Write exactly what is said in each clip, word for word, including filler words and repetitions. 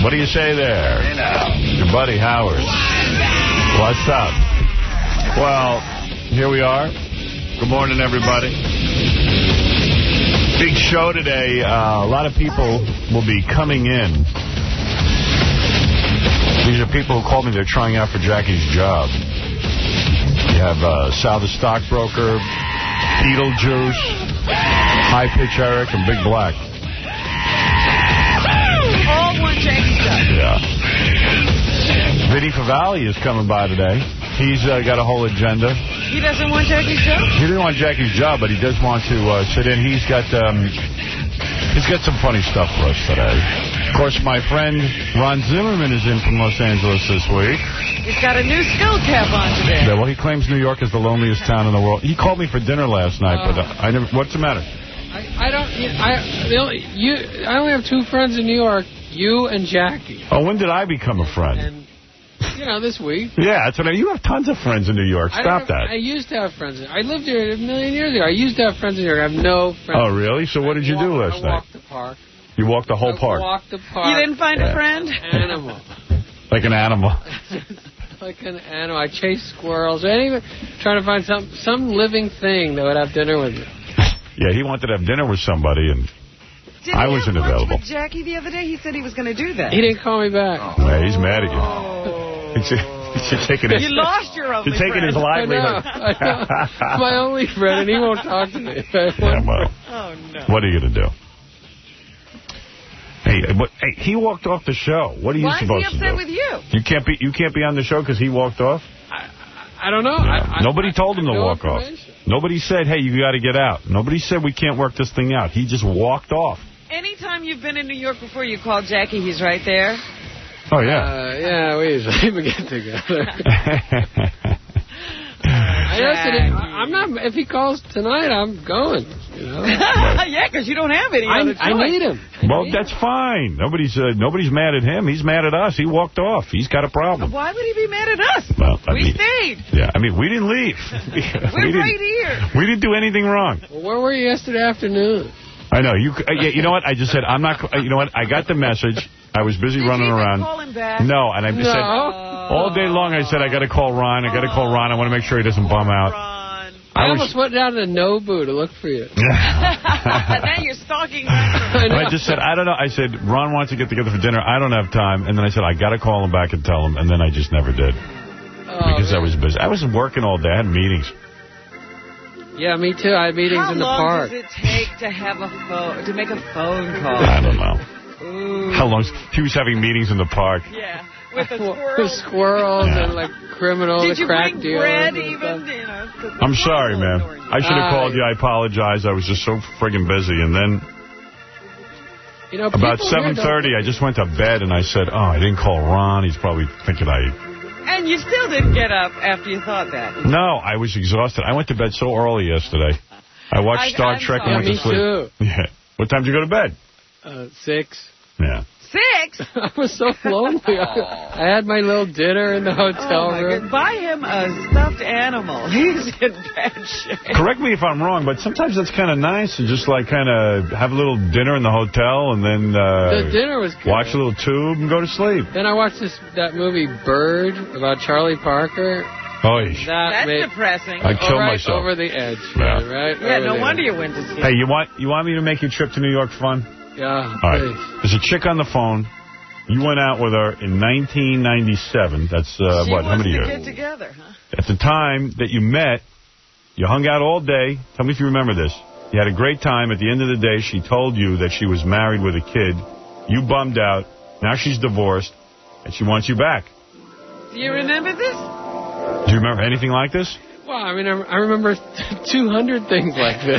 What do you say there? You know. Your buddy Howard. What's up? Well, here we are. Good morning, everybody. Big show today. Uh, a lot of people will be coming in. These are people who called me. They're trying out for Jackie's job. You have uh, Sal the Stockbroker, Beetlejuice, High Pitch Eric, and Big Black. All want Jackie's job. Yeah. Vinny Favale is coming by today. He's uh, got a whole agenda. He doesn't want Jackie's job? He didn't want Jackie's job, but he does want to uh, sit in. He's got um, he's got some funny stuff for us today. Of course, my friend Ron Zimmerman is in from Los Angeles this week. He's got a new skull cap on today. Yeah, well, he claims New York is the loneliest town in the world. He called me for dinner last night, uh, but uh, I never. What's the matter? I, I don't. I the only, you. I only have two friends in New York. You and Jackie. Oh, when did I become a friend? And, you know, this week. Yeah, that's what I, you have tons of friends in New York. Stop have, that. I used to have friends. I lived here a million years ago. I used to have friends in New York. I have no friends. Oh, really? So what did you do last night? I walked the park. You walked the whole I park? walked the park. You didn't find yeah. a friend? Animal. Like an animal. Like an animal. I chased squirrels. Anything, trying to find some some living thing that would have dinner with me. Yeah, he wanted to have dinner with somebody, and Didn't I wasn't he have lunch available. with Jackie the other day? He said he was going to do that. He didn't call me back. Oh, yeah, he's mad at you. Oh. You're taking his, you lost your only You're taking friend. his livelihood. I know. I know. My only friend, and he won't talk to me. Yeah, well, oh, no. What are you going to do? Hey, but, hey, he walked off the show. What are you Why supposed to do? Why is he upset with you? You can't be you can't be on the show because he walked off? I, I don't know. Yeah. I, Nobody I, told him to no walk off. Nobody said, hey, you got to get out. Nobody said we can't work this thing out. He just walked off. Anytime you've been in New York before, you call Jackie, he's right there. Oh, yeah. Uh, yeah, we usually get together. I said, I'm not. If he calls tonight, I'm going. You know? Yeah, because you don't have any I, other choice. I need him. I well, need that's him. fine. Nobody's uh, nobody's mad at him. He's mad at us. He walked off. He's got a problem. Why would he be mad at us? Well, I we mean, stayed. Yeah, I mean, we didn't leave. we We're didn't, right here. We didn't do anything wrong. Well, where were you yesterday afternoon? I know. You uh, yeah, you know what? I just said, I'm not, you know what? I got the message. I was busy Did running you even around. call him back? No, and I no. said, all day long I said, I got to call Ron. I got to call Ron. I want to make sure he doesn't bum out. Ron. I, I almost was... went down to Nobu to look for you. Now you're stalking I, I just said, I don't know. I said, Ron wants to get together for dinner. I don't have time. And then I said, I got to call him back and tell him. And then I just never did. Oh, because man. I was busy. I was working all day. I had meetings. Yeah, me too. I had meetings How in the park. How long does it take to have a phone, to make a phone call? I don't know. Ooh. How long? He was having meetings in the park. Yeah, with the squirrels. With squirrels yeah. and, like, criminals, Did you crack bring dealers. bread and even? stuff. You know, I'm sorry, man. I should have Uh, called you. I apologize. I was just so friggin' busy. And then you know, about seven thirty, I just went to bed, and I said, oh, I didn't call Ron. He's probably thinking I... And you still didn't get up after you thought that. No, I was exhausted. I went to bed so early yesterday. I watched I, Star I'm Trek sorry. and went Yeah, to sleep. me too. Yeah. What time did you go to bed? Uh, six. Yeah. Six? I was so lonely. I, I had my little dinner in the hotel oh room. God. Buy him a stuffed animal. He's in bad shape. Correct me if I'm wrong, but sometimes that's kind of nice to just like kind of have a little dinner in the hotel and then uh, The dinner was good. watch a little tube and go to sleep. Then I watched this that movie Bird about Charlie Parker. Oh, That That's made, depressing. I killed right myself. over the edge. Yeah. Man, right Yeah, over no the wonder edge. you went to sleep. Hey, you want you want me to make your trip to New York fun? Yeah, All right. please. There's a chick on the phone. You went out with her in nineteen ninety-seven. That's, uh, she what, how many wants years? to get together, huh? At the time that you met, you hung out all day. Tell me if you remember this. You had a great time. At the end of the day, she told you that she was married with a kid. You bummed out. Now she's divorced, and she wants you back. Do you remember this? Do you remember anything like this? Well, I mean, I, I remember two hundred things like this.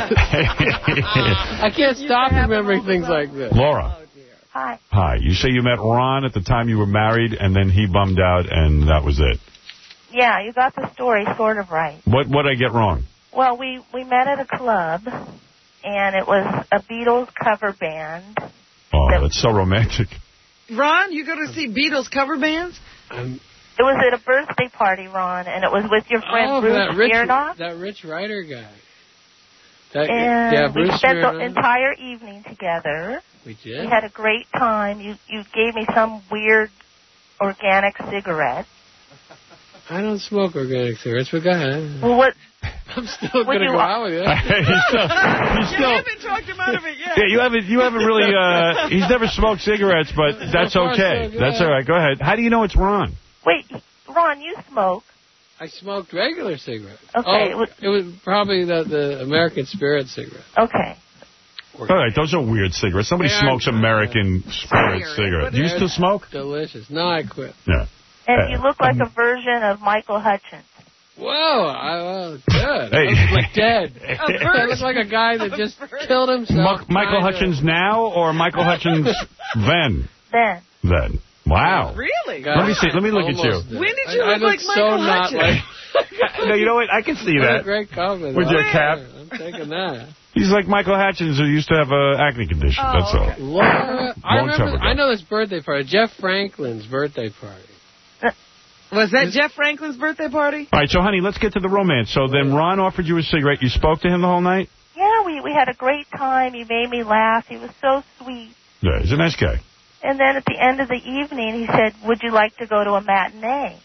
I can't stop remembering things like this. Laura. Oh, dear. Hi. Hi. You say you met Ron at the time you were married, and then he bummed out, and that was it. Yeah, you got the story sort of right. What what I get wrong? Well, we, we met at a club, and it was a Beatles cover band. Oh, that's so romantic. Ron, you go to see Beatles cover bands? Um, It was at a birthday party, Ron, and it was with your friend oh, Bruce that rich, Smirnoff. that Rich Writer guy. That, And yeah, we Bruce spent the Smirnoff. entire evening together. We did? We had a great time. You you gave me some weird organic cigarette. I don't smoke organic cigarettes, but go ahead. Well, what? I'm still going to go out with you. he's still, he's You still, haven't talked him out of it yet. yeah, you haven't, you haven't really, uh, he's never smoked cigarettes, but that's okay. That's all right. Go ahead. How do you know it's Ron? Wait, Ron, you smoke. I smoked regular cigarettes. Okay. Oh, It was, it was probably the, the American Spirit cigarette. okay. All right, those are weird cigarettes. Somebody They are smokes good. American Spirit Spirit. cigarettes. Do you They're still smoke? Delicious. No, I quit. Yeah. And you look like a version of Michael Hutchins. Whoa, I, well, good. Hey. I look like dead. A I look like a guy that just killed himself. M- Michael trying Hutchins to- now or Michael Hutchins then? Then. Then. Wow. Really? God, Let me see. Let me look at you. almost did. When did you I, look I like so Michael not Hutchins? like. No, you know what? I can see What a that. great comment. With your Wow. cap. I'm taking that. He's like Michael Hutchins, who used to have an acne condition. Oh, That's all. okay. Laura, I Long time remember. ago. I know this birthday party. Jeff Franklin's birthday party. Was that Jeff Franklin's birthday party? All right, so, honey, let's get to the romance. So then Ron offered you a cigarette. You spoke to him the whole night? Yeah, we, we had a great time. He made me laugh. He was so sweet. Yeah, he's a nice guy. And then at the end of the evening, he said, would you like to go to a matinee?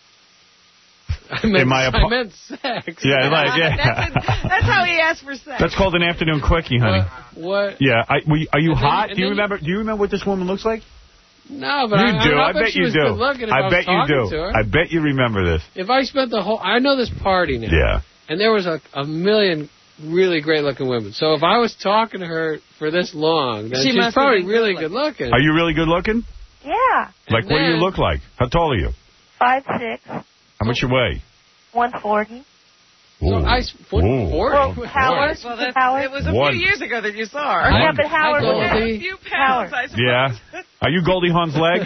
I meant, my I apo- meant sex. Yeah, like, yeah. That's, a, that's how he asked for sex. That's called an afternoon quickie, honey. What? what? Yeah, I, we, are you And then- hot? and Do you then you- remember? Do you remember what this woman looks like? No, but You I, do. I, I, bet she you was do. good looking if I was bet you talking do. to her. I bet you remember this. If I spent the whole, I know this party now. Yeah. And there was a, a million really great looking women. So if I was talking to her for this long, then She she's must have probably been really good good looking. Are you really good looking? Yeah. Like, And what do you then- look like? How tall are you? Five six, How much you weigh? one forty. So Ooh. I, forty, Ooh. forty? Well, Howard, Well, that's, Howard. it was a One. few years ago that you saw her. Yeah, I'm- but Howard I was told there. a you. few pounds, I suppose. Yeah. Are you Goldie Hawn's leg?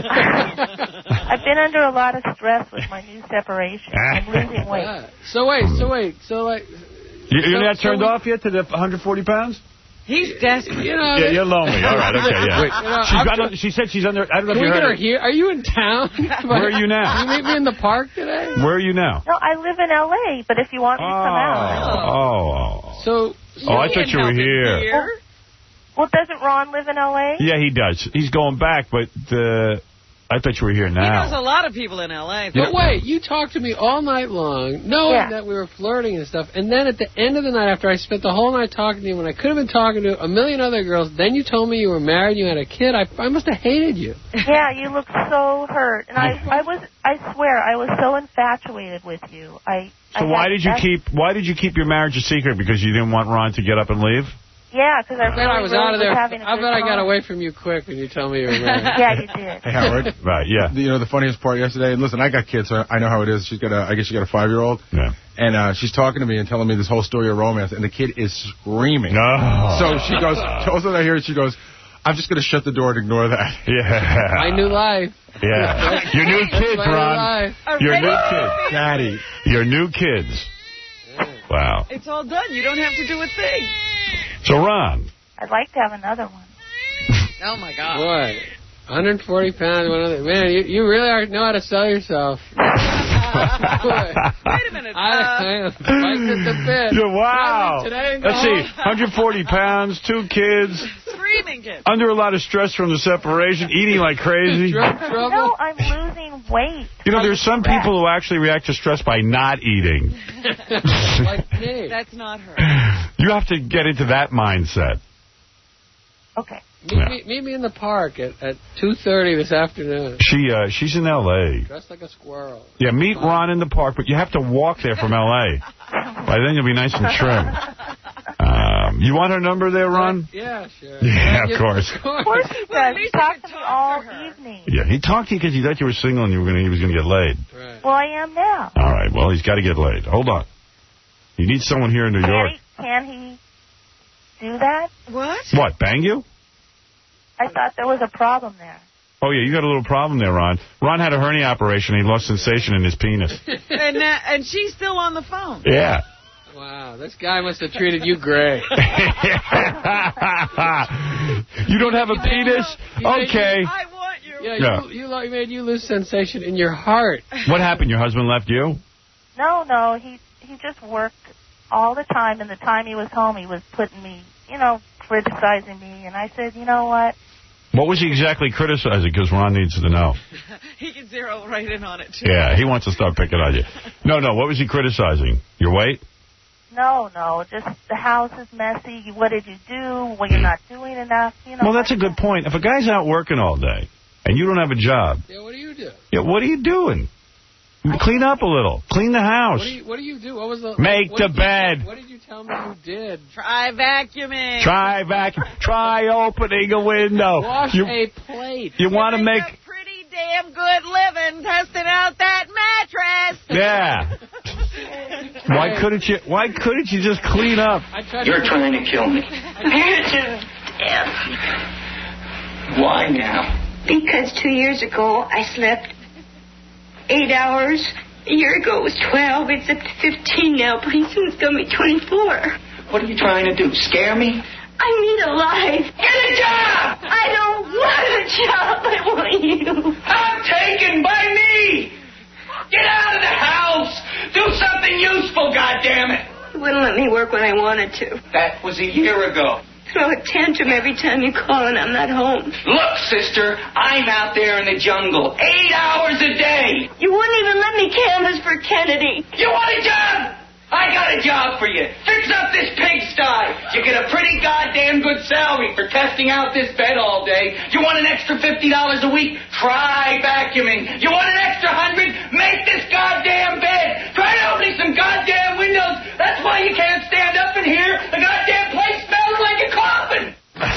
I've been under a lot of stress with my new separation. I'm losing weight. Yeah. So wait, so wait, so like, You, you're So- not so turned we- off yet to the one hundred forty pounds? He's desperate. you know. Yeah, you're lonely. All right, okay, yeah. Wait, you know, She's I'm got, tr- she said she's under, I don't know if Can we you get heard her it. here? Are you in town? Where are you now? Can you meet me in the park today? Where are you now? No, I live in L A, but if you want me to come out. Oh. Oh. So, Oh, I thought you were here. here. Well, doesn't Ron live in L A? Yeah, he does. He's going back, but uh, I thought you were here He knows now. a lot of people in L A but wait, you talked to me all night long, knowing Yeah. that we were flirting and stuff, and then at the end of the night, after I spent the whole night talking to you, when I could have been talking to a million other girls, then you told me you were married, you had a kid. I, I must have hated you. Yeah, you look so hurt, and I, I was, I swear, I was so infatuated with you. I. So I why had- did you that's- keep Why did you keep your marriage a secret? Because you didn't want Ron to get up and leave? Yeah, because I I bet really, I was really out of there. was having a I good bet I got time. away from you quick when you told me you were married. Yeah, you did. Hey, Howard. Right, yeah. You know, the funniest part yesterday, and listen, I got kids, so I know how it is. She's got a, I guess she got a five-year-old. Yeah. And uh, she's talking to me and telling me this whole story of romance, and the kid is screaming. No. So she goes, also I hear it, she goes, I'm just going to shut the door and ignore that. Yeah. My new life. Yeah. Your new kids, My new Ron. life. Your Already? new kids. Daddy. Your new kids. Wow. It's all done. You don't have to do a thing. So, Ron. I'd like to have another one. Oh, my God. Boy, one hundred forty pounds. One other, man, you, you really are, know how to sell yourself. Boy, Wait a minute. I, Uh, I am fighting at the bit. Yeah, wow. Today and go Let's see. home. one hundred forty pounds, two kids, screaming kids. under a lot of stress from the separation, eating like crazy. Drug trouble. No, I'm losing weight. You know, there's some people who actually react to stress by not eating. Like me. That's not her. You have to get into that mindset. Okay. Meet, Yeah. me, meet me in the park at, at two thirty this afternoon. She uh, she's in L A. Dressed like a squirrel. Yeah, meet Ron in the park, but you have to walk there from L A. By then you'll be nice and trim. Um, you want her number there, Ron? Yeah, sure. Yeah, of course. Of course he Well, at does. He least I talked could to me talk all to her. evening. Yeah, he talked to you because he thought you were single and you were gonna he was gonna get laid. Right. Well, I am now. All right, well he's got to get laid. Hold on. You need someone here in New Can York. he, can he do that? What? What? Bang you? I thought there was a problem there. Oh yeah, you got a little problem there, Ron. Ron had a hernia operation. He lost sensation in his penis. And uh, and she's still on the phone. Yeah. Wow, this guy must have treated you great. You don't have a penis? Okay. I want you. Yeah, Yeah. You, you, lo- he made you lose sensation in your heart. What happened? Your husband left you? No, no, he he just worked all the time, and the time he was home, he was putting me, you know, criticizing me, and I said, you know what? What was he exactly criticizing? Because Ron needs to know. He can zero right in on it, too. Yeah, he wants to start picking on you. No, no, what was he criticizing? Your weight? No, no, just the house is messy. What did you do? Well, you're not doing enough. You know. Well, that's a good point. If a guy's out working all day and you don't have a job, Yeah, what do you do? yeah, what are you doing? Clean up a little. Clean the house. What do you, what do, you do? What was the... Make what the did bed. You, what did you tell me you did? Try vacuuming. Try vacuum. Try opening a window. Wash you, a plate. You want to make... A pretty damn good living testing out that mattress. Yeah. Why couldn't you? Why couldn't you just clean up? I tried You're to... trying to kill me. Why now? Because two years ago I slept eight hours. A year ago it was twelve. It's up to fifteen now. Pretty soon it's going to be twenty-four. What are you trying to do? Scare me? I need a life. Get a job! I don't want a job. I want you. I'm taken by me! Get out of the house! Do something useful, goddammit! You wouldn't let me work when I wanted to. That was a year ago. Throw a tantrum every time you call and I'm not home. Look, sister, I'm out there in the jungle eight hours a day. You wouldn't even let me canvass for Kennedy. You want a job? I got a job for you. Fix up this pigsty. You get a pretty goddamn good salary for testing out this bed all day. You want an extra fifty dollars a week? Try vacuuming. You want an extra hundred? Make this goddamn bed. Try opening some goddamn windows. That's why you can't stand up in here. The goddamn place smells like a coffin.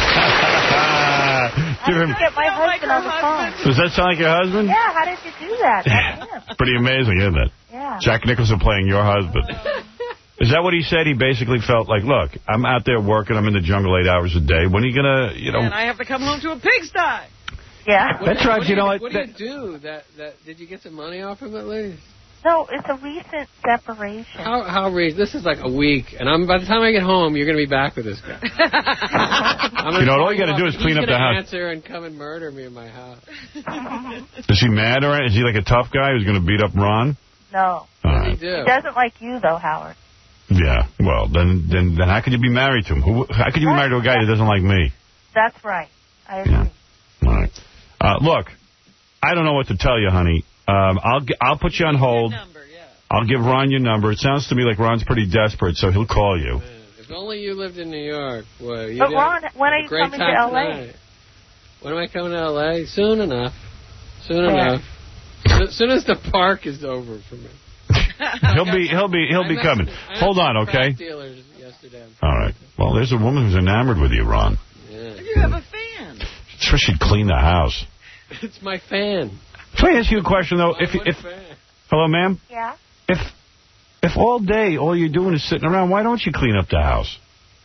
How did you get my husband on the phone? Does that sound like your husband? Yeah, how did you do that? That's him. Pretty amazing, isn't it? Yeah. Jack Nicholson playing your husband. Is that what he said? He basically felt like, look, I'm out there working. I'm in the jungle eight hours a day. When are you going to, you know... And I have to come home to a pigsty. Yeah. That's right, you you know... What What do you do? That, that, did you get some money off him at least? No, it's a recent separation. How, how re- This is like a week, and I'm by the time I get home, you're going to be back with this guy. You know, all you got to do is clean up the house. He's going to answer and come and murder me in my house. Is he mad or is he like a tough guy who's going to beat up Ron? No. All What does he right. do? He doesn't like you, though, Howard. Yeah, well, then, then then how could you be married to him? Who, how could you be married to a guy that doesn't like me? That's right. I agree. Yeah. All right. Uh, look, I don't know what to tell you, honey. Um, I'll g- I'll put you on hold. Number, yeah. I'll give Ron your number. It sounds to me like Ron's pretty desperate, so he'll call you. Man, if only you lived in New York. Boy, you'd But, have Ron, when are a you great coming to time L A? tonight. When am I coming to L A? Soon enough. Soon When? enough. As soon as the park is over for me. He'll be he'll be he'll I be met coming. some- I Hold met on, some okay? crack dealers yesterday. All right. Well, there's a woman who's enamored with you, Ron. Yeah. You have a fan. It's for she'd clean the house. It's my fan. Can I ask you a question though? My If one if fan. hello, ma'am. Yeah? If if all day all you're doing is sitting around, why don't you clean up the house?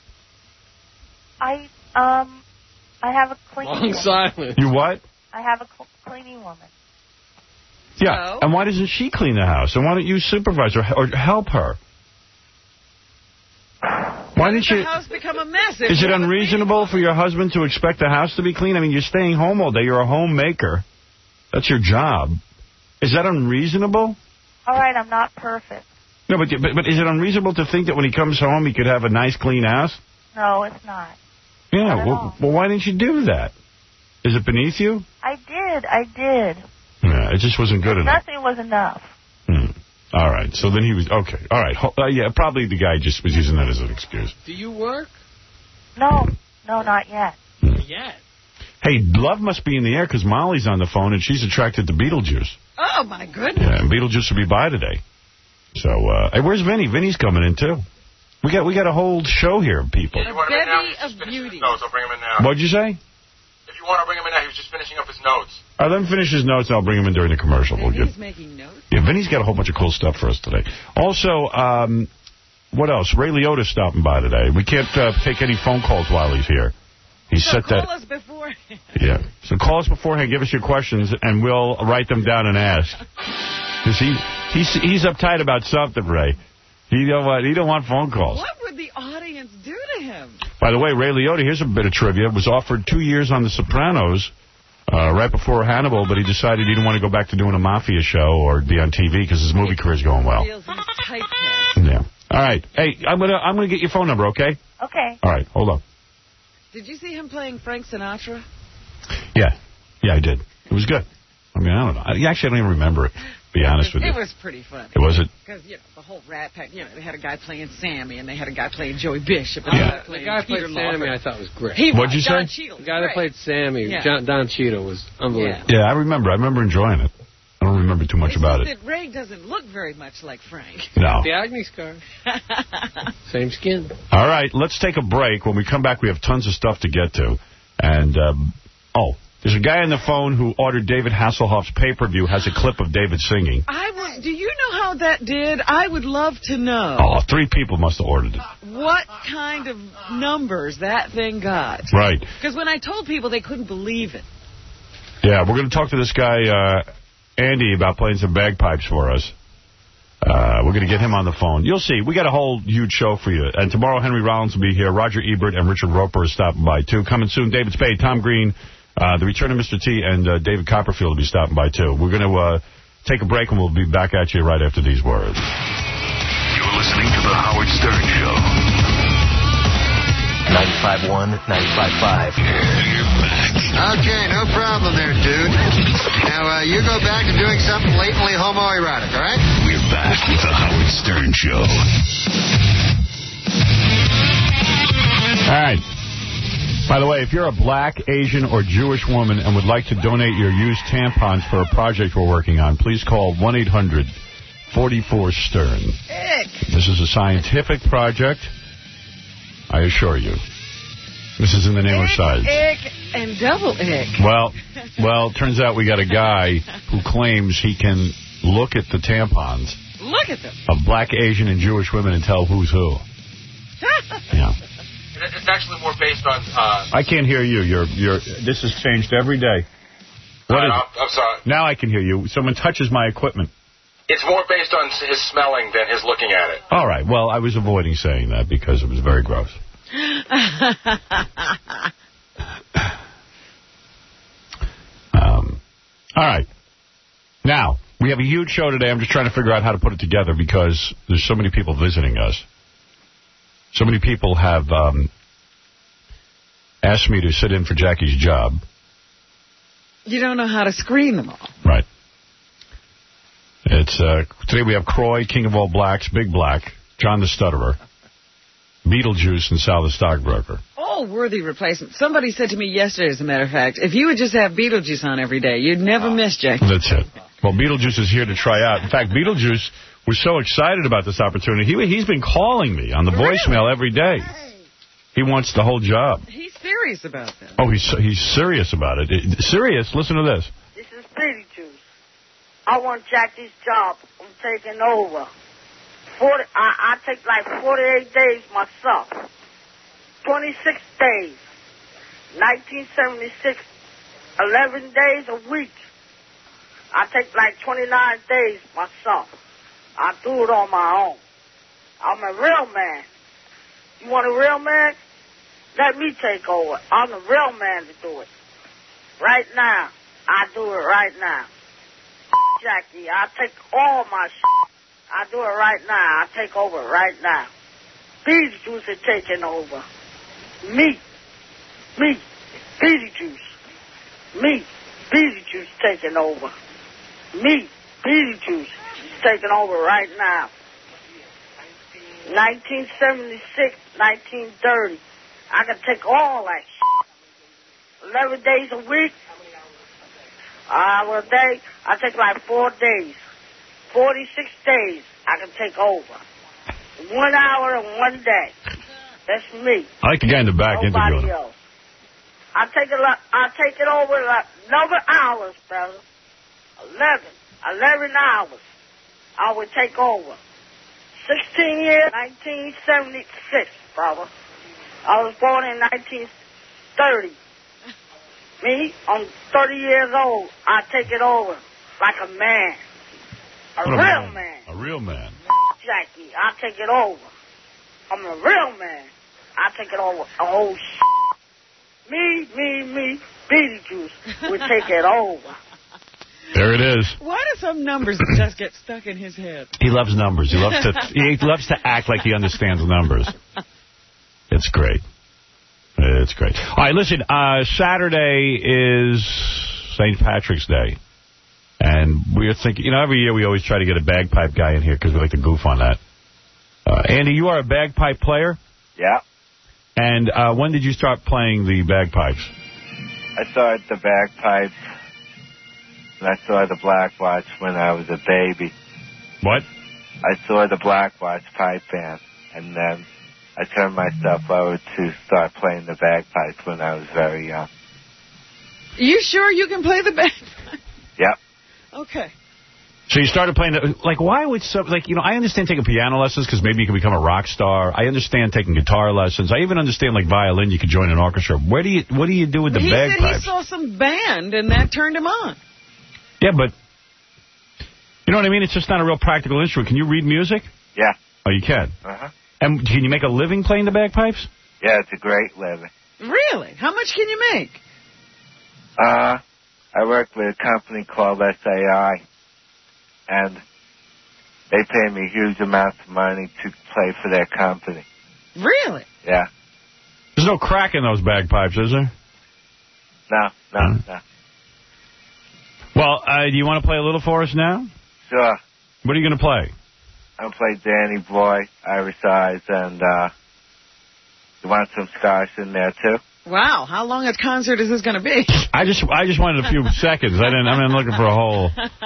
I, um, I have a cleaning Long woman. silence. You what? I have a cl- cleaning woman. Yeah. So? And why doesn't she clean the house? And why don't you supervise her or help her? Why didn't The you? house become a mess. if Is you it have a unreasonable for your husband to expect the house to be clean? I mean, you're staying home all day. You're a homemaker. That's your job. Is that unreasonable? All right, I'm not perfect. No, but, but but is it unreasonable to think that when he comes home he could have a nice, clean house? No, it's not. Yeah. Not at Well, all. well, why didn't you do that? Is it beneath you? I did. I did. Yeah, it just wasn't good enough. Nothing was enough. Hmm. All right. So then he was okay. All right. Ho- Uh, yeah, probably the guy just was using that as an excuse. Do you work? No. No, not yet. Yet. Hey, love must be in the air because Molly's on the phone and she's attracted to Beetlejuice. Oh, my goodness. Yeah, and Beetlejuice will be by today. So, uh, hey, where's Vinny? Vinny's coming in, too. We got we got a whole show here of people. A bevy of beauty. Notes, I'll bring him in now. What'd you say? If you want to bring him in now, he was just finishing up his notes. I'll let him finish his notes and I'll bring him in during the commercial. We'll He's get, making notes. yeah, Vinny's got a whole bunch of cool stuff for us today. Also, um, what else? Ray Liotta's stopping by today. We can't uh, take any phone calls while he's here. He So set call that. us beforehand. Yeah. So call us beforehand, give us your questions, and we'll write them down and ask. Because he, he's, he's uptight about something, Ray. He don't want, he don't want phone calls. What would the audience do to him? By the way, Ray Liotta, here's a bit of trivia, was offered two years on The Sopranos uh, right before Hannibal, but he decided he didn't want to go back to doing a mafia show or be on T V because his movie career's going well. Feels he's typecast. Yeah. All right. Hey, I'm gonna I'm gonna get your phone number, okay? Okay. All right. Hold on. Did you see him playing Frank Sinatra? Yeah. Yeah, I did. It was good. I mean, I don't know. I, actually, I don't even remember it, to be honest with you. It was pretty funny. It was it? Because, you know, the whole Rat Pack, you know, they had a guy playing Sammy, and they had a guy playing Joey Bishop. And yeah. The guy Peter played Sammy, Lawler. I thought was great. He What'd was. you Don say? Cheadle The guy that great. played Sammy, Yeah. John, Don Cheadle, was unbelievable. Yeah, I remember. I remember enjoying it. I don't remember too much It's about just it. that Ray doesn't look very much like Frank. No. The Agni scar. Same skin. All right, let's take a break. When we come back, we have tons of stuff to get to. And, um, oh, there's a guy on the phone who ordered David Hasselhoff's pay-per-view, has a clip of David singing. I would, do you know how that did? I would love to know. Oh, three people must have ordered it. What kind of numbers that thing got. Right. Because when I told people, they couldn't believe it. Yeah, we're going to talk to this guy, uh, Andy, about playing some bagpipes for us. Uh, we're going to get him on the phone. You'll see. We got a whole huge show for you. And tomorrow, Henry Rollins will be here. Roger Ebert and Richard Roper are stopping by, too. Coming soon, David Spade, Tom Green, uh, the return of Mister T, and uh, David Copperfield will be stopping by, too. We're going to uh, take a break, and we'll be back at you right after these words. You're listening to The Howard Stern Show. ninety-five point one, ninety-five point five. Yeah, you're back. Okay, no problem there, dude. Now, uh, you go back to doing something blatantly homoerotic, all right? We're back with The Howard Stern Show. All right. By the way, if you're a black, Asian, or Jewish woman and would like to donate your used tampons for a project we're working on, please call one eight hundred forty-four stern. Ick. This is a scientific project, I assure you. This is in the name ick, of science. Ick and double ick. Well, well, it turns out we got a guy who claims he can look at the tampons Look at them. of black, Asian, and Jewish women and tell who's who. Yeah. It's actually more based on... Uh, I can't hear you. You're, you're, this has changed every day. What uh, is I'm, I'm sorry. Now I can hear you. Someone touches my equipment. It's more based on his smelling than his looking at it. All right. Well, I was avoiding saying that because it was very gross. um, all right. Now, we have a huge show today. I'm just trying to figure out how to put it together because there's so many people visiting us. So many people have um, asked me to sit in for Jackie's job. You don't know how to screen them all. Right. It's uh, today we have Croy, King of All Blacks, Big Black, John the Stutterer, Beetlejuice, and Sal the Stockbroker. All worthy replacements. Somebody said to me yesterday, as a matter of fact, if you would just have Beetlejuice on every day, you'd never miss Jackie. That's it. Well, Beetlejuice is here to try out. In fact, Beetlejuice was so excited about this opportunity. He, he's been calling me on the Really? voicemail every day. He wants the whole job. He's serious about that. Oh, he's he's serious about it. it serious? Listen to this. This is Beetlejuice. I want Jackie's job. I'm taking over. Forty, I, I take like forty-eight days myself. twenty-six days. nineteen seventy-six. eleven days a week. I take like twenty-nine days myself. I do it on my own. I'm a real man. You want a real man? Let me take over. I'm the real man to do it. Right now. I do it right now. Jackie, I take all my shit. I do it right now. I take over right now. Beetlejuice is taking over. Me. Me. Beetlejuice. Me. Beetlejuice taking over. Me. Beetlejuice is taking over right now. nineteen seventy-six, nineteen thirty. I can take all that shit. eleven days a week. Uh, well, day, I take like four days. forty-six days, I can take over. One hour and one day. That's me. I like the guy in the back Nobody interviewing him. else. I take it. Like, I take it over like eleven hours, brother. Eleven. Eleven hours. I would take over. Sixteen years, nineteen seventy-six, brother. I was born in nineteen thirty. Me, I'm thirty years old. I take it over like a man. A What real man. man. A real man. Jackie, I take it over. I'm a real man. I take it over. A whole shit. Me, me, me, Beetlejuice would take it over. There it is. Why do some numbers just get stuck in his head? He loves numbers. He loves to he loves to act like he understands numbers. It's great. That's great. All right, listen, uh, Saturday is Saint Patrick's Day. And we're thinking, you know, every year we always try to get a bagpipe guy in here because we like to goof on that. Uh, Andy, you are a bagpipe player? Yeah. And uh, when did you start playing the bagpipes? I started the bagpipes, and I saw the Black Watch when I was a baby. What? I saw the Black Watch pipe band, and then I turned myself over to start playing the bagpipes when I was very young. You sure you can play the bagpipes? Yep. Okay. So you started playing, the, like, why would some, like, you know, I understand taking piano lessons because maybe you can become a rock star. I understand taking guitar lessons. I even understand, like, violin, you could join an orchestra. Where do you, what do you do with the he bagpipes? He said he saw some band, and that turned him on. Yeah, but, you know what I mean? It's just not a real practical instrument. Can you read music? Yeah. Oh, you can? Uh-huh. And can you make a living playing the bagpipes? Yeah, it's a great living. Really? How much can you make? Uh, I work with a company called S A I, and they pay me huge amounts of money to play for their company. Really? Yeah. There's no crack in those bagpipes, is there? No, no, mm. no. Well, uh, do you want to play a little for us now? Sure. What are you going to play? I'm going to play Danny Boy, Irish Eyes, and uh, you want some stars in there, too? Wow, how long a concert is this going to be? I just I just wanted a few seconds. I didn't. I'm looking for a whole...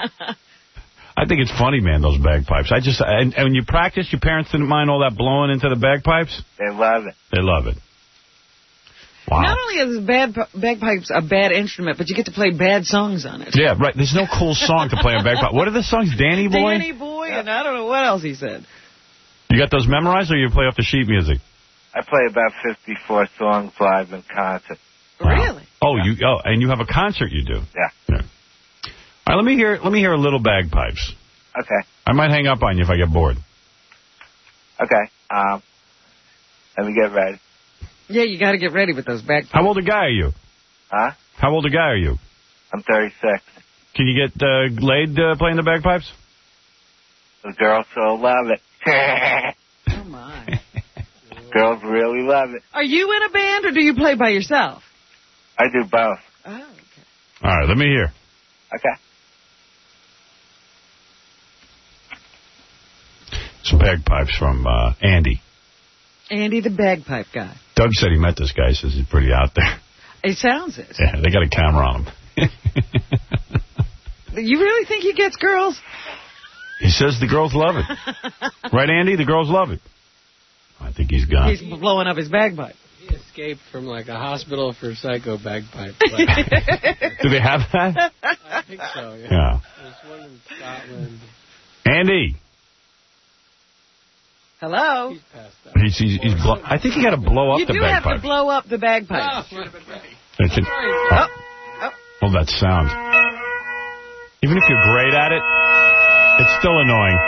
I think it's funny, man, those bagpipes. I just, and, and when you practice, your parents didn't mind all that blowing into the bagpipes? They love it. They love it. Wow. Not only is bad bagpipes a bad instrument, but you get to play bad songs on it. Yeah, right. There's no cool song to play on bagpipe. What are the songs? Danny Boy? Danny Boy, yeah. And I don't know what else he said. You got those memorized, or you play off the sheet music? I play about fifty-four songs live in concert. Wow. Really? Oh, you oh, and you have a concert you do? Yeah. yeah. All right, let me hear let me hear a little bagpipes. Okay. I might hang up on you if I get bored. Okay. Um, let me get ready. Yeah, you got to get ready with those bagpipes. How old a guy are you? Huh? How old a guy are you? I'm thirty-six. Can you get uh, laid uh, playing the bagpipes? The girls will love it. Oh, my. Girls really love it. Are you in a band, or do you play by yourself? I do both. Oh, okay. All right, let me hear. Okay. Some bagpipes from uh, Andy. Andy, the bagpipe guy. Doug said he met this guy. He says he's pretty out there. It sounds it. Yeah, they got a camera on him. You really think he gets girls? He says the girls love it. Right, Andy? The girls love it. I think he's gone. He's blowing up his bagpipe. He escaped from, like, a hospital for psycho bagpipe. Do they have that? I think so, yeah. Yeah. There's one in Scotland. Andy. Hello? He's passed out. He's, he's, he's blow I think you got to blow up you the bagpipe. You do have to blow up the bagpipe. Oh, should have been ready. That's it. Oh. Oh. Oh, that sound. Even if you're great at it, it's still annoying.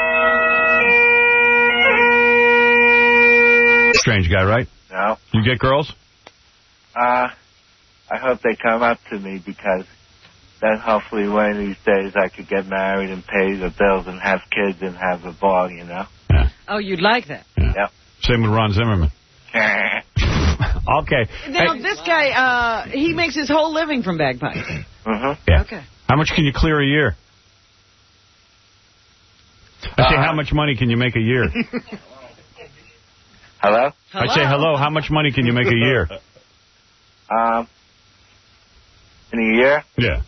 Strange guy, right? No. You get girls? Uh, I hope they come up to me, because then hopefully one of these days I could get married and pay the bills and have kids and have a ball, you know? Yeah. Oh, you'd like that? Yeah. Yep. Same with Ron Zimmerman. Okay. Now, hey. this guy, uh, he makes his whole living from bagpipes. Mm-hmm. Yeah. Okay. How much can you clear a year? I say, uh, how much money can you make a year? Hello? I say, hello, how much money can you make a year? Um, in a year? Yeah.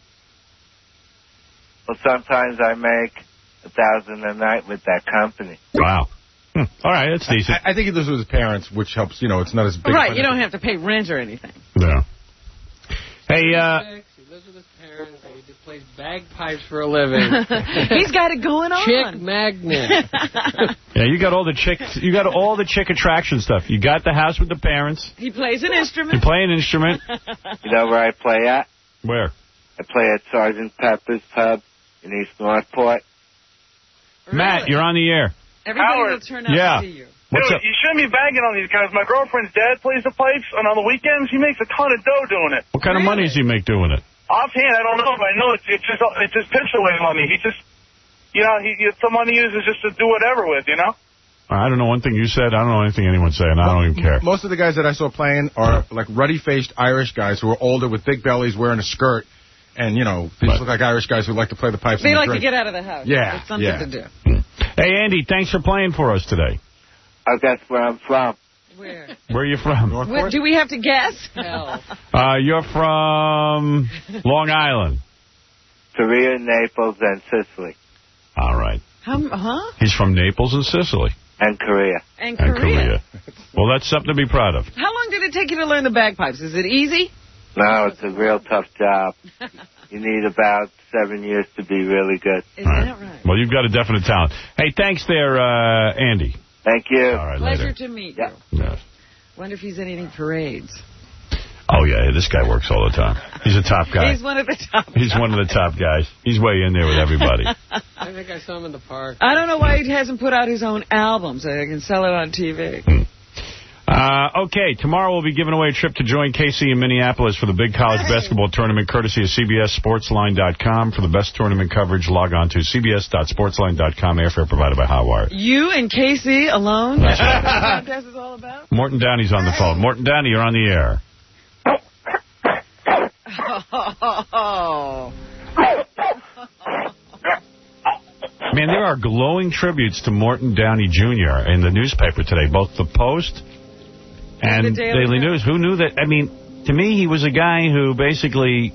Well, sometimes I make a thousand a night with that company. Wow. Hmm. All right, that's decent. I, I think he lives with his parents, which helps, you know, it's not as big. Right, you don't have to pay rent or anything. No. Hey, uh... He lives with his parents, and he plays bagpipes for a living. He's got it going on. Chick magnet. Yeah, you got all the chick, you got all the chick attraction stuff. You got the house with the parents. He plays an instrument. You play an instrument. You know where I play at? Where? I play at Sergeant Pepper's Pub in East Northport. Really? Matt, you're on the air. Everybody Howard. will turn out yeah. to see you. What's Dude, up? you shouldn't be bagging on these guys. My girlfriend's dad plays the pipes, and on the weekends, he makes a ton of dough doing it. What kind really? of money does he make doing it? Offhand, I don't know, but I know it's, it's just it's just picture away money. He just, you know, he it's the money he uses just to do whatever with, you know? I don't know one thing you said. I don't know anything anyone's saying. I don't even care. Most of the guys that I saw playing are like ruddy-faced Irish guys who are older with big bellies wearing a skirt. And, you know, they just look like Irish guys who like to play the pipes. They and like drink. to get out of the house. Yeah. It's something yeah. to do. Hey, Andy, thanks for playing for us today. Oh, that's where I'm from. Where? Where are you from? What, do we have to guess? No. Uh, you're from Long Island. Korea, Naples, and Sicily. All right. Um, huh? He's from Naples and Sicily. And Korea. And Korea. And Korea. Well, that's something to be proud of. How long did it take you to learn the bagpipes? Is it easy? No, it's a real tough job. You need about seven years to be really good. Is right. that right? Well, you've got a definite talent. Hey, thanks there, uh, Andy. Thank you. All right, Pleasure later. to meet yeah. you. Yes. Wonder if he's anything parades. Oh, yeah, this guy works all the time. He's a top guy. He's one of the top He's guys. one of the top guys. He's way in there with everybody. I think I saw him in the park. I don't know why he hasn't put out his own album so they can sell it on T V. Uh, okay, tomorrow we'll be giving away a trip to join K C in Minneapolis for the big college hey. basketball tournament, courtesy of C B S Sportsline dot com. For the best tournament coverage, log on to C B S dot sportsline dot com. Airfare provided by Hotwire. You and K C alone? That's what the contest is all about? Morton Downey's on the phone. Morton Downey, you're on the air. Oh. Man, there are glowing tributes to Morton Downey Junior in the newspaper today, both the Post and, and the Daily, Daily News. Who knew that? I mean, to me, he was a guy who basically...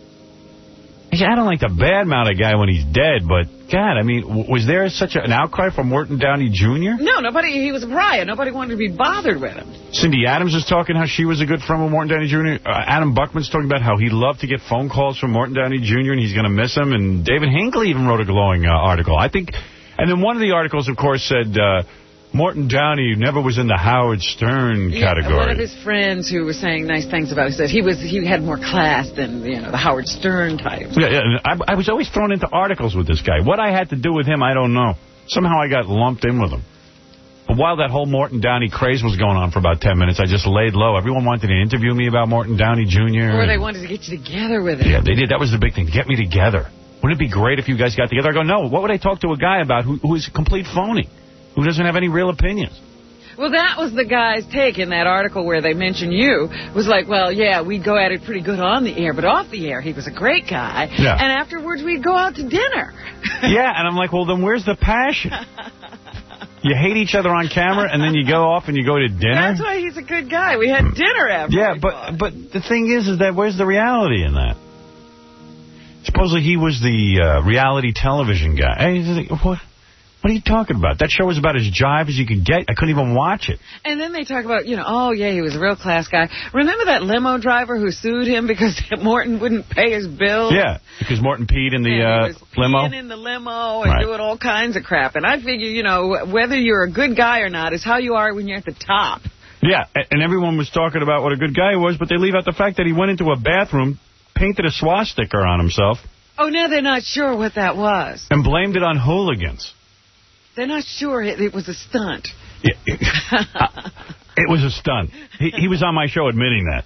I don't like to badmouth a guy when he's dead, but, God, I mean, was there such a, an outcry for Morton Downey Junior? No, nobody. He was a pariah. Nobody wanted to be bothered with him. Cindy Adams is talking how she was a good friend with Morton Downey Junior Uh, Adam Buckman's talking about how he loved to get phone calls from Morton Downey Junior and he's going to miss him. And David Hinckley even wrote a glowing uh, article. I think, and then one of the articles, of course, said... Uh, Morton Downey never was in the Howard Stern yeah, category. One of his friends who was saying nice things about him said he was he had more class than you know the Howard Stern type. Yeah, yeah. I, I was always thrown into articles with this guy. What I had to do with him, I don't know. Somehow I got lumped in with him. But while that whole Morton Downey craze was going on for about ten minutes, I just laid low. Everyone wanted to interview me about Morton Downey Junior Or they wanted to get you together with him. Yeah, they did. That was the big thing. Get me together. Wouldn't it be great if you guys got together? I go, no. What would I talk to a guy about who, who is a complete phony, who doesn't have any real opinions? Well, that was the guy's take in that article where they mentioned you. Was like, well, yeah, we'd go at it pretty good on the air, but off the air, he was a great guy. Yeah. And afterwards, we'd go out to dinner. Yeah, and I'm like, well, then where's the passion? You hate each other on camera, and then you go off and you go to dinner? That's why he's a good guy. We had dinner after. Yeah, but but the thing is, is that where's the reality in that? Supposedly he was the uh, reality television guy. Hey, what? What are you talking about? That show was about as jive as you could get. I couldn't even watch it. And then they talk about, you know, oh, yeah, he was a real class guy. Remember that limo driver who sued him because Morton wouldn't pay his bills? Yeah, because Morton peed in the uh, he was limo. peeing in the limo and right. doing all kinds of crap. And I figure, you know, whether you're a good guy or not is how you are when you're at the top. Yeah, and everyone was talking about what a good guy he was, but they leave out the fact that he went into a bathroom, painted a swastika on himself. Oh, now they're not sure what that was. And blamed it on hooligans. They're not sure it, it was a stunt. Yeah, it, uh, it was a stunt. He, he was on my show admitting that.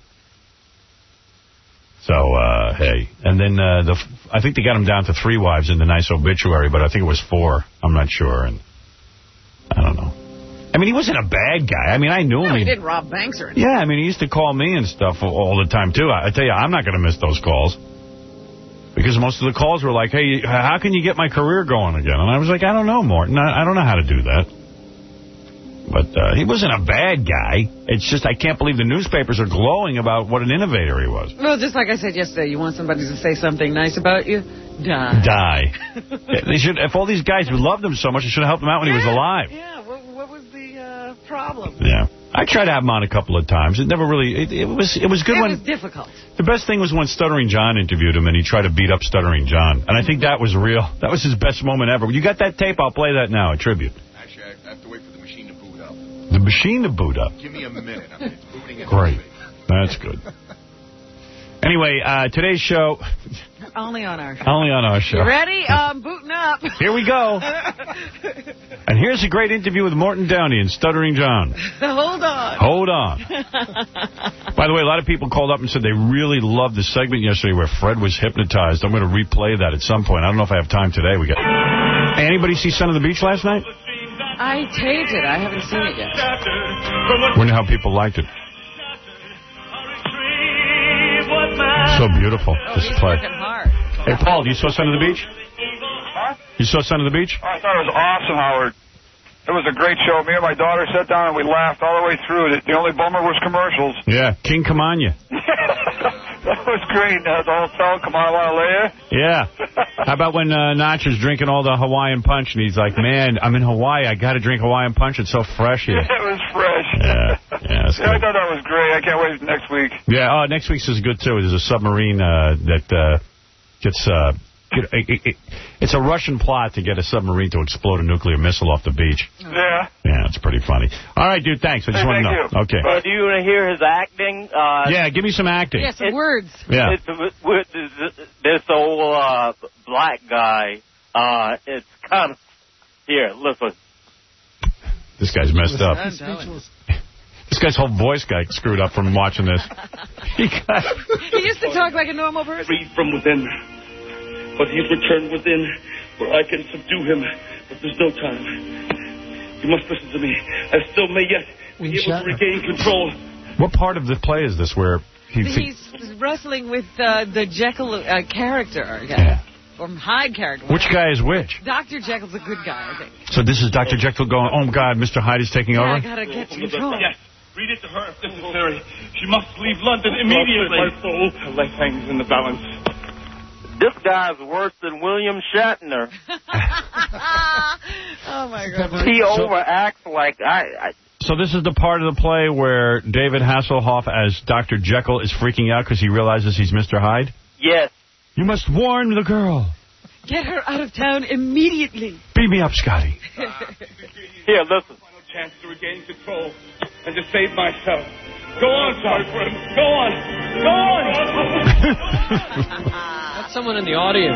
So, uh, hey. And then uh, the I think they got him down to three wives in the nice obituary, but I think it was four. I'm not sure. And I don't know. I mean, he wasn't a bad guy. I mean, I knew no, him. he didn't rob banks or anything. Yeah, I mean, he used to call me and stuff all the time, too. I, I tell you, I'm not going to miss those calls. Because most of the calls were like, hey, how can you get my career going again? And I was like, I don't know, Morton. I, I don't know how to do that. But uh, he wasn't a bad guy. It's just I can't believe the newspapers are glowing about what an innovator he was. Well, just like I said yesterday, you want somebody to say something nice about you? Die. Die. They should. If all these guys loved him so much, they should have helped him out when yeah, he was alive. Yeah, what, what was the uh, problem? Yeah. I tried to have him on a couple of times. It never really, it, it was it was good it when... It was difficult. The best thing was when Stuttering John interviewed him and he tried to beat up Stuttering John. And I think that was real. That was his best moment ever. You got that tape? I'll play that now, a tribute. Actually, I have to wait for the machine to boot up. The machine to boot up? Give me a minute. I mean, it's booting it. Great. That's good. Anyway, uh, today's show... Only on our show. Only on our show. You ready? Um, booting up. Here we go. And here's a great interview with Morton Downey and Stuttering John. Hold on. Hold on. By the way, a lot of people called up and said they really loved the segment yesterday where Fred was hypnotized. I'm going to replay that at some point. I don't know if I have time today. We got. Hey, anybody see Son of the Beach last night? I taped it. I haven't seen it yet. Wonder how people liked it. So beautiful, this play. Hey, Paul, you saw Son of the Beach? Huh? You saw Son of the Beach? Oh, I thought it was awesome, Howard. It was a great show. Me and my daughter sat down and we laughed all the way through. The, the only bummer was commercials. Yeah, King Kamanya. That was great. Uh, the whole song, Come On, Leia. Yeah. How about when uh, Notch is drinking all the Hawaiian punch and he's like, man, I'm in Hawaii. I got to drink Hawaiian punch. It's so fresh here. It was fresh. Yeah. Yeah, that's yeah I good. thought that was great. I can't wait for next week. Yeah, oh, next week's is good, too. There's a submarine uh, that uh, gets... Uh, get, it, it, it's a Russian plot to get a submarine to explode a nuclear missile off the beach. Yeah. Yeah, it's pretty funny. All right, dude, thanks. I just hey, want to know. You. Okay. Uh, do you want to hear his acting? Uh, yeah, give me some acting. Yeah, some it's, words. Yeah. It's, with, with this, this old uh, black guy, uh, it's kind of... Here, listen. This guy's messed up. This guy's whole voice got screwed up from watching this. He, got... he used to talk like a normal person. Free from within, but he's returned within where I can subdue him, but there's no time. You must listen to me. I still may yet be able to regain control. What part of the play is this where he... He's wrestling with uh, the Jekyll uh, character. Yeah. Or Hyde character. Which guy is which? Doctor Jekyll's a good guy, I think. So this is Doctor Jekyll going, oh, God, Mister Hyde is taking yeah, over? I gotta get control. Yes. Read it to her if necessary. She must leave London immediately. My soul. Her life hangs in the balance. This guy's worse than William Shatner. Oh, my God. He overacts like I, I... So this is the part of the play where David Hasselhoff as Doctor Jekyll is freaking out because he realizes he's Mister Hyde? Yes. You must warn the girl. Get her out of town immediately. Beat me up, Scotty. Here, listen. Final chance to regain control and to save myself. Go on, my friend. Go on. Go on. That's someone in the audience.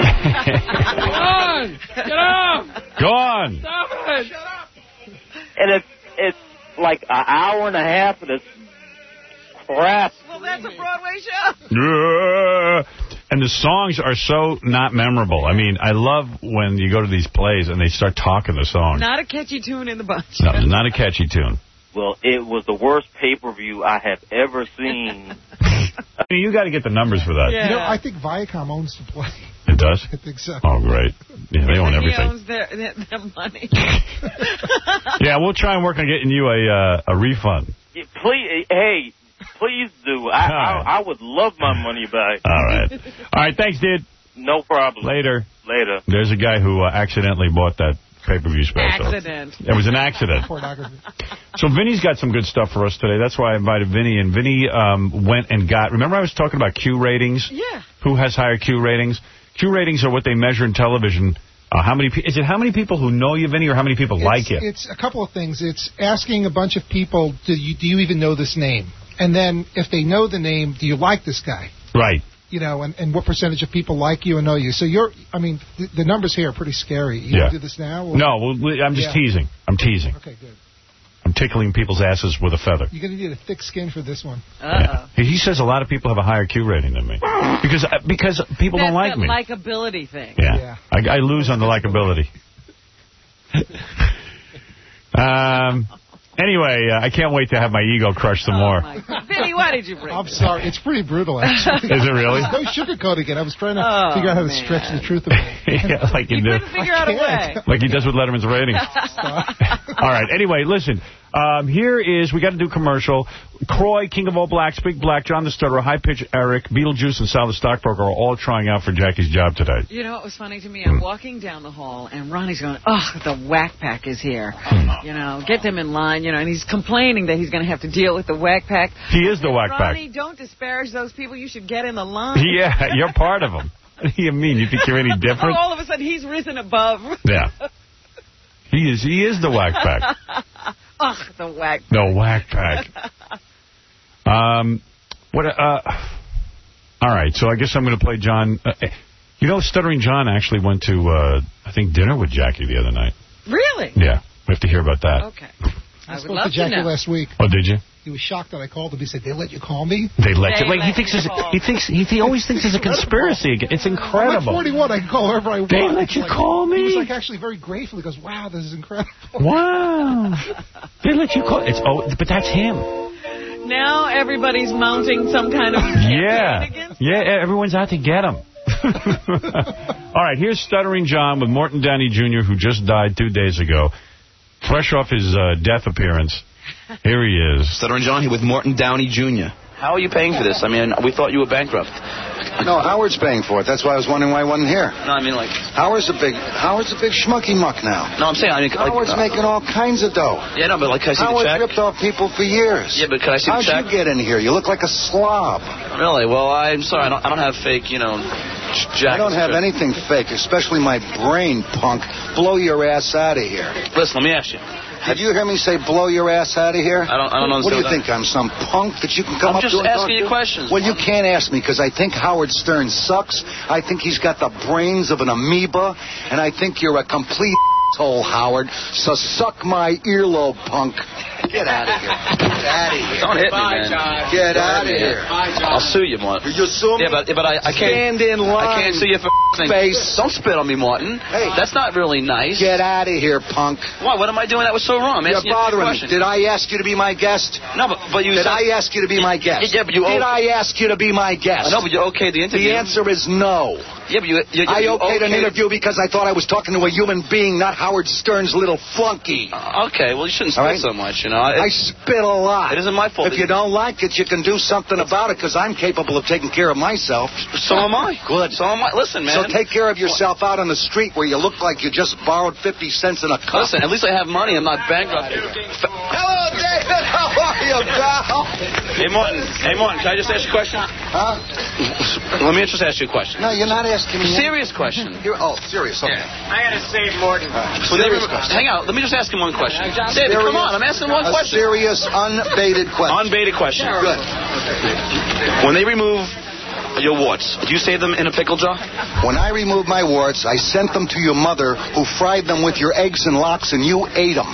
Go on. Get up. Go on. Stop it. Shut up. And it's, it's like an hour and a half of this crap. Well, that's a Broadway show. Yeah. And the songs are so not memorable. I mean, I love when you go to these plays and they start talking the songs. Not a catchy tune in the bunch. No, not a catchy tune. Well, it was the worst pay-per-view I have ever seen. I mean, you got to get the numbers for that. Yeah. You know, I think Viacom owns the play. It does? I think so. Oh, great. Yeah, they own everything. He owns their, their, their money. Yeah, we'll try and work on getting you a uh, a refund. Yeah, please, hey, please do. I, right. I I would love my money back. All right. All right, thanks, dude. No problem. Later. Later. There's a guy who uh, accidentally bought that pay-per-view special. Accident. It was an accident. So Vinny's got some good stuff for us today. That's why I invited Vinny. And Vinny um, went and got... Remember I was talking about Q ratings? Yeah. Who has higher Q ratings? Q ratings are what they measure in television. Uh, how many? Is it how many people who know you, Vinny, or how many people it's, like you? It's a couple of things. It's asking a bunch of people, do you, do you even know this name? And then if they know the name, do you like this guy? Right. You know, and, and what percentage of people like you and know you. So you're, I mean, the, the numbers here are pretty scary. You yeah. want to do this now? Or? No, well, I'm just yeah. teasing. I'm teasing. Okay, good. I'm tickling people's asses with a feather. You're going to need a thick skin for this one. Uh-oh. Yeah. He says a lot of people have a higher Q rating than me. Because because people That's don't like that me. Likability thing. Yeah. yeah. I, I lose on the likability. um... Anyway, uh, I can't wait to have my ego crushed some oh more. Vinny, why did you bring I'm this? sorry. It's pretty brutal, actually. Is it really? There's no sugarcoating it. I was trying to oh, figure out how to man. stretch the truth about it. Yeah, like you, you do. couldn't figure out a way. Like he does with Letterman's ratings. All right. Anyway, listen. Um, here is, we got to do commercial. Croy, King of All Blacks, Big Black, John the Stutterer, High Pitch Eric, Beetlejuice, and Sal the Stockbroker are all trying out for Jackie's job today. You know what was funny to me? I'm walking down the hall, and Ronnie's going, oh, the Whack Pack is here. You know, get them in line, you know, and he's complaining that he's going to have to deal with the Whack Pack. He is the Whack Pack. Ronnie, don't disparage those people. You should get in the line. Yeah, you're part of them. What do you mean? You think you're any different? Oh, all of a sudden, he's risen above. Yeah. He is He is the Whack Pack. Ugh, the Whack Pack. The Whack Pack. um, what? Uh, all right, so I guess I'm going to play John. Uh, you know, Stuttering John actually went to, uh, I think, dinner with Jackie the other night. Really? Yeah, we have to hear about that. Okay. I, I would spoke love to Jackie to know. last week. Oh, did you? He was shocked that I called him. He said, "They let you call me?" They let They you. Wait, let he thinks you it's, call. he thinks he, he always thinks it's a conspiracy. It's I'm incredible. like forty-one. I can call whoever I want. They let you Like, call me? He was like actually very grateful. He goes, "Wow, this is incredible." Wow. They let you call. It's oh, but that's him. Now everybody's mounting some kind of Yeah. campaign against Yeah, everyone's out to get him. All right, here's Stuttering John with Morton Downey Junior, who just died two days ago. Fresh off his uh, death appearance. Here he is. Stuttering John here with Morton Downey Junior How are you paying for this? I mean, we thought you were bankrupt. No, Howard's paying for it. That's why I was wondering why I wasn't here. No, I mean, like... Howard's a big Howard's a big schmucky muck now. No, I'm saying... I mean, like, Howard's uh, making all kinds of dough. Yeah, no, but like, can I see Howard's the check? ripped off people for years. Yeah, but can I see How'd the check? you get in here? You look like a slob. Really? Well, I'm sorry. I don't, I don't have fake, you know, jackets. I don't have anything fake, especially my brain, punk. Blow your ass out of here. Listen, let me ask you. Did you hear me say blow your ass out of here? I don't, I don't understand. What do you that. think? I'm some punk that you can come I'm up just to and asking talk you to? questions. Well, you can't ask me because I think Howard Stern sucks. I think he's got the brains of an amoeba, and I think you're a complete asshole, Howard. So suck my earlobe, punk. Get out of here. Get out of here. Don't hit me, Bye, man. John. Get out of here. Bye, John. I'll sue you, Martin. You sue me? Yeah, but, but I, I can't... Stand in line. I can't sue you for things. Face. Don't spit on me, Martin. Hey. That's not really nice. Get out of here, punk. Why? What am I doing that was so wrong? I'm You're asking you a bothering me. question. Did I ask you to be my guest? No, but, but you Did said... I ask you to be my guest? Yeah, but you... Did I ask you to be my guest? No, but you okayed the interview. The answer is no. Yeah, but you... you, you I you okayed an okayed- interview because I thought I was talking to a human being, not Howard Stern's little flunky. Uh, okay, well, you shouldn't spit All right. so much, you know. I It, spit a lot. it isn't my fault. If you don't like it, you can do something about it because I'm capable of taking care of myself. So am I. Good. So am I. Listen, man. So take care of yourself out on the street where you look like you just borrowed fifty cents in a cup. Listen, at least I have money. I'm not bankrupt. Hello, David. How are you, pal? Hey, Martin. Hey, Martin, can I just ask you a question? Huh? Let me just ask you a question. No, you're not asking me. Serious question. You're, oh, serious. Okay. I gotta save Morton. When they remove, hang out. Let me just ask him one question. David, come on. I'm asking one a question. serious, unbaited question. Unbaited question. Good. When they remove your warts, do you save them in a pickle jar? When I removed my warts, I sent them to your mother, who fried them with your eggs and lox, and you ate them.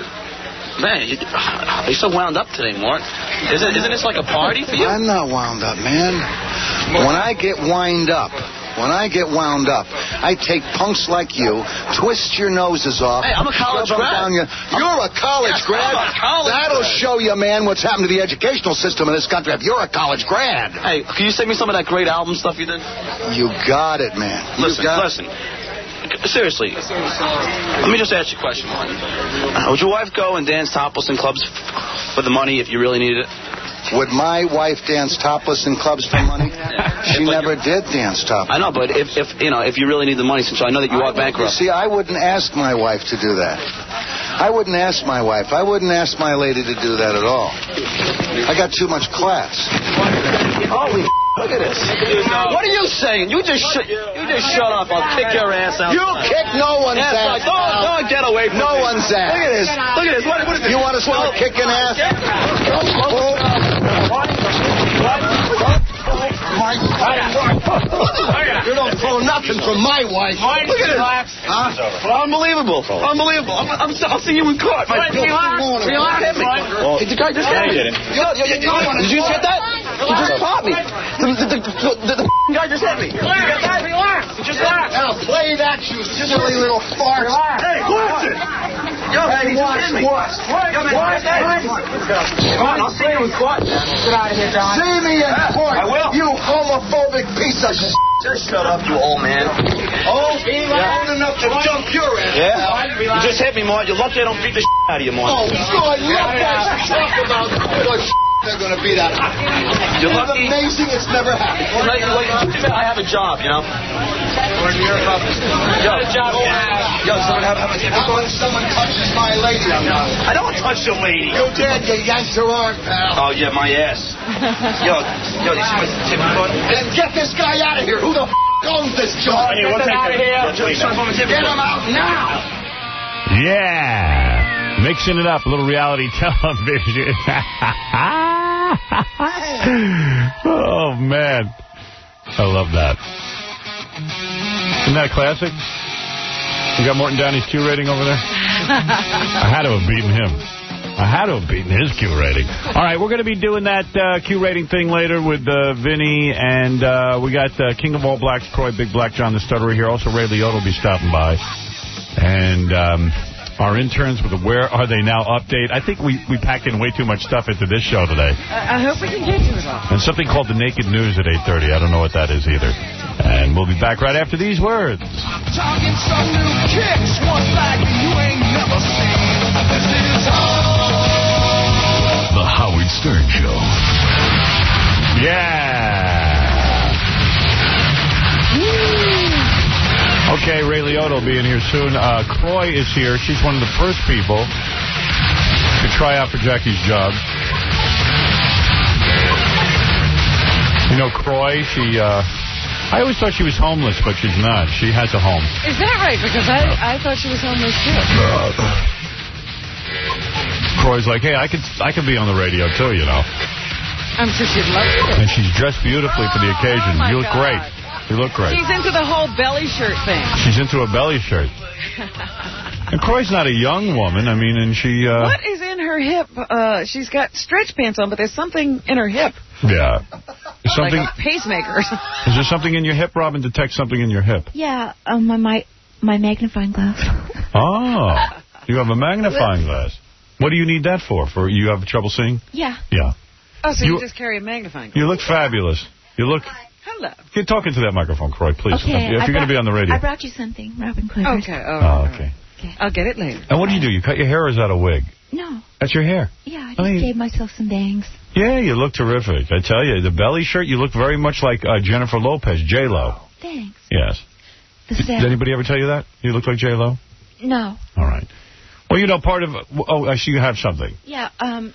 Man, you, you're so wound up today, Mort. Isn't, isn't this like a party for you? I'm not wound up, man. When I get wind up, when I get wound up, I take punks like you, twist your noses off. Hey, I'm a college shove them grad. down your- You're a college Yes, grad. I'm a college That'll grad. show you, man, what's happened to the educational system in this country. If you're a college grad. Hey, can you send me some of that great album stuff you did? You got it, man. You Listen, got listen. Seriously, let me just ask you a question, Martin. Uh, would your wife go and dance topless in clubs f- for the money if you really needed it? Would my wife dance topless in clubs for money? She never did dance topless. I know, but if, if you know, if you really need the money, since I know that you are bankrupt. See, I wouldn't ask my wife to do that. I wouldn't ask my wife. I wouldn't ask my lady to do that at all. I got too much class. Holy look at this. What are you saying? You just sh- you just shut up. I'll kick your ass out. You kick no one's yes, ass. Like, don't, don't get away from No me. one's ass. Look at this. Look at this. What, what is this? You want to start kicking ass? You don't throw nothing from my wife. Look at this. Huh? Unbelievable. Unbelievable. I'm, I'm, I'll see you in court. My Relax. Relax. hit me. Well, the guy just hit me. Did you just get that? He just caught me. The, the, the, the, the, the guy just hit me. Relax. Relax. Just relax. Now play that, you silly little fart. Hey, listen. Yo, hey, he just hit me. What? Yo, man, what? Come on, I'll see you in court. Get out of here, John. See me in court. I will. You homophobic piece of shit. Just shut up, you old man. Oh, yeah. Old enough to jump your ass. Yeah? You just hit me, Mart. You're lucky I don't beat the shit out of you, Mart. Oh, good. Look what you talk about. The shit they're going to beat out of you. You're It's lucky. amazing it's never happened. Like, like, I have a job, you know? Yo, job you have. Yo, someone have, have a How when someone touches my lady, I'm not. I don't touch your lady. You did. You yanked her arm, pal. Oh, yeah, my ass. Yo, yo, you see my tip foot? Then get this guy out of here. Who the f*** owns this joint? Get him out of here. Get him out now. Yeah. Mixing it up, a little reality television. Oh, man. I love that. Isn't that a classic? You got Morton Downey's Q rating over there? I had to have beaten him. I had to have beaten his Q rating. All right, we're going to be doing that uh, Q rating thing later with uh, Vinny, and uh, we got uh, King of All Blacks, Croy, Big Black John the Stutterer here. Also, Ray Liotta will be stopping by. And um, our interns with the Where Are They Now update. I think we, we packed in way too much stuff into this show today. I, I hope we can get to it all. And something called the Naked News at eight thirty. I don't know what that is either. And we'll be back right after these words. Talking some new kicks, one like you ain't never seen. This is all. The Howard Stern Show. Yeah. Okay, Ray Liotta will be in here soon. Uh, Croy is here. She's one of the first people to try out for Jackie's job. You know, Croy, she... Uh, I always thought she was homeless, but she's not. She has a home. Is that right? Because I, I thought she was homeless, too. Croy's like, hey, I could I could be on the radio, too, you know. I'm sure she'd love to. And she's dressed beautifully for the occasion. Oh, you look God. great. You look great. She's into the whole belly shirt thing. She's into a belly shirt. And Croy's not a young woman. I mean, and she... Uh, what is in her hip? Uh, she's got stretch pants on, but there's something in her hip. Yeah. Is something, like a pacemaker. Is there something in your hip, Robin? Detect something in your hip. Yeah, um, my, my my magnifying glass. Oh, you have a magnifying glass. What do you need that for? For you have trouble seeing? Yeah. Yeah. Oh, so you, you just carry a magnifying glass. You look fabulous. You look... Hello. Get talking to that microphone, Croy, please. Okay, if you're going to be on the radio. I brought you something, Robin Clifford. Okay, all right. Oh, okay. okay. I'll get it later. And what do you do? You cut your hair or is that a wig? No. That's your hair? Yeah, I just I mean, gave myself some bangs. Yeah, you look terrific. I tell you, the belly shirt, you look very much like uh, Jennifer Lopez, J-Lo. Thanks. Yes. The Did, did anybody ever tell you that? You look like J-Lo? No. All right. Well, you know, part of... Oh, I see you have something. Yeah, um,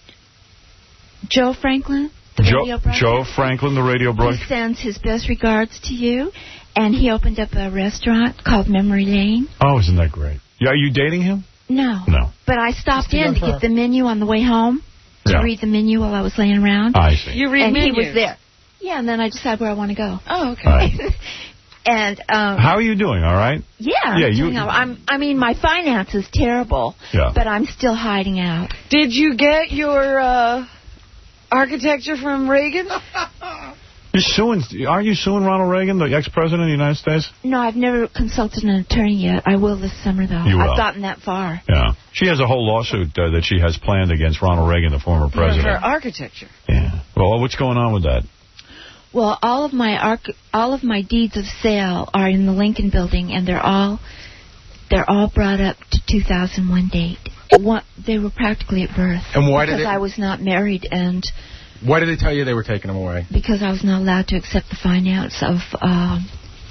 Joe Franklin, the Joe, radio broadcaster. Joe Franklin, the radio He broadcaster. sends his best regards to you, and he opened up a restaurant called Memory Lane. Oh, isn't that great? Yeah, are you dating him? No. No. But I stopped Just in to get the menu on the way home, to Yeah. read the menu while I was laying around. I see. You read and menus. he was there. Yeah, and then I decided where I want to go. Oh, okay. Right. And um, How are you doing? All right? yeah, Yeah, I'm you- doing all right. I'm. I mean, my finance is terrible, Yeah. but I'm still hiding out. Did you get your uh, architecture from Reagan? You're suing... Aren't you suing Ronald Reagan, the ex-president of the United States? No, I've never consulted an attorney yet. I will this summer, though. You will. I've gotten that far. Yeah. She has a whole lawsuit uh, that she has planned against Ronald Reagan, the former president. Her architecture. Yeah. Well, what's going on with that? Well, all of my arch- all of my deeds of sale are in the Lincoln Building, and they're all they're all brought up to two thousand one date. One, they were practically at birth. And why did because it- I was not married, and Why did they tell you they were taking them away? because I was not allowed to accept the finance of um,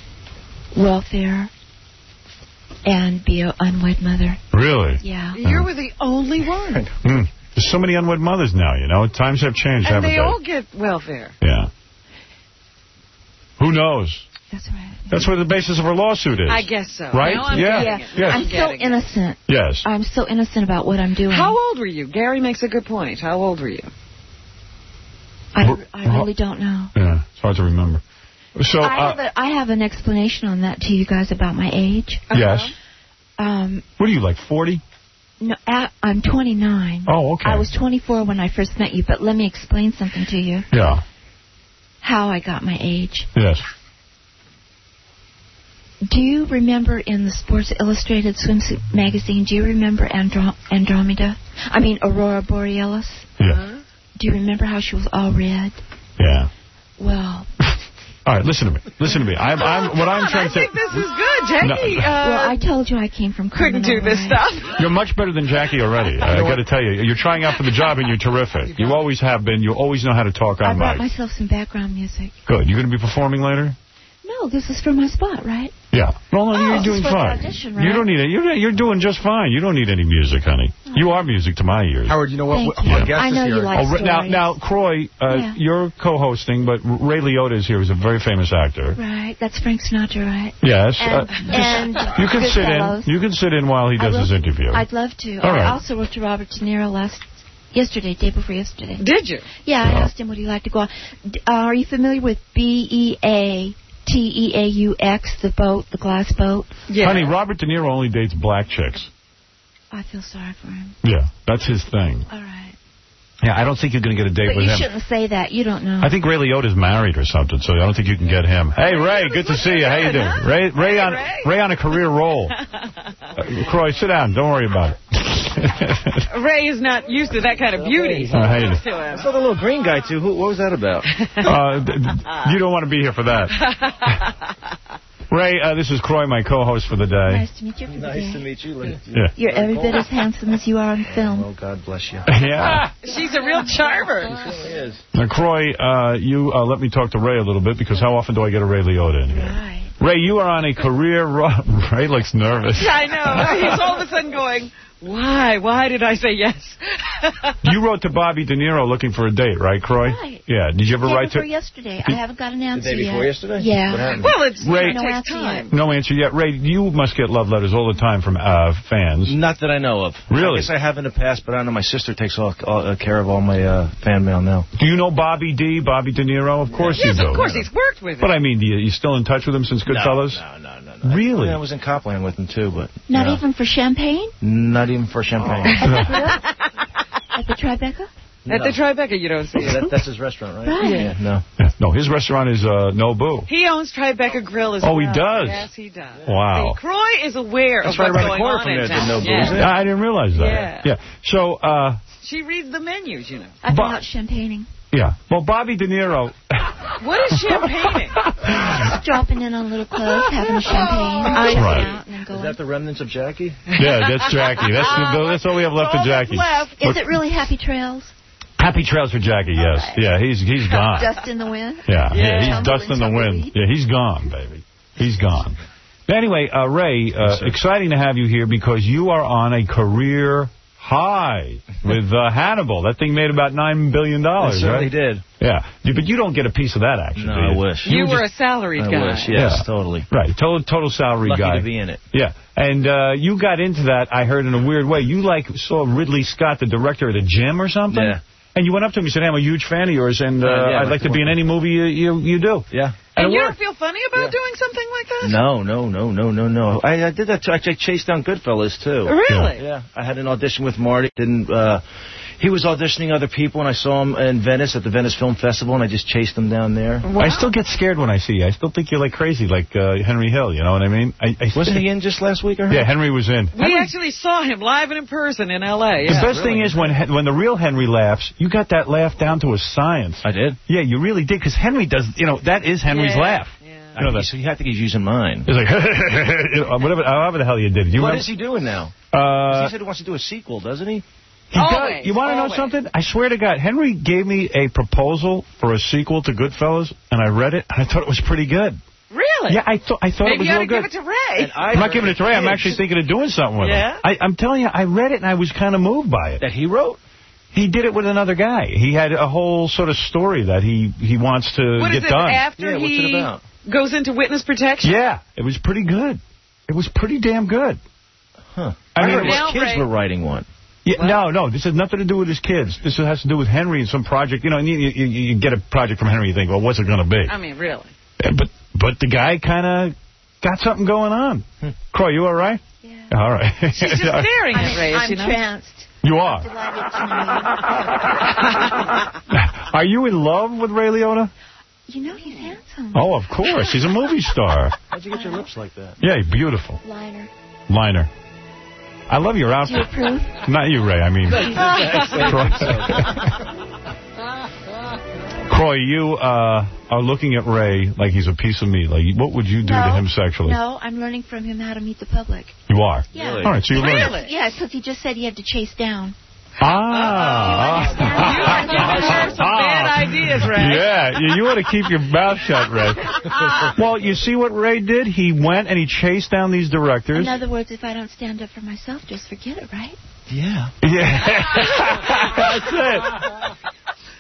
welfare and be an unwed mother. Really? Yeah. You were the only one. Mm. There's so many unwed mothers now, you know. Times have changed, And haven't they they? all get welfare. Yeah. Who knows? That's right. That's what the basis of her lawsuit is. I guess so. Right? Now I'm Yeah. getting it. Yes. I'm so innocent. Yes. I'm so innocent about what I'm doing. How old were you? Gary makes a good point. How old were you? I, I really don't know. Yeah, it's hard to remember. So, I, uh, have a, I have an explanation on that to you guys about my age. yes. Um, What are you, like forty? no, at, I'm twenty-nine. Oh, okay. I was twenty-four when I first met you, but let me explain something to you. Yeah. How I got my age. Yes. Do you remember in the Sports Illustrated swimsuit magazine, do you remember Andro- Andromeda? I mean, Aurora Borealis? Yeah. Do you remember how she was all red? Yeah. Well, All right, listen to me. Listen to me. I'm, I'm, what I'm trying I to think this is good. Jackie No. uh, well, I told you I came from couldn't do criminal this life. stuff. You're much better than Jackie already. I, I got to tell you. You're trying out for the job, and you're terrific. You always have been. You always know how to talk I on brought mic. myself some background music. Good. You're going to be performing later? No, this is for my spot, right? Yeah. No, no, Oh, you're this doing is for the fine. audition, You right? don't need it. You're, you're doing just fine. You don't need any music, honey. You are music to my ears. Howard, you know what? Thank you. Our guest I know is you here. like Oh, Ra- now, stories. now, Croy, uh, Yeah. you're co-hosting, but Ray Liotta is here. He's a very famous actor. Right, that's Frank Sinatra, right? Yes. And, uh, and you can sit Goodfellas. in. You can sit in while he I does will- his interview. I'd love to. All I right. also wrote to Robert De Niro last yesterday, day before yesterday. Did you? Yeah, I Oh. asked him would he like to go on. D- Uh, are you familiar with B E A T E A U X, the boat, the glass boat? Yeah. Honey, Robert De Niro only dates black chicks. I feel sorry for him. Yeah, that's his thing. All right. Yeah, I don't think you're going to get a date But with you him. shouldn't say that. You don't know. I think Ray Liotta's married or something, so I don't think you can get him. Hey, Ray, good to see you. How you doing? Ray, Ray on Ray on a career roll. Uh, Croy, sit down. Don't worry about it. Ray is not used to that kind of beauty. Uh, how you doing? I saw the little green guy, too. Who, what was that about? Uh, d- d- you don't want to be here for that. Ray, uh, this is Croy, my co-host for the day. Nice to meet you. For the Nice day. to meet you. Yeah. You're every bit as handsome as you are on film. Oh, God bless you. Yeah. She's a real charmer. She really is. Now, Croy, uh, you uh, let me talk to Ray a little bit, because how often do I get a Ray Liotta in here? Right. Ray, you are on a career run. Ray looks nervous. Yeah, I know. He's all of a sudden going, why? Why did I say yes? You wrote to Bobby De Niro looking for a date, right, Croy? Right. Yeah. Did you ever Day write to... before yesterday. I haven't got an answer The day before yet. yesterday? Yeah. What happened? Well, it's, Ray, it no takes answer time. yet. No answer yet. Ray, you must get love letters all the time from uh, fans. Not that I know of. Really? I guess I have in the past, but I know my sister takes all, all uh, care of all my uh, fan mail now. Do you know Bobby D, Bobby De Niro? Of course Yes, you do. of course. He's worked with him. But I mean, do you, you still in touch with him since Goodfellas? No, no, no, no. Really? I, I was in Copland with him, too, but... Not no. even for champagne? Not even for champagne. At the Tribeca? At No. the Tribeca, you don't see it. that, That's his restaurant, right? Right. Yeah, no. Yeah, no, his restaurant is uh, Nobu. He owns Tribeca Grill as Oh, well. he does? Yes, he does. Wow. See, Croy is aware That's of right what's around the going corner on from in there, town. the Nobu, Yeah. isn't it? I didn't realize that. Yeah. Yeah. So, uh, She reads the menus, you know. I've been Bo- out champagning. yeah. Well, Bobby De Niro... What is champagning? Just dropping in on little clubs, having a champagne, That's checking right. out, and then Is going. that the remnants of Jackie? Yeah, that's Jackie. That's the, that's all we have left of Jackie. Left. Is it really Happy Trails? Happy trails for Jackie, yes. Right. Yeah, he's he's gone. Dust in the wind? Yeah, yeah, Yeah. he's Tumble dust in and the wind. tumbleweed. Yeah, he's gone, baby. He's gone. Anyway, uh, Ray, uh, exciting to have you here because you are on a career high with uh, Hannibal. That thing made about nine billion dollars, It certainly right? did. Yeah, You- but you don't get a piece of that action, No, do you? I wish. You You were a just- salaried I guy. wish, yes, Yeah. totally. Right, total total salary Lucky guy. to be in it. Yeah, and uh, you got into that, I heard, in a weird way. You, like, saw Ridley Scott, the director of The Gym or something? Yeah. And you went up to him and said, hey, I'm a huge fan of yours, and uh, Uh, yeah, I'd I'd like to be in any movie you you, you do. Yeah. And it you don't worked. feel funny about doing something like that? No, no, no, no, no, no. I, I did that. Too. I chased down Goodfellas, too. Really? Yeah. I had an audition with Marty. Didn't. Uh, he was auditioning other people, and I saw him in Venice at the Venice Film Festival, and I just chased him down there. Wow. I still get scared when I see you. I still think you're like crazy, like uh, Henry Hill, you know what I mean? I, I Wasn't he in just last week, I heard? Yeah, Henry was in. We Henry, actually saw him live and in person in L A. the Yeah. best thing is when when the real Henry laughs, you got that laugh down to a science. I did? Yeah, you really did, because Henry does, you know, that is Henry's Yeah. laugh. Yeah. You know, I, that, so I think he's using mine. it's like, you know, whatever, however the hell you did it. You What remember- is he doing now? Uh, he said he wants to do a sequel, doesn't he? He does. Always, You want to know always. something? I swear to God, Henry gave me a proposal for a sequel to Goodfellas, and I read it, and I thought it was pretty good. Really? Yeah, I thought I thought Maybe it was you ought real to good. give it to Ray. And I I'm not heard giving it to Ray. I'm kids actually thinking of doing something with Yeah? it. I, I'm telling you, I read it, and I was kind of moved by it. That he wrote? He did it with another guy. He had a whole sort of story that he, he wants to What get is it, done. after Yeah, what's it he about? goes into witness protection? Yeah, it was pretty good. It was pretty damn good. Huh. I I mean, heard it his Now, kids Ray- were writing one. Yeah, no, no, this has nothing to do with his kids. This has to do with Henry and some project. You know, and you, you, you get a project from Henry, you think, well, what's it going to be? I mean, really. But but the guy kind of got something going on. Hmm. Croy, you all right? Yeah. All right. She's just staring at Ray, I'm you know. tranced. You are. Delighted to know Are you in love with Ray Liotta? you. You know he's handsome. Oh, of course. He's a movie star. How'd you get your lips like that? Yeah, beautiful. Liner. Liner. I love your Do you outfit. approve? Not you, Ray. I mean, Croy, you uh, are looking at Ray like he's a piece of meat. Like, what would you do no, to him sexually? No, I'm learning from him how to meet the public. You are? Yeah. Really? All right, so you're learning. Really? Yeah, because he just said he had to chase down. Ah. You are giving her some bad ideas, Ray. Yeah, you, you ought to keep your mouth shut, Ray. Well, you see what Ray did? He went and he chased down these directors. In other words, if I don't stand up for myself, just forget it, right? Yeah. Yeah. That's it.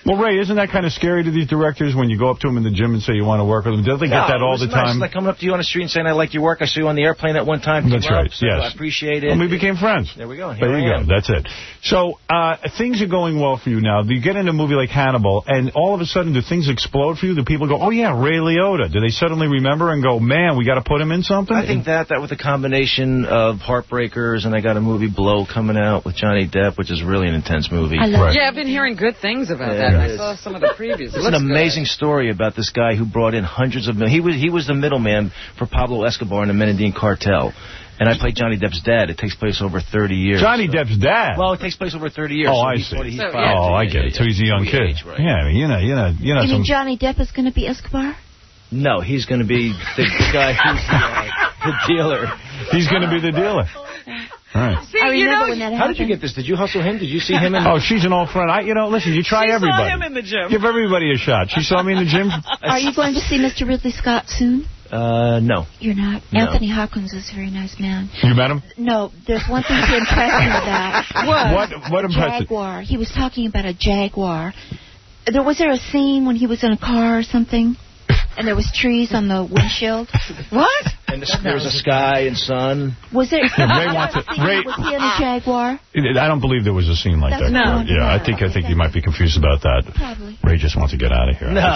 Well, Ray, isn't that kind of scary to these directors when you go up to them in the gym and say you want to work with them? Don't they get No, that all the it was nice. time? Like coming up to you on the street and saying, I like your work. I saw you on the airplane at one time. That's right, up, so yes. I appreciate it. And we became friends. There we go. Here There you I go. am. That's it. So uh, things are going well for you now. You get in a movie like Hannibal, and all of a sudden, do things explode for you? Do people go, oh, yeah, Ray Liotta? Do they suddenly remember and go, man, we got to put him in something? I think that, that with the combination of Heartbreakers, and I got a movie, Blow, coming out with Johnny Depp, which is really an intense movie. I love right. Yeah, I've been hearing good things about Yeah, that. it I is. saw some of the previews. It's an amazing story about this guy who brought in hundreds of millions. He was, he was the middleman for Pablo Escobar and the Medellin cartel. And I played Johnny Depp's dad. It takes place over thirty years. Johnny Depp's dad? Well, it takes place over thirty years. Oh, so I he's see. forty, he's So, five. oh, I get it. So he's a young kid. Age, right. Yeah, I mean, you know, you know, you know. You some... mean Johnny Depp is going to be Escobar? No, he's going to be the, the guy who's the, uh, the dealer. He's going to be the dealer. Right. See, I remember you know, when that How happened. did you get this? Did you hustle him? Did you see him in Oh, she's an old friend. I, you know, listen, you try She saw everybody. him in the gym. Give everybody a shot. She saw me in the gym. Are you going to see Mister Ridley Scott soon? Uh, no. You're not. No. Anthony Hopkins is a very nice man. You met him? No, there's one thing to impress me about. What? What, what impressed you? Jaguar. He was talking about a Jaguar. There was there a scene when he was in a car or something, and there was trees on the windshield? What? And the, there was a sky and sun. Was there? Ray wants it. Ray, Was he in a Jaguar? I don't believe there was a scene like That's that. no. Yeah, I think I think you might be confused about that. Probably. Ray just wants to get out of here. No.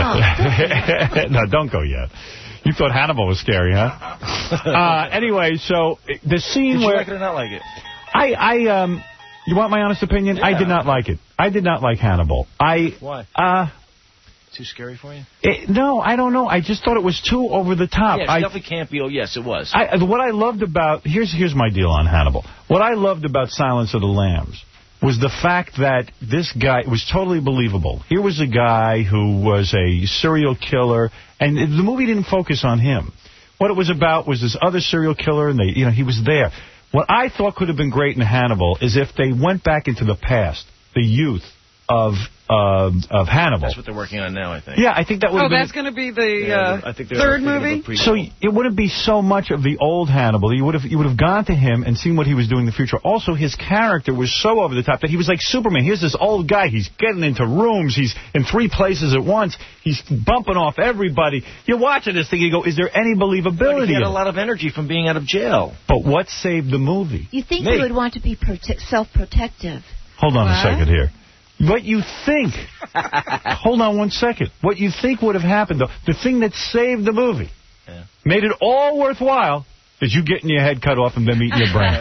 No, don't go yet. You thought Hannibal was scary, huh? uh, anyway, so the scene Did you where like it or not like it? I, I, um, you want my honest opinion? Yeah. I did not like it. I did not like Hannibal. I. Why? Uh. Too scary for you? It, no, I don't know. I just thought it was too over the top. Yeah, it's I, definitely campy. Oh, yes, it was. I, what I loved about here's here's my deal on Hannibal. What I loved about Silence of the Lambs was the fact that this guy it was totally believable. Here was a guy who was a serial killer, and the movie didn't focus on him. What it was about was this other serial killer, and they, you know, he was there. What I thought could have been great in Hannibal is if they went back into the past, the youth of uh, of Hannibal. That's what they're working on now, I think. Yeah, I think that would Oh, have been... that's going to be the Yeah, uh, I think they're third thinking of a movie? prequel. So it wouldn't be so much of the old Hannibal. You would have you would have gone to him and seen what he was doing in the future. Also, his character was so over the top that he was like Superman. Here's this old guy. He's getting into rooms. He's in three places at once. He's bumping off everybody. You're watching this thing. You go, is there any believability? He had in a it? lot of energy from being out of jail. But what saved the movie? You think Me. he would want to be prote- self-protective? Hold on What? a second here. What you think, hold on one second. What you think would have happened, though, the thing that saved the movie, Yeah. made it all worthwhile, is you getting your head cut off and them eating your brain.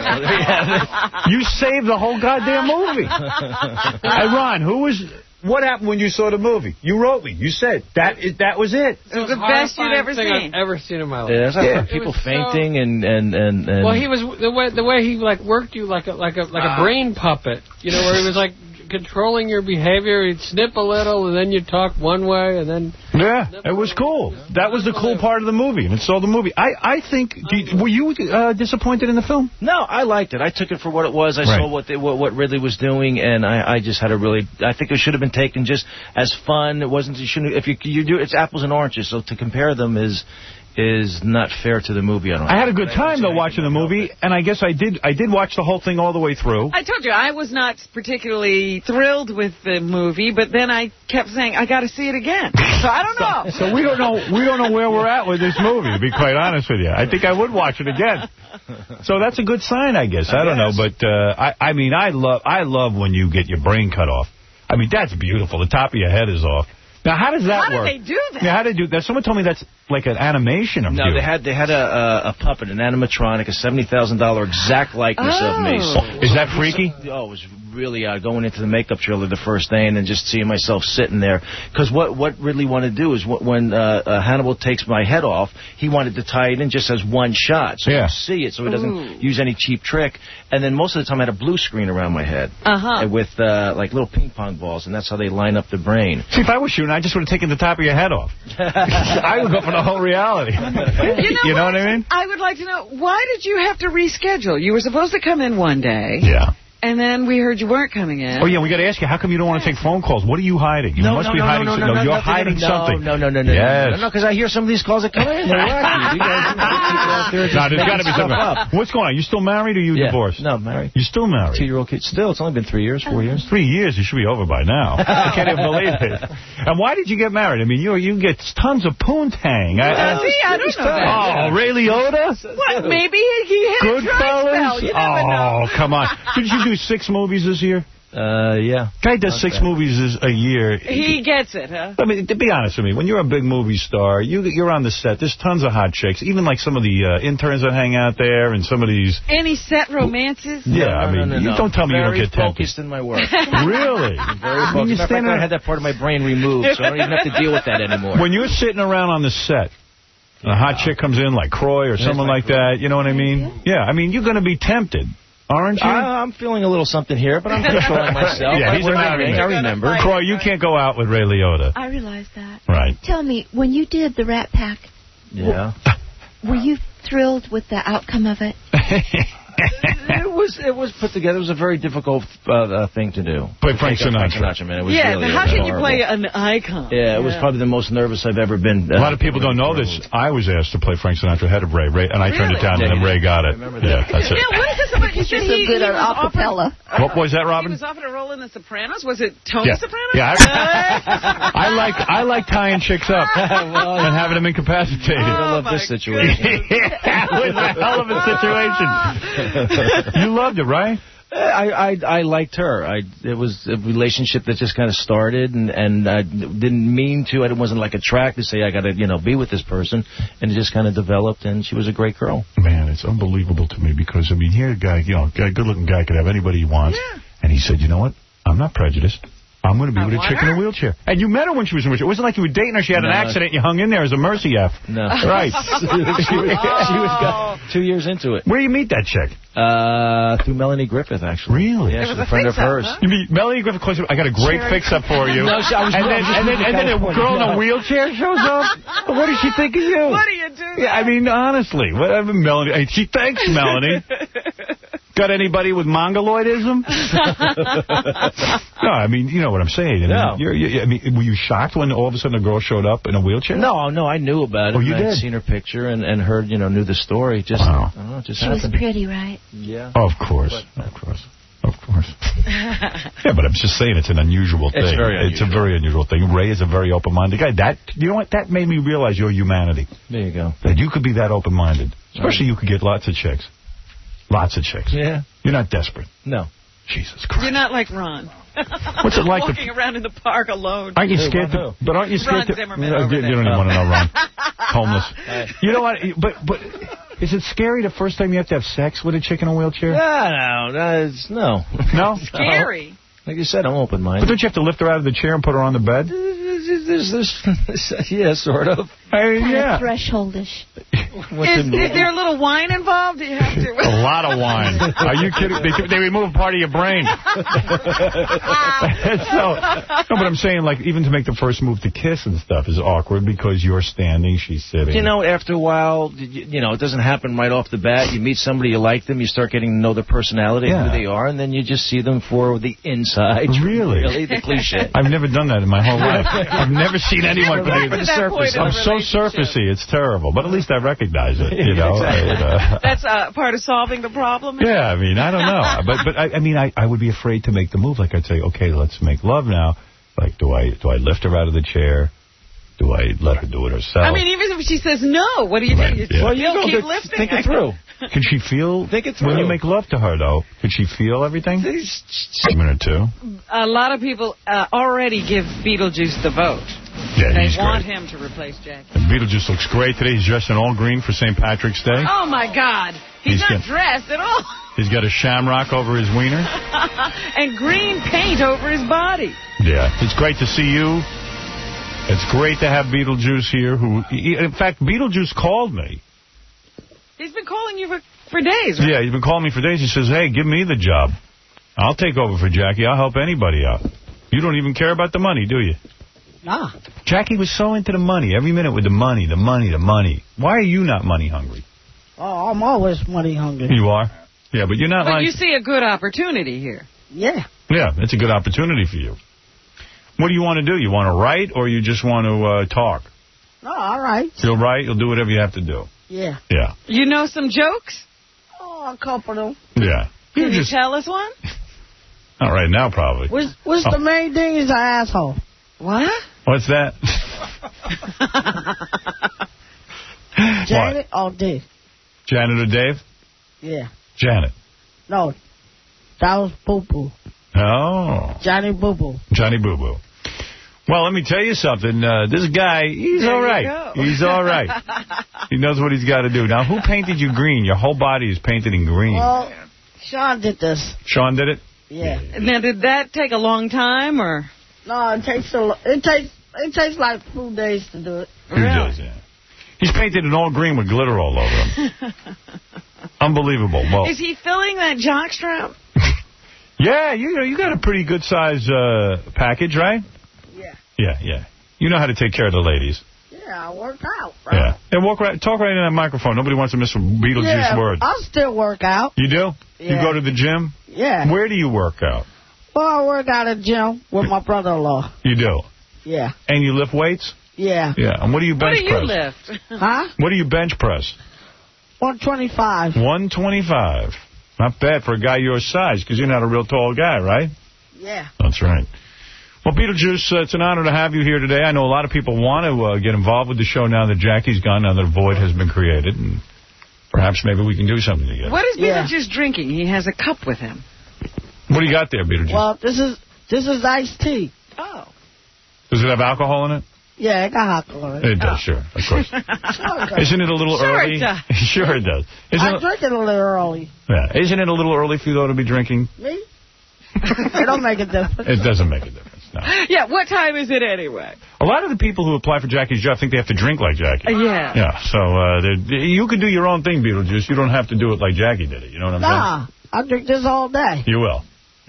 You saved the whole goddamn movie. Hey, Ron, who was... What happened when you saw the movie? You wrote me. You said that is, that was it. It was the best you'd ever thing seen. I've ever seen in my life. Yeah, there's like Yeah. people It was fainting and, and, and, and... Well, he was the way the way he like worked you like a like a like a brain puppet. You know, where he was like controlling your behavior. He'd snip a little, and then you'd talk one way, and then Yeah, it was cool. That was the cool part of the movie, and it sold the movie. I, I think, do you, were you uh, disappointed in the film? No, I liked it. I took it for what it was. I Right. saw what, they, what what Ridley was doing, and I, I just had a really. I think it should have been taken just as fun. It wasn't. You shouldn't. If you you do, it's apples and oranges. So to compare them is is not fair to the movie. I don't. I had a good But I time, though, haven't watching the seen movie, and I guess I did I did watch the whole thing all the way through. I told you, I was not particularly thrilled with the movie, but then I kept saying, I got to see it again. So I don't know. So we don't know we don't know where we're at with this movie, to be quite honest with you. I think I would watch it again. So that's a good sign, I guess. I don't know, but uh, I I mean, I love I love when you get your brain cut off. I mean, that's beautiful. The top of your head is off. Now, how does that How work? did they do that? Yeah, how did they do that? Someone told me that's like an animation of No, you. they had they had a a, a puppet, an animatronic, a seventy thousand dollar exact likeness Oh. of me. So, Is that freaky? Oh, it was really uh, going into the makeup trailer the first day and then just seeing myself sitting there. Because what what Ridley wanted to do is wh- when uh, uh, Hannibal takes my head off, he wanted to tie it in just as one shot, so Yeah. you see it, so he doesn't Ooh. use any cheap trick. And then most of the time, I had a blue screen around my head Uh-huh. and with uh, like little ping pong balls, and that's how they line up the brain. See, if I was shooting, I just would have taken the top of your head off. I would go for the whole reality. You know, You know what I mean? I would like to know, why did you have to reschedule? You were supposed to come in one day. Yeah. And then we heard you weren't coming in. Oh, yeah, we got to ask you, how come you don't want to take phone calls? What are you hiding? You no, must no, be no, hiding no, no, something. no, You're nothing, hiding no, something. No, no, no, no, yes. no, no, because I hear some of these calls that come in. They're wacky. You guys, out there no, there's got to be something. Up. What's going on? You still married or you yeah. divorced? No, married. You still married? Two-year-old kid. Still, it's only been three years, four years. Three years? You should be over by now. I can't even believe it. And why did you get married? I mean, you you get tons of poontang. I, I, See, I don't know that. Oh, Ray Liotta? What? Maybe he, he hit a dry spell. You never oh, know. come on. Did you do six movies this year? Uh, yeah. Guy does six bad. movies a year. He gets it, huh? I mean, to be honest with me, when you're a big movie star, you, you're on the set. There's tons of hot chicks, even like some of the uh, interns that hang out there and some of these... Any set romances? Yeah, no, I mean, no, no, no, you no. don't tell me very you don't get tempted. focused in my work. Really? Very focused. I, mean, I had that part of my brain removed, so I don't even have to deal with that anymore. When you're sitting around on the set, a hot chick comes in like Croy or someone like that, you know what I mean? Yeah, I mean, you're going to be tempted. Aren't you? I, I'm feeling a little something here, but I'm controlling myself. Yeah, he's a married. I remember. Croy, you can't go out with Ray Liotta. I realize that. Right. Tell me, when you did the Rat Pack, yeah, were you thrilled with the outcome of it? it was it was put together. It was a very difficult uh, uh, thing to do. Play Frank Sinatra. Frank Sinatra, man. It was yeah, really, how really can you horrible. play an icon? Yeah, it was yeah. probably the most nervous I've ever been. Uh, a lot of people don't know this. I was asked to play Frank Sinatra ahead of Ray, Ray and I really? turned it down, yeah, and then Ray got it. Yeah, Yeah, that's it. what is this about? You said he, good he at was acapella. What was that, Robin? He was offered a role in The Sopranos. Was it Tony yeah. Soprano? Yeah, I, I like I like tying chicks up well, and having them incapacitated. I love this situation. yeah, it was a hell of a situation. You loved it, right? I, I I liked her. I it was a relationship that just kind of started, and and I didn't mean to. I wasn't like a track to say I got to you know be with this person, and it just kind of developed. And she was a great girl. Man, it's unbelievable to me because I mean, here a guy, you know, a good-looking guy could have anybody he wants, yeah. and he said, you know what? I'm not prejudiced. I'm going to be I with a chick her. in a wheelchair. And you met her when she was in a wheelchair. It wasn't like you were dating her. She had no, an accident. You hung in there as a mercy F. No. Right. she, was, she was got two years into it. Where do you meet that chick? Uh, through Melanie Griffith, actually. Really? Yeah, she's a friend of hers. Huh? You mean Melanie Griffith calls you, I got a great fix-up for you. No, she, I was and, then, and, then, and then a girl in a wheelchair shows up? What does she think of you? What do you do? Yeah, I mean, honestly, whatever, Melanie. She thanks Melanie. Got anybody with mongoloidism? No, I mean, you know what I'm saying. I mean, No. You're, you're, I mean, were you shocked when all of a sudden a girl showed up in a wheelchair? No, no, I knew about it. Oh, you I'd did? seen her picture and, and heard, you know, knew the story. Just, Wow. I don't know, it just She happened. was pretty, right? Yeah. Oh, of course. Of course. Of course. Yeah, but I'm just saying it's an unusual thing. It's very It's a unusual. very unusual thing. Ray is a very open-minded guy. That, you know what? That made me realize your humanity. There you go. That you could be that open-minded. Especially you could get lots of chicks. Lots of chicks. Yeah. You're not desperate. No. Jesus Christ. You're not like Ron. What's it like to- Walking around in the park alone. Aren't you Hey, scared Ron to... But aren't you scared Ron to... Zimmerman Uh, over you, there. you don't even want to know, Ron. Homeless. Hey. You know what? But, but is it scary the first time you have to have sex with a chick in a wheelchair? No, no, it's, no. No? Scary. Like you said, I'm But open-minded. don't you have to lift her out of the chair and put her on the bed? There's, there's, yeah, sort of. I mean, Kind yeah. of thresholdish. Is, is there a little wine involved? Do you have to? A lot of wine. Are you kidding? They, they remove part of your brain. so, no, but I'm saying, like, even to make the first move to kiss and stuff is awkward because you're standing, she's sitting. You know, after a while, you, you know, it doesn't happen right off the bat. You meet somebody, you like them, you start getting to know their personality, Yeah. who they are, and then you just see them for the inside. Really? Really, the cliche. I've never done that in my whole life. I've never seen anyone Never play got to that point in a I'm so relationship. surfacey, it's terrible. But at least I recognize it, you know. Exactly. I, uh, That's uh, part of solving the problem? Yeah, I mean, I don't know. But but I, I mean, I, I would be afraid to make the move. Like, I'd say, okay, let's make love now. Like, do I do I lift her out of the chair? Do I let her do it herself? I mean, even if she says no, what do you Right, do? You yeah. Well, you still go keep to- lifting. think it through. Can she feel... Think it through. When you make love to her, though, can she feel everything? A minute or two. A lot of people uh, already give Beetlejuice the vote. Yeah, They he's want great. him to replace Jackie. And Beetlejuice looks great today. He's dressed in all green for Saint Patrick's Day. Oh, my God. He's, He's not got- dressed at all. He's got a shamrock over his wiener. And green paint over his body. Yeah. It's great to see you. It's great to have Beetlejuice here. Who, he, in fact, Beetlejuice called me. He's been calling you for, for days, right? Yeah, he's been calling me for days. He says, hey, give me the job. I'll take over for Jackie. I'll help anybody out. You don't even care about the money, do you? Nah. Jackie was so into the money. Every minute with the money, the money, the money. Why are you not money hungry? Oh, I'm always money hungry. You are? Yeah, but you're not But like... you see a good opportunity here. Yeah. Yeah, it's a good opportunity for you. What do you want to do? You want to write or you just want to uh, talk? No, all right. You'll write, you'll do whatever you have to do. Yeah. Yeah. You know some jokes? Oh, a couple of them. Yeah. Can you you just, tell us one? Not right now, probably. What's, what's Oh. the main thing is an asshole. What? What's that? Janet or Dave? Janet or Dave? Yeah. Janet. No, that was Boo Boo. Oh. Johnny Boo Boo. Johnny Boo Boo. Well, let me tell you something. Uh, this guy, he's There all you right. go. He's all right. He knows what he's got to do. Now, who painted you green? Your whole body is painted in green. Well, Sean did this. Sean did it? Yeah. Now, did that take a long time, or? No, it takes a, lo- it takes it takes like two days to do it. He does, yeah. He's painted it all green with glitter all over him. Unbelievable. Well, Is he filling that jockstrap? yeah, you know, you got a pretty good size uh, package, right? Yeah. Yeah, yeah. You know how to take care of the ladies. Yeah, I work out, bro. Yeah. And walk right, talk right in that microphone. Nobody wants to miss a Beetlejuice yeah, word. I still work out. You do? You Yeah. go to the gym? Yeah. Where do you work out? Well, I work out at the gym with my brother-in-law. You do? Yeah. And you lift weights? Yeah. Yeah. And what do you bench What do you press? lift? Huh? What do you bench press? one twenty-five. one twenty-five. Not bad for a guy your size, because you're not a real tall guy, right? Yeah. That's right. Well, Beetlejuice, uh, it's an honor to have you here today. I know a lot of people want to uh, get involved with the show now that Jackie's gone, now that a void has been created, and perhaps maybe we can do something together. What is Yeah. Beetlejuice drinking? He has a cup with him. What do you got there, Beetlejuice? Well, this is this is iced tea. Oh. Does it have alcohol in it? Yeah, it got alcohol in it. It does, sure, of course. Isn't it a little Sure early? it does. Sure it does. Isn't I it, drink it a little early. yeah. Isn't it a little early for you, though, to be drinking? Me? It don't make a difference. It doesn't make a difference, no. Yeah, what time is it anyway? A lot of the people who apply for Jackie's job think they have to drink like Jackie. Uh, yeah. Yeah, so uh, they're- you can do your own thing, Beetlejuice. You don't have to do it like Jackie did it. You know what I'm Nah, I drink this all day. saying? You will.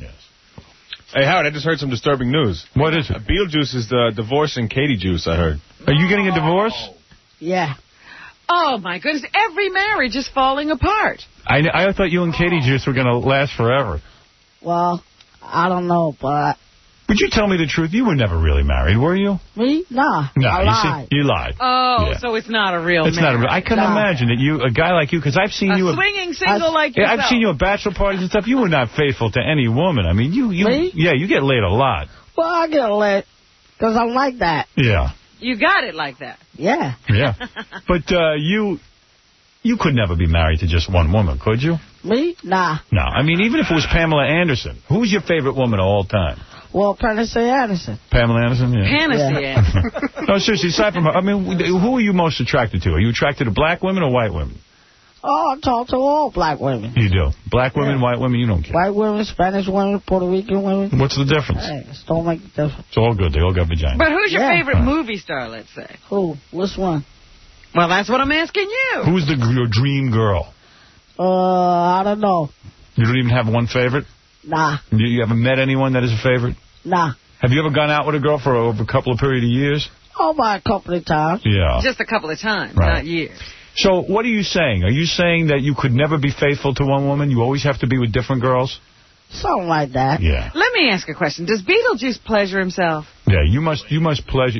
Hey, Howard, I just heard some disturbing news. What is it? Uh, Beetlejuice is uh, divorcing Katie Juice, I heard. Are you getting a divorce? Yeah. Oh, my goodness. Every marriage is falling apart. I, I thought you and Katie Juice were going to last forever. Well, I don't know, but Would you tell me the truth? You were never really married, were you? me? Nah. No, I you, lied. See, you lied. Oh, Yeah. so it's not a real It's not a marriage. real. I couldn't No. imagine that you, a guy like you, because I've seen A you. swinging single like Yeah, yourself. I've seen you at bachelor parties and stuff. You were not faithful to any woman. I mean, you, you, Me? yeah, you get laid a lot. Well, I get lit because I'm like that. Yeah, You got it like that. Yeah. yeah. But uh, you, you could never be married to just one woman, could you? Me? Nah. No. I mean, even if it was Pamela Anderson, who's your favorite woman of all time? Well, Tennessee Anderson. Pamela Anderson? Yeah. Fantasy. Yeah. No, seriously, aside from her, I mean, who are you most attracted to? Are you attracted to black women or white women? Oh, I talk to all black women. You do. Black women, white women, you don't care. White women, Spanish women, Puerto Rican women. What's the difference? Hey, it don't make a difference. It's all good. They all got vaginas. But who's your Yeah. favorite movie star, let's say? Who? Which one? Well, that's what I'm asking you. Who's the your dream girl? Uh, I don't know. You don't even have one favorite? Nah. You, you haven't met anyone that is a favorite? Nah. Have you ever gone out with a girl for over a couple of period of years? Oh, by a couple of times. Yeah. Just a couple of times, Right. not years. So what are you saying? Are you saying that you could never be faithful to one woman? You always have to be with different girls? Something like that. Yeah. Let me ask a question. Does Beetlejuice pleasure himself? Yeah, you must you must pleasure.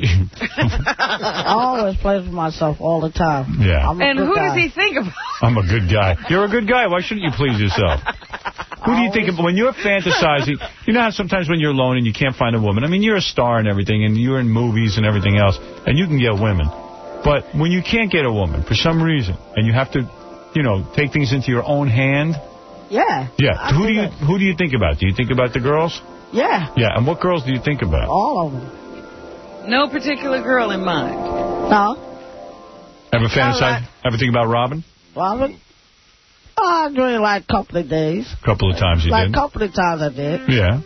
I always play with myself all the time. Yeah. I'm a And good who guy. does he think about? I'm a good guy. You're a good guy. Why shouldn't you please yourself? Who do you think of when you're fantasizing? You know how sometimes when you're alone and you can't find a woman, I mean, you're a star and everything, and you're in movies and everything else, and you can get women. But when you can't get a woman for some reason, and you have to, you know, take things into your own hand. Yeah. Yeah. I Who do do you that. who do you think about? Do you think about the girls? Yeah. Yeah. And what girls do you think about? All of them. No particular girl in mind. No. Ever fantasize? right. Ever think about Robin? Robin? Oh, I drink like a couple of days. A couple of times you like did. a couple of times I did. Yeah.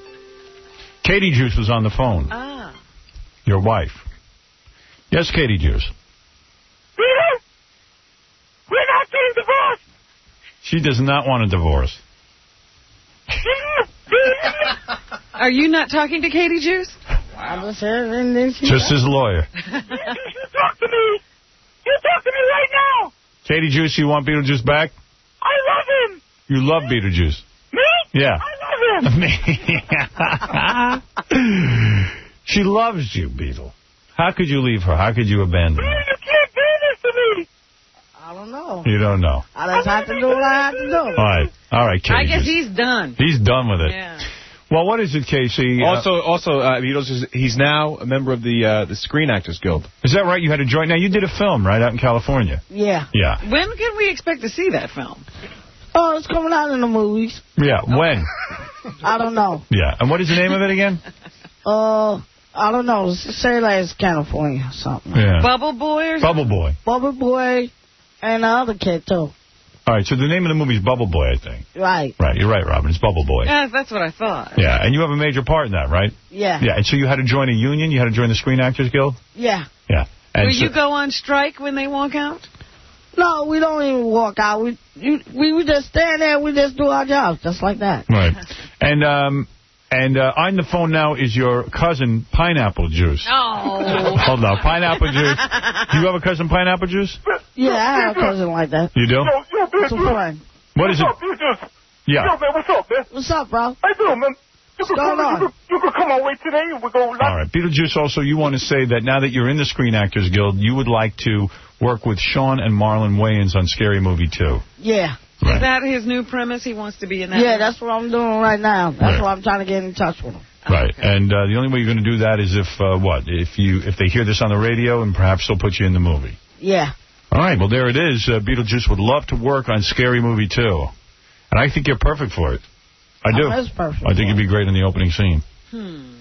Katie Juice was on the phone. Ah. Your wife. Yes, Katie Juice. Peter, we're not getting divorced. She does not want a divorce. Are you not talking to Katie Juice? I'm just here and then she Just his lawyer. You talk to me. You talk to me right now. Katie Juice, you want Beetlejuice back? I love him. You love Beetlejuice. Me? Yeah. I love him. Me. She loves you, Beetle. How could you leave her? How could you abandon her? You can't do this to me. I don't know. You don't know. I just have to do what I have to do. All right. All right, Casey. I guess he's done. He's done with it. Yeah. Well, what is it, Casey? Also, uh, also, uh, Beatles is, he's now a member of the uh, the Screen Actors Guild. Is that right? You had to join. Now, you did a film, right, out in California? Yeah. Yeah. When can we expect to see that film? Oh, it's coming out in the movies. Yeah. When? I don't know. Yeah. And what is the name of it again? Uh, I don't know. Say like it's California or something. Yeah. Bubble Boy or Bubble Boy. Bubble Boy and the other kid, too. All right, so the name of the movie is Bubble Boy, I think. Right. Right, you're right, Robin. It's Bubble Boy. Yeah, that's what I thought. Yeah, and you have a major part in that, right? Yeah. Yeah, and so you had to join a union? You had to join the Screen Actors Guild? Yeah. Yeah. And Will so, you go on strike when they walk out? No, we don't even walk out. We you, we, we just stand there and we just do our jobs, just like that. Right. And um, and uh, on the phone now is your cousin, Pineapple Juice. Oh. Hold on. Pineapple Juice. Do you have a cousin, Pineapple Juice? Yeah, I have a cousin like that. You do? Yo, yo, It's a friend. What is it? What's up, Beetlejuice? Yeah. Yo, man, what's up, man? What's up, bro? How you doing, man? You What's could going come, on? You could, you could come our way today and we'll go live. All right. Beetlejuice, also, you want to say that now that you're in the Screen Actors Guild, you would like to work with Sean and Marlon Wayans on Scary Movie two. Yeah. Right. Is that his new premise? He wants to be in that? Yeah, movie? that's what I'm doing right now. That's Right. why I'm trying to get in touch with him. Right. And uh, the only way you're going to do that is if, uh, what? If you if they hear this on the radio and perhaps they'll put you in the movie. Yeah. All right. Well, there it is. Uh, Beetlejuice would love to work on Scary Movie two. And I think you're perfect for it. I do. Oh, that's perfect. I think you'd be great in the opening scene. Hmm.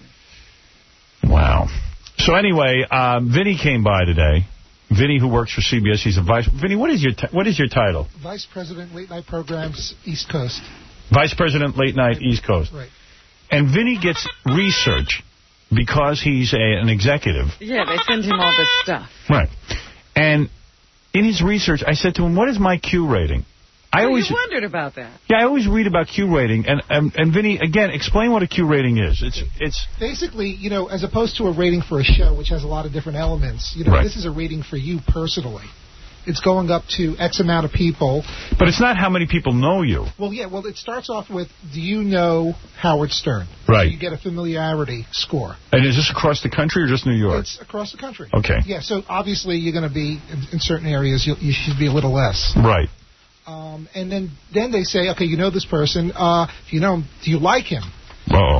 Wow. So anyway, um, Vinny came by today. Vinny, who works for C B S, he's a vice. Vinny, what is your t what is your title? Vice President, Late Night Programs, East Coast. Vice President, Late Night, East Coast. Right. And Vinny gets research because he's a, an executive. Yeah, they send him all this stuff. Right. And in his research, I said to him, what is my Q rating? I oh, always you wondered about that. Yeah, I always read about Q rating. And, and, and Vinny, again, explain what a Q rating is. It's it's Basically, you know, as opposed to a rating for a show, which has a lot of different elements, you know, Right. this is a rating for you personally. It's going up to X amount of people. But it's not how many people know you. Well, yeah, well, it starts off with, do you know Howard Stern? Right. So you get a familiarity score. And is this across the country or just New York? It's across the country. Okay. Yeah, so obviously you're going to be, in, in certain areas, you, you should be a little less. Right. Um, and then, then they say, okay, you know this person. Uh, if you know him, do you like him? Uh-oh.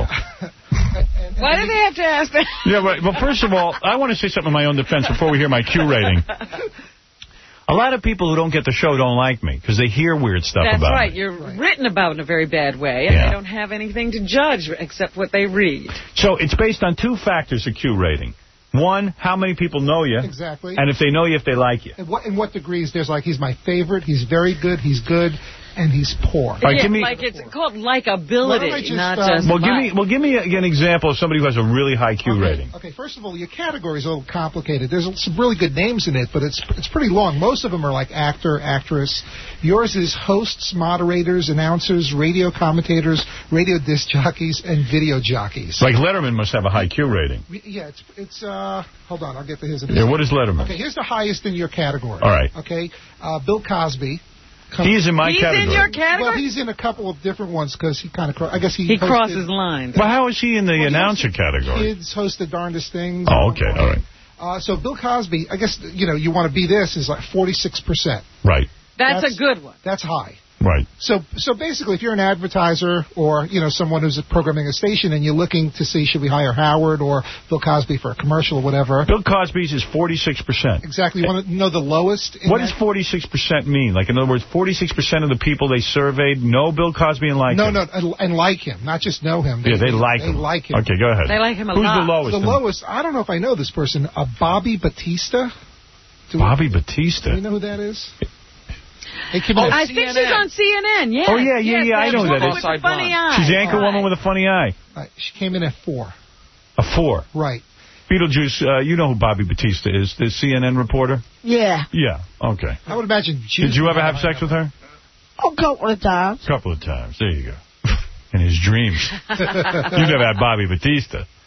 Why do they have to ask that? Yeah, right. Well, first of all, I want to say something in my own defense before we hear my Q rating. A lot of people who don't get the show don't like me because they hear weird stuff That's about right. me. You're written about in a very bad way, and Yeah. they don't have anything to judge except what they read. So it's based on two factors, a Q rating. One, how many people know you. Exactly. And if they know you, if they like you. In what, in what degrees? There's like, he's my favorite, he's very good, he's good, and he's poor. All right, yeah, give me- like it's called Why likability, don't I just, not um, just Well, give like. me well, give me a, an example of somebody who has a really high Q okay, rating. Okay, first of all, your category is a little complicated. There's some really good names in it, but it's it's pretty long. Most of them are like actor, actress. Yours is hosts, moderators, announcers, radio commentators, radio disc jockeys, and video jockeys. Like Letterman must have a high Q rating. We- Yeah, it's, it's uh, hold on, I'll get to his. Yeah, what is Letterman? Okay, here's the highest in your category. All right. Okay, uh, Bill Cosby. He's in my He's category. in your category? Well, he's in a couple of different ones because he kind of, I guess he He hosted- crosses lines. Well, how is he in the Well, he announcer hosted category? Kids host the darndest things. Oh, okay, all right. Uh, so Bill Cosby, I guess, you know, you want to be this, is like forty-six percent. Right, That's, That's- a good one. That's high. right. So so basically, if you're an advertiser or, you know, someone who's programming a station and you're looking to see should we hire Howard or Bill Cosby for a commercial or whatever. Bill Cosby's is forty-six percent. Exactly. You want to know the lowest? In What that? does forty-six percent mean? Like, in other words, forty-six percent of the people they surveyed know Bill Cosby and like No, him? no, and, and like him, not just know him. Yeah, they like they him. like him. Okay, go ahead. They like him a Who's lot. the lowest? The lowest, I don't know if I know this person, uh, Bobby Batista. Do we- Bobby Batista. Do you know who that is? He came in Oh, at- I think she's on C N N, yeah. Oh, yeah, yeah, Yes, yeah, I know who that woman is. with the funny eye. She's the anchor Right. woman with a funny eye. Right, she came in at four. A four. Right. Beetlejuice, uh, you know who Bobby Batista is, the C N N reporter? Yeah. Yeah, okay. I would imagine. Did you ever have sex with her? A couple of times. A couple of times. There you go. In his dreams. You never had Bobby Batista.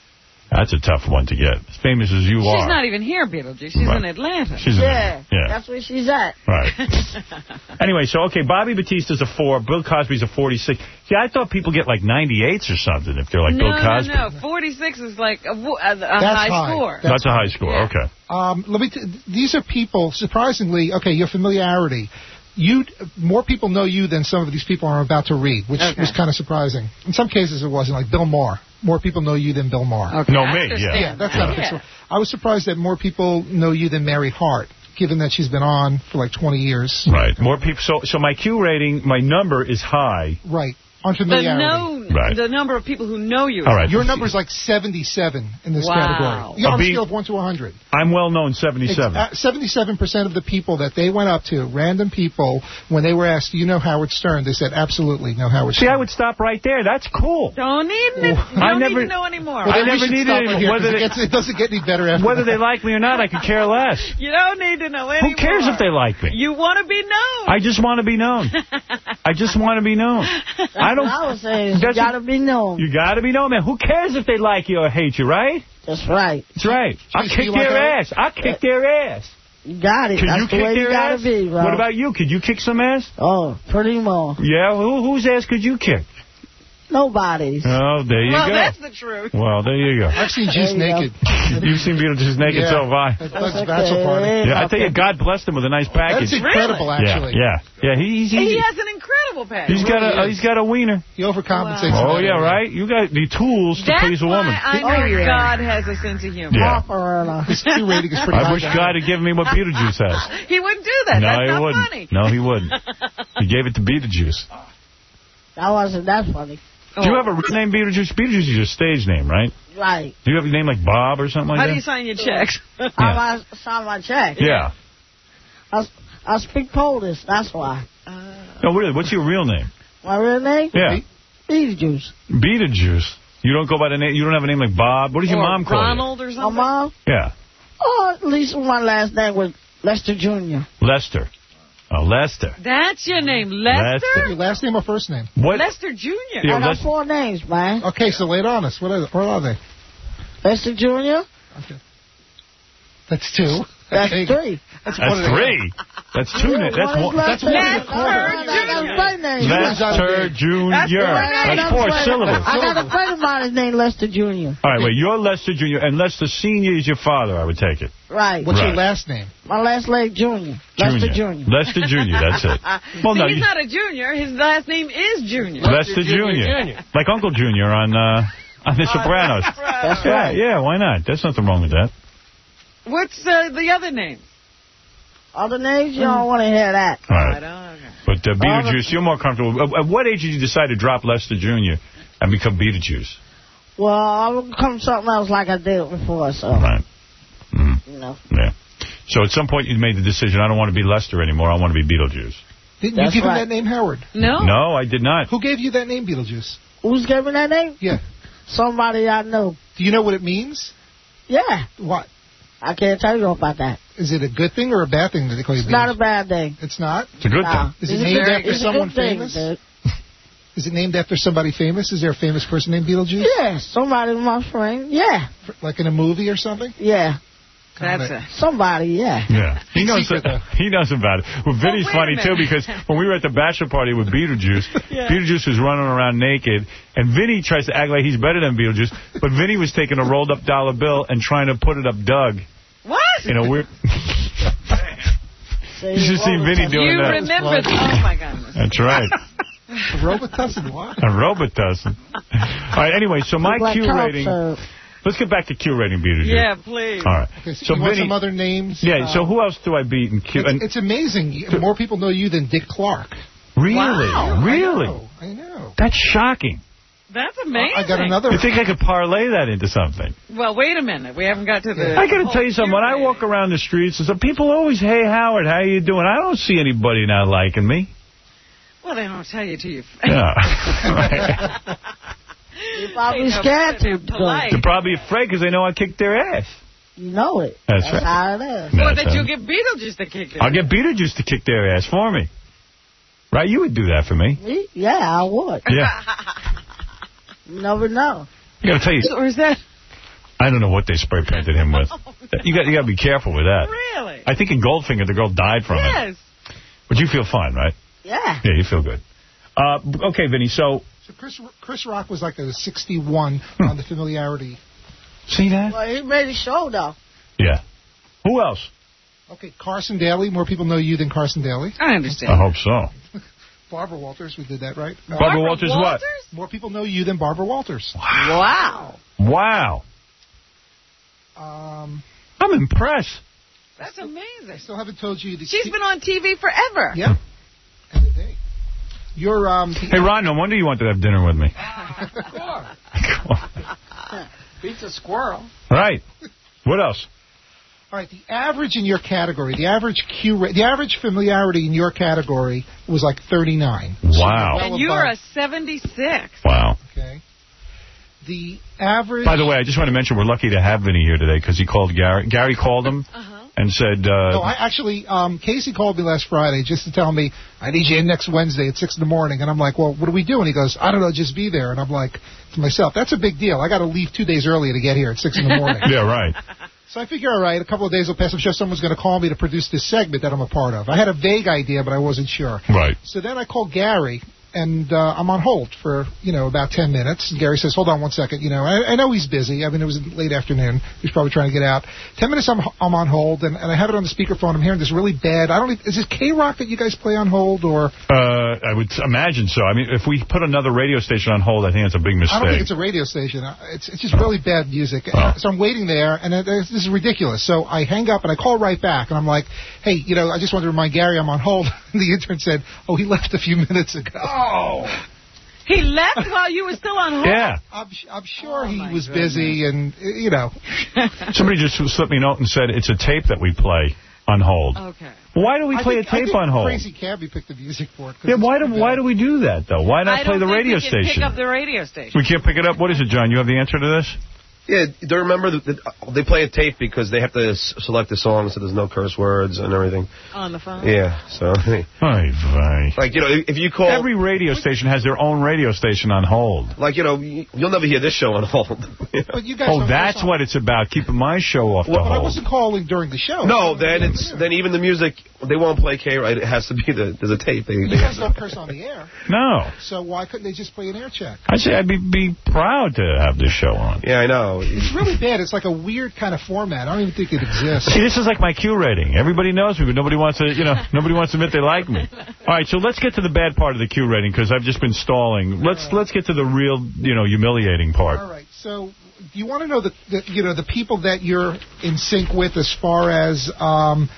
That's a tough one to get. As famous as you She's are. She's not even here, Beetlejuice. She's right. in Atlanta. She's yeah, in, yeah, that's where she's at. Right. Anyway, so, okay, Bobby Batista's a four. Bill Cosby's a forty-six. See, I thought people get like ninety-eights or something if they're like no, Bill Cosby. No, no, forty-six is like a, a, a high. high score. That's, That's a high score, yeah. okay. Um, let me. T these are people, surprisingly, okay, your familiarity. You more people know you than some of these people are about to read, which okay. was kind of surprising. In some cases, it wasn't. Like Bill Maher. More people know you than Bill Maher. Okay. No, me, yeah. Yeah, that's not a big story. I was surprised that more people know you than Mary Hart, given that she's been on for like twenty years. Right. More people. So, so my Q rating, my number is high. Right. On familiarity. The, known, right. the number of people who know you. All right. Your number is like seventy-seven in this wow. category. You're on a scale of one to one hundred. I'm well known, seventy-seven. Uh, seventy-seven percent of the people that they went up to, random people, when they were asked, do you know Howard Stern? They said, absolutely, know Howard Stern. See, I would stop right there. That's cool. Don't need, well, don't I never, need to know anymore. Well, I never needed right it. Here, whether they, it, gets, it doesn't get any better after Whether that. they like me or not, I could care less. You don't need to know anymore. Who cares if they like me? You want to be known. I just want to be known. I just want to be known. That's I don't. What I was saying. You got to be known. You got to be known, man. Who cares if they like you or hate you, right? That's right. That's right. I'll Jeez, kick you their like ass. I'll kick their ass. You got it. Can That's you the kick way their you gotta ass? be, bro. What about you? Could you kick some ass? Oh, pretty more. Yeah? Who, whose ass could you kick? Nobody's. Oh, there you well, go. Well, that's the truth. Well, there you go. I've seen Juice naked. You've seen Beetlejuice naked, yeah. so have I. At Doug's bachelor party. Yeah, I tell you, God blessed him with a nice package. That's incredible, really? actually. Yeah, yeah. yeah he's, he's, he has an incredible package. He's got a, uh, he's got a wiener. He overcompensates. Wow. Oh, yeah, right? You got the tools to That's please a woman. I know oh, yeah. God has a sense of humor. Yeah. His Q rating is pretty I high. wish God had given me what Beetlejuice has. He wouldn't do that. No, That's he not wouldn't. funny. No, he wouldn't. He gave it to Beetlejuice. That wasn't that funny. Do you have a real name, Beetlejuice? Beetlejuice is your stage name, right? Right. Do you have a name like Bob or something like How that? do you sign your checks? Yeah. How do I sign my check? Yeah. I, I speak Polish, that's why. Uh, no, really, what's your real name? My real name? Yeah. Beetlejuice. Beetlejuice. You don't go by the name, you don't have a name like Bob? What does your or mom call Ronald you? or something? My mom? Yeah. Oh, at least my last name was Lester Junior Lester. Oh, Lester. That's your name, Lester? Lester. Your last name or first name? What? Lester Junior Yeah, I got Lester. four names, man. Okay, so lay it on us. What are, what are they? Lester Junior Okay. That's two. That's okay. three. That's, that's three. That's two. Yeah, names. That's one. That's one. Lester Junior. That's four syllables. I got a friend of mine named Lester Junior All right, wait. You're Lester Junior and Lester Senior is your father, I would take it. Right. What's right. your last name? My last name, Junior. Lester Junior. Lester Junior, that's it. Well, See, no, he's you, not a junior. His last name is Junior. Lester Junior. Junior. Like Uncle Junior on uh, on The Sopranos. That's yeah, right. yeah, why not? There's nothing wrong with that. What's uh, the other name? Other names? You don't want to hear that. All right. I don't, okay. But uh, Beetlejuice, you're more comfortable. At, at what age did you decide to drop Lester Junior and become Beetlejuice? Well, I'll become something else like I did before, so. Right. Mm-hmm. You know. Yeah. So at some point you made the decision, I don't want to be Lester anymore, I want to be Beetlejuice. Didn't That's you give right. him that name, Howard? No. No, I did not. Who gave you that name, Beetlejuice? Who's gave me that name? Yeah. Somebody I know. Do you know what it means? Yeah. What? I can't tell you about that. Is it a good thing or a bad thing that they call you It's Beetlejuice? not a bad thing. It's not? It's a good No. thing. Is it It's named very- after it's a someone good thing, famous? dude. Is it named after somebody famous? Is there a famous person named Beetlejuice? Yeah, somebody my friend. Yeah. Like in a movie or something? Yeah. That's it. Somebody, yeah. Yeah, he knows. Secret, that, he knows about it. Well, Vinny's wait a funny too minute. because when we were at the bachelor party with Beetlejuice, Yeah. Beetlejuice was running around naked, and Vinny tries to act like he's better than Beetlejuice, but Vinny was taking a rolled up dollar bill and trying to put it up Doug. What? In a weird. You should see Vinny doing you that. remember. Oh, my goodness. That's right. Robitussin, what? A Robitussin. All right. Anyway, so my Like Q Carl rating. said. Let's get back to Q rating, Beetlejuice. Yeah, please. All right. Okay, so, So you want Vinny. some other names? Yeah. Uh, So who else do I beat in Q? It's, and, it's amazing. More people know you than Dick Clark. really? Wow. Really? I know. I know. That's shocking. That's amazing. I got another. You think I could parlay that into something? Well, wait a minute. We haven't got to the... I got to whole tell you something. When I Q walk around the streets, and some people always, hey, Howard, how you doing? I don't see anybody not liking me. Well, they don't tell you till you... Yeah. You're probably They know scared they're to. polite. They're probably afraid because they know I kicked their ass. You know it. That's That's right. how it is. No, Well, that's that how- you'll get Beetlejuice to kick it. I'll get Beetlejuice to kick their ass for me. Right? You would do that for me. Me? Yeah, I would. Yeah. You never know. I got to tell you. Or is that... I don't know what they spray painted him with. You got you got to be careful with that. Really? I think in Goldfinger, the girl died from yes. it. Yes. But you feel fine, right? Yeah. Yeah, you feel good. Uh, okay, Vinny, so... So Chris Chris Rock was like a sixty-one hmm. on the Familiarity. See that? Well, he made a show, though. Yeah. Who else? Okay, Carson Daly. More people know you than Carson Daly. I understand. I hope so. Barbara Walters, we did that, right? Barbara, Barbara Walters, Walters what? More people know you than Barbara Walters. Wow. Wow. Um, I'm impressed. That's amazing. I still haven't told you. The She's been on T V forever. Yeah. And a day. You're, um... Hey, Ron, no wonder you wanted to have dinner with me. Beats a squirrel. Right. What else? All right, the average in your category, the average Q rate, the average Familiarity in your category was like thirty-nine. Wow. So and you are a seventy-six. Wow. Okay. The average... By the way, I just want to mention we're lucky to have Vinny here today because he called Gary. Gary called him uh-huh. and said... Uh, no, I actually, um, Casey called me last Friday just to tell me, I need you in next Wednesday at six in the morning. And I'm like, well, what do we do? And he goes, I don't know, just be there. And I'm like to myself, that's a big deal. I got to leave two days earlier to get here at six in the morning. Yeah, right. So I figure, all right, a couple of days will pass. I'm sure someone's going to call me to produce this segment that I'm a part of. I had a vague idea, but I wasn't sure. Right. So then I called Gary, and uh, I'm on hold for, you know, about ten minutes. And Gary says, hold on one second. You know, I, I know he's busy. I mean, it was late afternoon. He's probably trying to get out. Ten minutes, I'm, I'm on hold, and, and I have it on the speakerphone. I'm hearing this really bad. I don't. Is it K-Rock that you guys play on hold, or? Uh, I would imagine so. I mean, if we put another radio station on hold, I think it's a big mistake. I don't think it's a radio station. It's it's just really bad music. Oh. So I'm waiting there, and it, this is ridiculous. So I hang up, and I call right back, and I'm like, hey, you know, I just wanted to remind Gary I'm on hold. And the intern said, oh, he left a few minutes ago. Oh. He left while you were still on hold? Yeah. I'm, I'm sure oh he was goodness. busy, and, you know. Somebody just slipped me a note and said it's a tape that we play on hold. Okay. Why do we I play think, a tape I think on hold? Crazy Cabby picked the music for it. Yeah, why do why do we do that, though? Why not I play the radio we can station? pick up the radio station. We can't pick it up? What is it, John? You have the answer to this? Yeah, do you remember that the, they play a tape because they have to s select the song so there's no curse words and everything? On the phone? Yeah, so... Hey, hey. Like, you know, if you call... Every radio station has their own radio station on hold. Like, you know, you'll never hear this show on hold. But you guys oh, that's what it's about, keeping my show off well, the but hold. I wasn't calling during the show. No, then it's then even the music, they won't play K, right? It has to be the, there's a tape. They, You they guys don't curse on the air. No. So why couldn't they just play an air check? I say I'd be, be proud to have this show on. Yeah, I know. It's really bad. It's like a weird kind of format. I don't even think it exists. See, this is like my Q rating. Everybody knows me, but nobody wants to, you know, nobody wants to admit they like me. All right, so let's get to the bad part of the Q rating because I've just been stalling. Let's right. let's get to the real, you know, humiliating part. All right. So, do you want to know the, the you know the people that you're in sync with as far as um,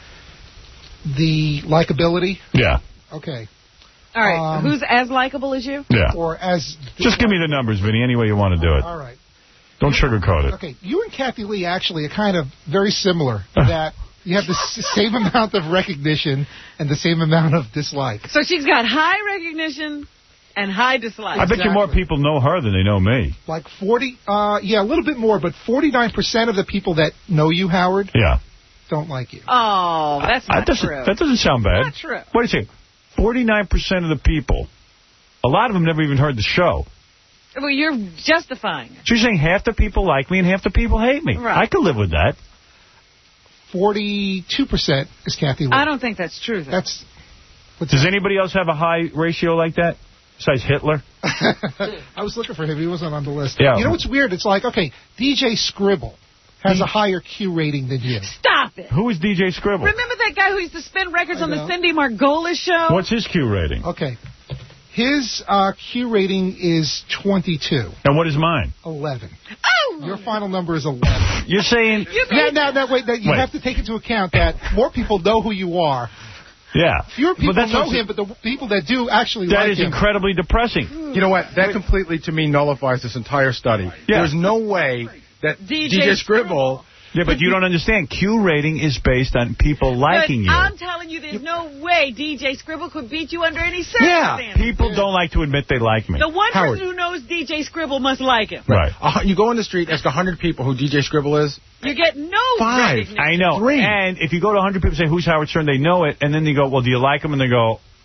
the likability? Yeah. Okay. All right. Um, Who's as likable as you? Yeah. Or as just give me the numbers, Vinny. Any way you want to do it. All right. Don't sugarcoat it. Okay, you and Kathy Lee actually are kind of very similar that you have the same amount of recognition and the same amount of dislike. So she's got high recognition and high dislike. I bet exactly. you more people know her than they know me. Like forty, uh, yeah, a little bit more, but forty-nine percent of the people that know you, Howard, yeah, don't like you. Oh, that's not that true. That doesn't sound bad. Not true. What do you say? forty-nine percent of the people, a lot of them never even heard the show. Well, you're justifying it. So you're saying half the people like me and half the people hate me. Right. I could live with that. forty-two percent is Kathy Lee. I don't think that's true, though. That's. Does that? Anybody else have a high ratio like that? Besides Hitler? I was looking for him. He wasn't on the list. Yeah. You know what's weird? It's like, okay, D J Scribble has D a higher Q rating than you. Stop it. Who is D J Scribble? Remember that guy who used to spin records on the Cindy Margolis show? What's his Q rating? Okay. His uh, Q rating is twenty-two. And what is mine? eleven. Oh! Your final number is eleven. You're saying... You now, now, now, wait, now, you wait. have to take into account that more people know who you are. Yeah. Fewer people but know him, but the people that do actually that like him. That is incredibly depressing. You know what? That wait. completely, to me, nullifies this entire study. Yeah. There's no way that D J, D J Scribble... Yeah, but you don't understand. Q rating is based on people liking but you. I'm telling you, there's no way D J Scribble could beat you under any circumstances. Yeah, people yeah. don't like to admit they like me. The one Howard. person who knows D J Scribble must like him. Right. Uh, you go on the street, ask one hundred people who D J Scribble is. You get no Five. recognition. I know. Three. And if you go to one hundred people and say, who's Howard Stern, they know it, and then they go, well, do you like him? And they go,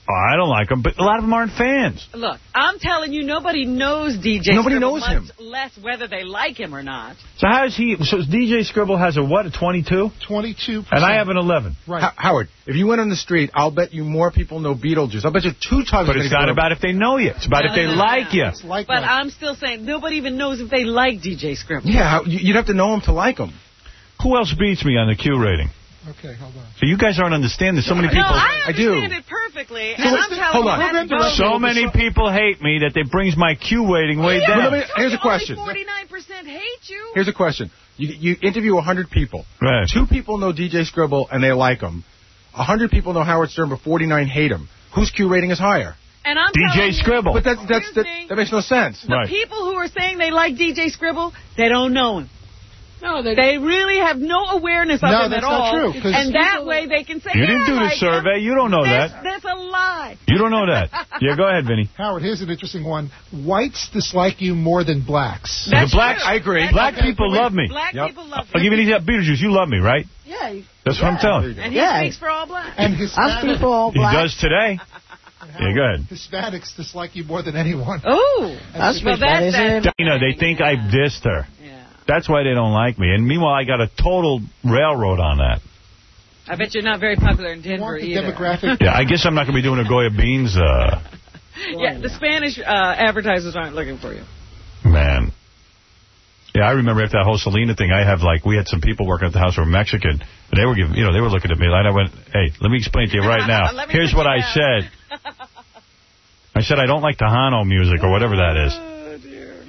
Oh, I don't like him, but a lot of them aren't fans. Look, I'm telling you, nobody knows D J Nobody Scribble, knows much him. less whether they like him or not. So how is he? So D J Scribble has a what? A twenty-two? twenty-two percent. And I have an eleven. Right. Ho- Howard, if you went on the street, I'll bet you more people know Beetlejuice. I'll bet you two times. But it's not about if they know you. It's about No, if they no, no, like no. you. It's like But that. I'm still saying, nobody even knows if they like D J Scribble. Yeah, how- you- you'd have to know him to like him. Who else beats me on the Q rating? Okay, hold on. So you guys aren't understanding. So many people. No, I I do. understand it perfectly, So and what's I'm the- telling hold you, on. that's So both. many people hate me that it brings my Q rating way Yeah, down. But let me- here's a question. Only forty-nine percent hate you. Here's a question. You, you interview one hundred people. Right. Two people know D J Scribble and they like him. one hundred people know Howard Stern, but forty-nine hate him. Whose Q rating is higher? And I'm D J telling you, Scribble. But that's, that's, that, that makes no sense. The people who are saying they like D J Scribble, they don't know him. No, they, they really have no awareness of No, him that's at not all. true, 'cause And that people- way they can say, You yeah, didn't do I the like survey. him. You don't know that's, that. That's a lie. You don't know that. Yeah, go ahead, Vinny. Howard, here's an interesting one. Whites dislike you more than blacks. the blacks, I agree. Black okay. people love me. Black people love I'll give you these. Beetlejuice, you love me, right? Yeah. you- That's what I'm telling you. And he Yeah. speaks for all blacks. And I Hispanic, speak for all He black. does today. Yeah, go ahead. Hispanics dislike you more than anyone. Oh, I speak well, for that's that. that. You know, they think I dissed her. That's why they don't like me. And meanwhile, I got a total railroad on that. I bet you're not very popular in Denver the either. demographic. Yeah, I guess I'm not going to be doing a Goya Beans. Uh, Yeah, the Spanish uh, advertisers aren't looking for you. man. Yeah, I remember after that whole Selena thing, I have like, we had some people working at the house who were Mexican, and they were giving, you know, they were looking at me, and I went, hey, let me explain to you right now. Let me Here's put what you I said. I said I don't like Tejano music or whatever that is. Oh, dear.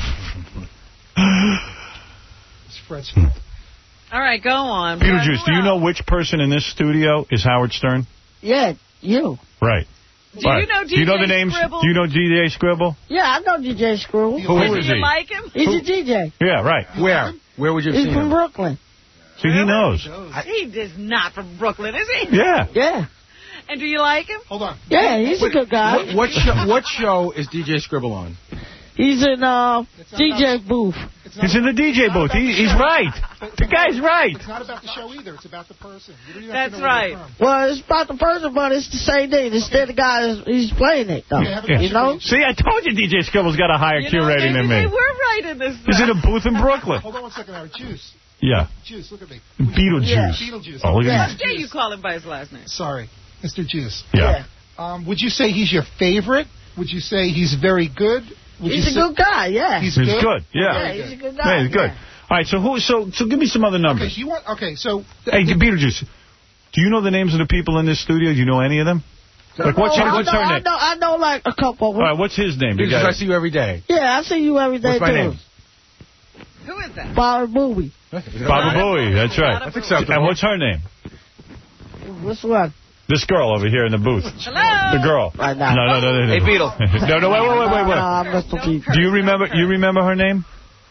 It's Fred's fault. All right, go on. Beetlejuice, do you know which person in this studio is Howard Stern? Yeah, you. Right. Do Right. you know Do you know the D J names? Scribble? Do you know D J Scribble? Yeah, I know D J Screw. Who And is do you he? like him? He's a D J. Yeah, right. Where? Where would you have He's seen from him? Brooklyn. See, he knows. He is not from Brooklyn, is he? Yeah. Yeah. And do you like him? Hold on. Yeah, he's a good guy. What, what, show, what show is D J Scribble on? He's in uh D J booth. He's in the D J booth. He, he's right. The guy's right. It's not about the show either. It's about the person. You don't even That's have to know where right. they're from. Well, it's about the person, but it's the same thing. It's still the guy that's, he's playing it, though. Yeah, Yeah. You know? See, I told you D J Scribble's got a higher You Q know, rating maybe than me. they were right in this. He's in a booth in Brooklyn. Hold on one second, Howard. Juice. Yeah. Juice, look at me. Beetlejuice. Yeah. Beetlejuice. Oh, look Yeah. at How him. dare you call him by his last name? Sorry, Mister Juice. Yeah. Um, would you say he's your favorite? Would you say he's very good? Would He's you a say good guy, yeah. He's He's good. good. Yeah. Yeah, he's a good guy. Yeah, he's good. All right, so who? So, so give me some other Okay, numbers. so you want? Okay, so Hey, Beetlejuice, do you know the names of the people in this studio? Do you know any of them? Like, what's, Oh, your, I what's know, her I name? know, I know, like a couple of All them. right, what's his name? The Because guy- I see you every day. Yeah, I see you every day, What's my too. name? Who is that? Bobby Booby. Baba Booey, that's right. That's acceptable. And what's her name? Which one? This girl over here in the booth. Hello? The girl. Right now. No, no, no, no. no. Hey, Beetle. No, no, wait, wait, wait, wait, No, wait. I'm Mister Pete. Do you remember? You remember her name?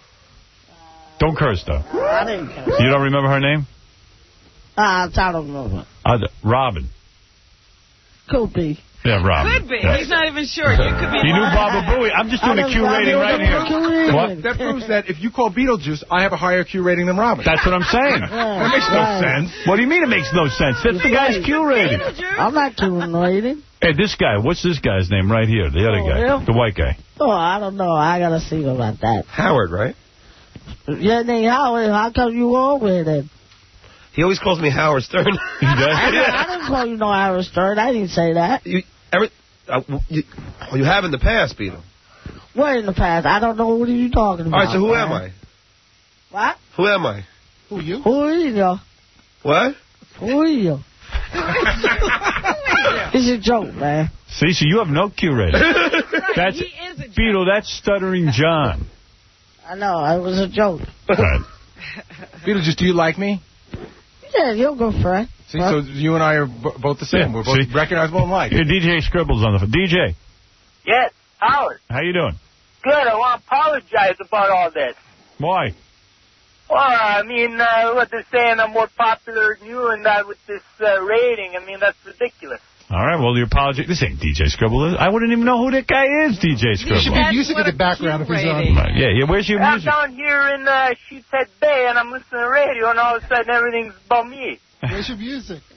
Don't curse, though. I didn't care. You don't remember her name? Ah, I don't know. Uh, Robin. Could be. Yeah, Robin. Could be. Yeah. He's not even sure. You could be. You knew lying. Baba Booey. I'm just doing I a Q don't- I rating don't right know here. Q rating. What? That proves that if you call Beetlejuice, I have a higher Q rating than Robin. That's what I'm saying. That makes no Right. sense. What do you mean it makes no sense? That's the guy's Q rating. I'm not killing rating. Hey, this guy, what's this guy's name right here? The other Oh, guy. yeah? The white guy. Oh, I don't know. I gotta see about that. Howard, right? Yeah, then Howard, how come you over here then? He always calls me Howard Stern. He I, does? didn't, I didn't call you no Howard Stern. I didn't say that. you, every, uh, you, oh, you have in the past, Beetle. What in the past? I don't know what are you talking about. All right, so who man. am I? What? Who am I? who you? Who are you? What? Who are you? It's a joke, man. See, so you have no Q rating. That's He is a joke. Beetle, that's Stuttering John. I know, it was a joke. Right. Beetlejuice, do you like me? Yeah, you're a good friend. See, so you and I are b- both the same. Yeah, We're both see? recognizable and liked. Here, D J Scribble's on the phone. D J, Yes, Howard. how you doing? Good. I want to apologize about all this. Why? Well, I mean, uh, what they're saying, I'm more popular than you, and that with this uh, rating, I mean, that's ridiculous. All right, well, your apology. This ain't D J Scribble. I wouldn't even know who that guy is, D J There should Scribble. be That's music in what the a background if Q he's on. rating. Right, yeah, yeah, where's your I'm music? down here in uh, Sheepshead Bay, and I'm listening to radio, and all of a sudden everything's about me. Where's your music?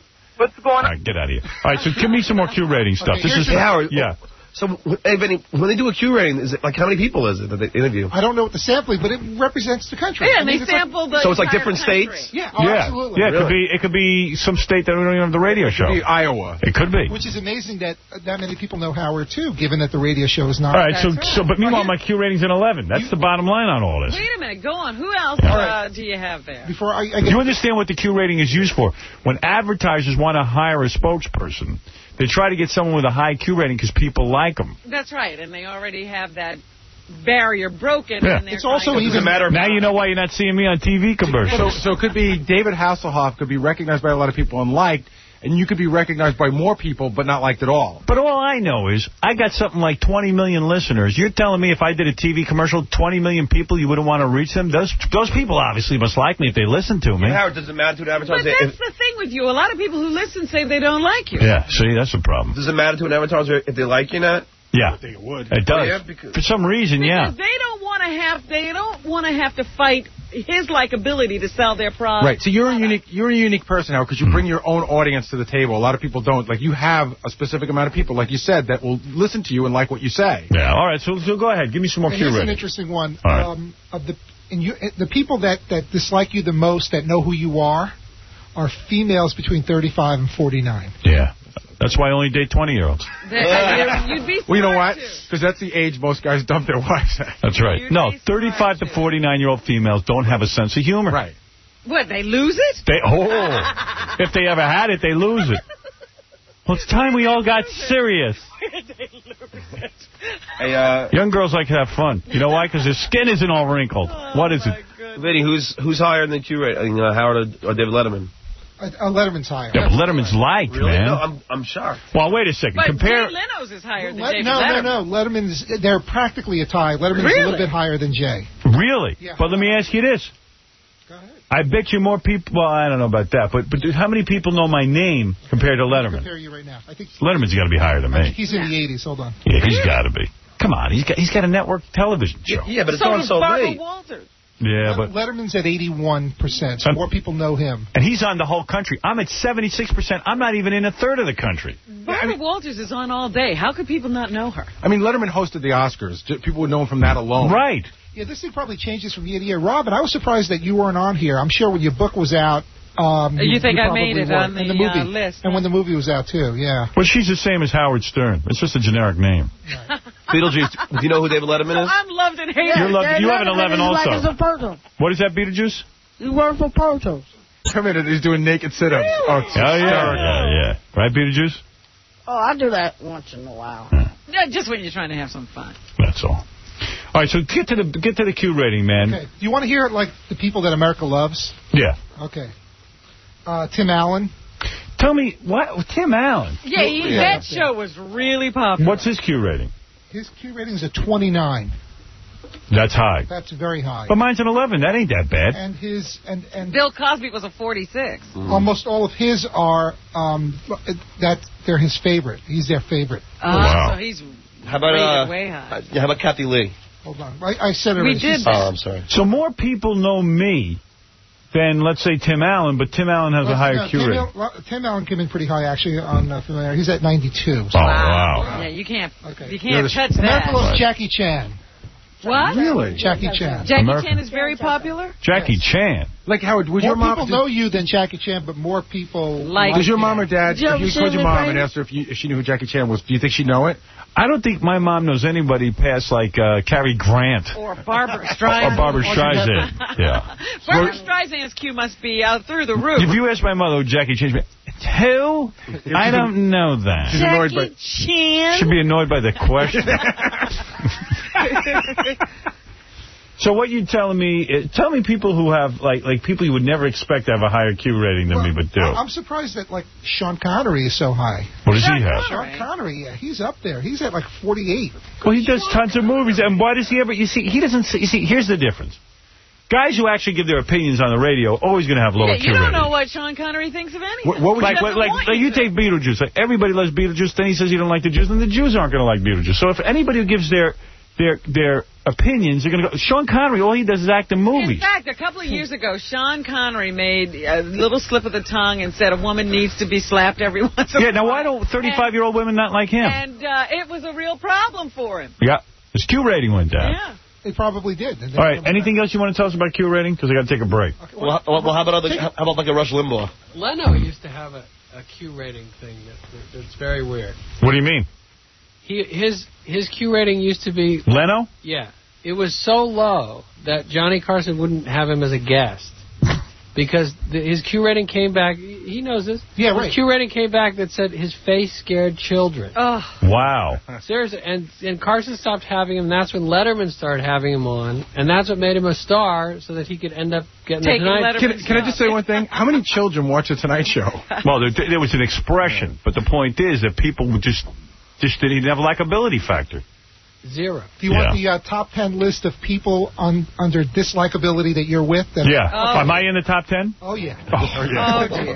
What's going on? All right, get out of here. All right, so give me some more Q rating stuff. Okay, this is hey, Howard. Yeah. So, hey, Vinny, when they do a Q rating, is it like how many people is it that they interview? I don't know what the sampling, but it represents the country. Yeah, I and mean, they it's like- sample the So it's like entire different country. states? Yeah, oh, yeah, absolutely. yeah. It could Really? be. It could be some state that we don't even have the radio show. It could be Iowa. It could be. Which is amazing that uh, that many people know Howard, too, given that the radio show is not. All right, so That's right. so but meanwhile my Q rating's an eleven. That's the bottom line on all this. Wait a minute, go on. Who else All uh, right. do you have there? Before I, I Do get you understand what the Q rating is used for? When advertisers want to hire a spokesperson, they try to get someone with a high Q rating because people like them. That's right, and they already have that barrier broken. Yeah. And they're It's also trying to- even matter of Now you know why you're not seeing me on T V So, commercials. so it could be David Hasselhoff could be recognized by a lot of people and liked, and you could be recognized by more people but not liked at all. But all I know is I got something like twenty million listeners. You're telling me if I did a T V commercial, twenty million people, you wouldn't want to reach them? Those those people obviously must like me if they listen to me. Yeah, Howard, does it matter to an But advertiser? that's If, the thing with you. A lot of people who listen say they don't like you. Yeah, see, that's a problem. does it matter to an advertiser if they like you or not? Yeah, think it would. it does. Yeah, because- For some reason, yeah. Because they don't want to have they don't want to have to fight his likability to sell their product. Right. So you're a unique you're a unique person, Howard, because you bring your own audience to the table. A lot of people don't. Like, you have a specific amount of people, like you said, that will listen to you and like what you say. Yeah, all right, so, so go ahead. Give me some more And Q here's an rating. interesting one. All right. Um, of the and you, the people that, that dislike you the most, that know who you are, are females between thirty-five and forty-nine. Yeah. That's why I only date twenty-year-olds. You'd be Well, you know what? smart, too. Because that's the age most guys dump their wives at. That's right. You'd No, be smart, thirty-five to too. forty-nine-year-old females don't have a sense of humor. Right. What, they lose it? They oh, if they ever had it, they lose it. Well, it's time we all got serious. Hey, uh, Young girls like to have fun. You know why? Because their skin isn't all wrinkled. What is it? Vinny, who's who's higher than the Q rating, uh, Howard or, or David Letterman? Uh, uh, Letterman's higher. Yeah, but Letterman's liked, Really? man. No, I'm I'm shocked. Well, wait a second. But Compare. Jay Leno's is higher than Let- David no, Letterman. no, no. Letterman's, they're practically a tie. Letterman's a Really? little bit higher than Jay. Really? Yeah. But let me ask you this. Go ahead. I bet you more people. Well, I don't know about that, but but dude, how many people know my name compared to I'll Letterman? compare you right now. I think Letterman's got to be higher than I think me. he's in the eighties. Hold on. Yeah, he's got to be. Come on, he's got he's got a network television show. Yeah, but it's So on does so Barbara late. Walters. Yeah, but Letterman's at eighty-one percent, so Um, more people know him. and he's on the whole country. I'm at seventy-six percent. I'm not even in a third of the country. Barbara Walters is on all day. How could people not know her? I mean, Letterman hosted the Oscars. J- People would know him from that alone. Right. Yeah, this thing probably changes from year to year. Robin, I was surprised that you weren't on here. I'm sure when your book was out, um, You think I probably made it were. on And the, movie. uh, list, And when the movie was out, too, yeah. Well, she's the same as Howard Stern. It's just a generic name. Beetlejuice. Do you know who David Letterman is? I'm loved and hated. You're loved- you have an eleven also. Like it's a person. What is that, Beetlejuice? You work for Portos. Come in and he's doing naked sit-ups. Oh, it's Oh, yeah. hysterical. Yeah, yeah. Right, Beetlejuice? Oh, I do that once in a while. Yeah, just when you're trying to have some fun. That's all. All right, so get to the get to the Q rating, man. Okay. You want to hear, like, the people that America loves? Yeah. Okay. Uh, Tim Allen. Tell me, what? Tim Allen? Yeah, he, Yeah. that show was really popular. What's his Q rating? His Q rating is a twenty-nine. That's high. That's very high. But mine's an eleven. That ain't that bad. And his and and Bill Cosby was a forty-six. almost all of his are um that they're his favorite. He's their favorite. Uh, Wow. So he's How about rated uh, way high. uh, yeah, how about Kathy Lee? Hold on. I, I said it. We already. did She's- Oh, I'm sorry. So more people know me than, let's say, Tim Allen, but Tim Allen has a Well, higher no, Q Tim, rating. Al- well, Tim Allen came in pretty high, actually, on uh, Familiar. He's at ninety-two. Oh, wow. Yeah, you can't. Okay. You can't touch America that. loves Jackie Chan. What? Really? Jackie Chan. Jackie America. Chan is very popular. Jackie Chan. Like, Howard, was More your mom... people know you than Jackie Chan, but more people Like- Does your him. mom or dad, Did you if ever you see called him your in mom and Vegas? asked her if, you, if she knew who Jackie Chan was, do you think she'd know it? I don't think my mom knows anybody past, like, uh, Cary Grant. Or Barbara Streisand. Or Barbara Streisand. Yeah. Barbara Streisand's Q must be out through the roof. If you ask my mother who Jackie Chan, she'd be, who? I don't know that. She's annoyed by... Jackie Chan. Should be annoyed by the question. So what you telling me? Uh, tell me people who have like like people you would never expect to have a higher Q rating than me, but do. I'm surprised that, like, Sean Connery is so high. What does he have? Sean Connery, yeah, he's up there. He's at, like, forty-eight. Well, he does tons of movies, and why does he ever? You see, he doesn't. See, you see, here's the difference. Guys who actually give their opinions on the radio always going to have lower Yeah, Q you don't rating. know what Sean Connery thinks of anything. What, what would He like, doesn't like, want like you to. take Beetlejuice. Like everybody loves Beetlejuice. Then he says he don't like the Jews, and the Jews aren't going to like Beetlejuice. So if anybody who gives their their their opinions are going to go. Sean Connery, all he does is act in movies. In fact, a couple of years ago, Sean Connery made a little slip of the tongue and said a woman needs to be slapped every once in a while. Yeah, now why don't thirty-five-year-old women not like him? And uh, it was a real problem for him. Yeah, his Q rating went down. Yeah. They probably did. All right, anything else you want to tell us about Q rating? Because I got to take a break. Okay, well, well, well, how about other, how about like a Rush Limbaugh? Leno used to have a, a Q rating thing that, that's very weird. What do you mean? He his his Q rating used to be Leno? Yeah, it was so low that Johnny Carson wouldn't have him as a guest because the, his Q rating came back. He knows this. Yeah, his right. Q rating came back that said his face scared children. Oh. Wow. Seriously, and and Carson stopped having him. That's when Letterman started having him on, and that's what made him a star, so that he could end up getting Taking the Tonight. Can, can I just say one thing? How many children watch the Tonight Show? Well, there, there was an expression, but the point is that people would just just didn't have a likability factor. Zero. Do you Yeah. want the uh, top ten list of people on under dislikability that you're with? That Yeah. Are, Am I in the top ten? Oh, yeah. Oh, yeah. Oh, dear.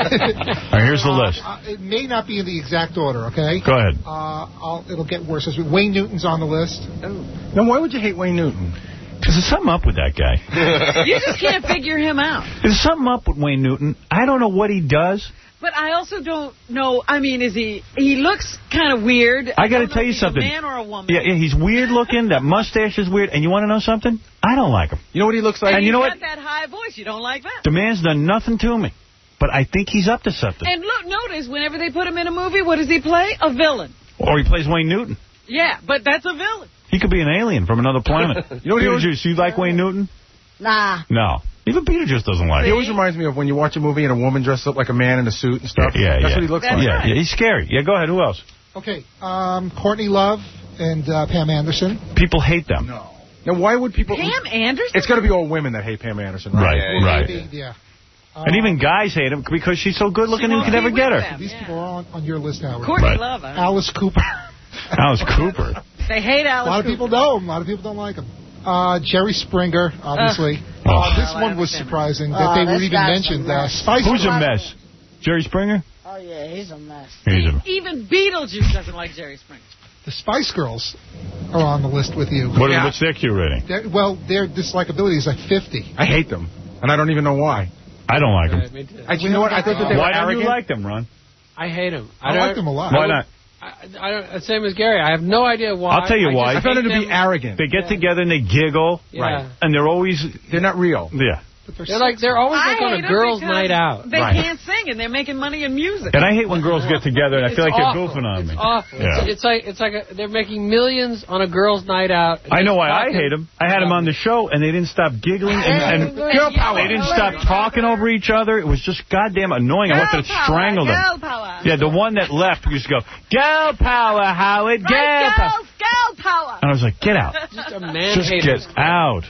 All right, here's the Uh, list. uh, it may not be in the exact order, okay? Go ahead. Uh, I'll, it'll get worse. Wayne Newton's on the list. Now, why would you hate Wayne Newton? Because there's something up with that guy. You just can't figure him out. There's something up with Wayne Newton. I don't know what he does. But I also don't know, I mean, is he, he looks kind of weird. I got to don't know tell if you he's something. a man or a woman. Yeah, yeah, he's weird looking. That mustache is weird. And you want to know something? I don't like him. You know what he looks like? And, And you know got what? that high voice. You don't like that. The man's done nothing to me. But I think he's up to something. And look, notice, whenever they put him in a movie, what does he play? A villain. Or he plays Wayne Newton. Yeah, but that's a villain. He could be an alien from another planet. You know what Beetlejuice, you like Wayne Newton? Nah. No. Even Beetlejuice doesn't like He him. always reminds me of when you watch a movie and a woman dresses up like a man in a suit and stuff. Yeah, That's yeah. what he looks That's like. Yeah, right. yeah, he's scary. Yeah, go ahead. Who else? Okay, um, Courtney Love and uh, Pam Anderson. People hate them. No. Now, why would people... Pam Anderson? It's got to be all women that hate Pam Anderson, right? Right, Yeah, right. Maybe, yeah. Uh, And even guys hate him because she's so good looking and you won't can never be get with her. them. These Yeah. people are on, on your list, Howard. Courtney Right. Love. huh? Alice Cooper. Alice Cooper. They hate A Alice lot of Cooper. people know him. A lot of people don't like him. Uh, Jerry Springer, obviously. Oh. Uh, this Well, I one was understand. surprising that Oh, they were this even guy's a mentioned. Uh, mess. Spice Who's a Girls. mess? Jerry Springer? Oh, yeah, he's a mess. He's a... Even Beetlejuice doesn't like Jerry Springer. The Spice Girls are on the list with you. What, Yeah. What's their Q rating? They're- well, their dislikability is like fifty. I hate them, and I don't even know why. I don't like Yeah, him. me too. I, you know what? I thought that they Why were don't arrogant. you like them, Ron? I hate him. I, don't- like them a lot. Why not? I, I don't. Same as Gary. I have no idea why. I'll tell you I why. just I found hate them to be them. arrogant. They get Yeah. together and they giggle. Yeah. Right. And they're always... They're not real. Yeah. But they're They're like they're always like I on hate a 'em girls' because night out. They Right. can't sing, and they're making money in music. And I hate when girls get together and I feel It's like awful. they're goofing on it's me. Awful. Yeah. It's, it's like it's like a, they're making millions on a girls' night out. I know why I Talking- hate them. I had them on the show, and they didn't stop giggling, and, and Girl power. they didn't stop talking over each other. It was just goddamn annoying. I wanted to strangle them. Girl power. Yeah, the one that left used to go, "Girl power, Howard, girl Right, power." girls, girl power. And I was like, "Get out, Just a man just hater. get out."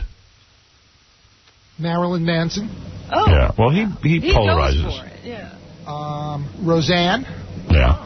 Marilyn Manson, Oh, Yeah, well, he he, he polarizes. goes for it. Yeah. um, Roseanne, Yeah.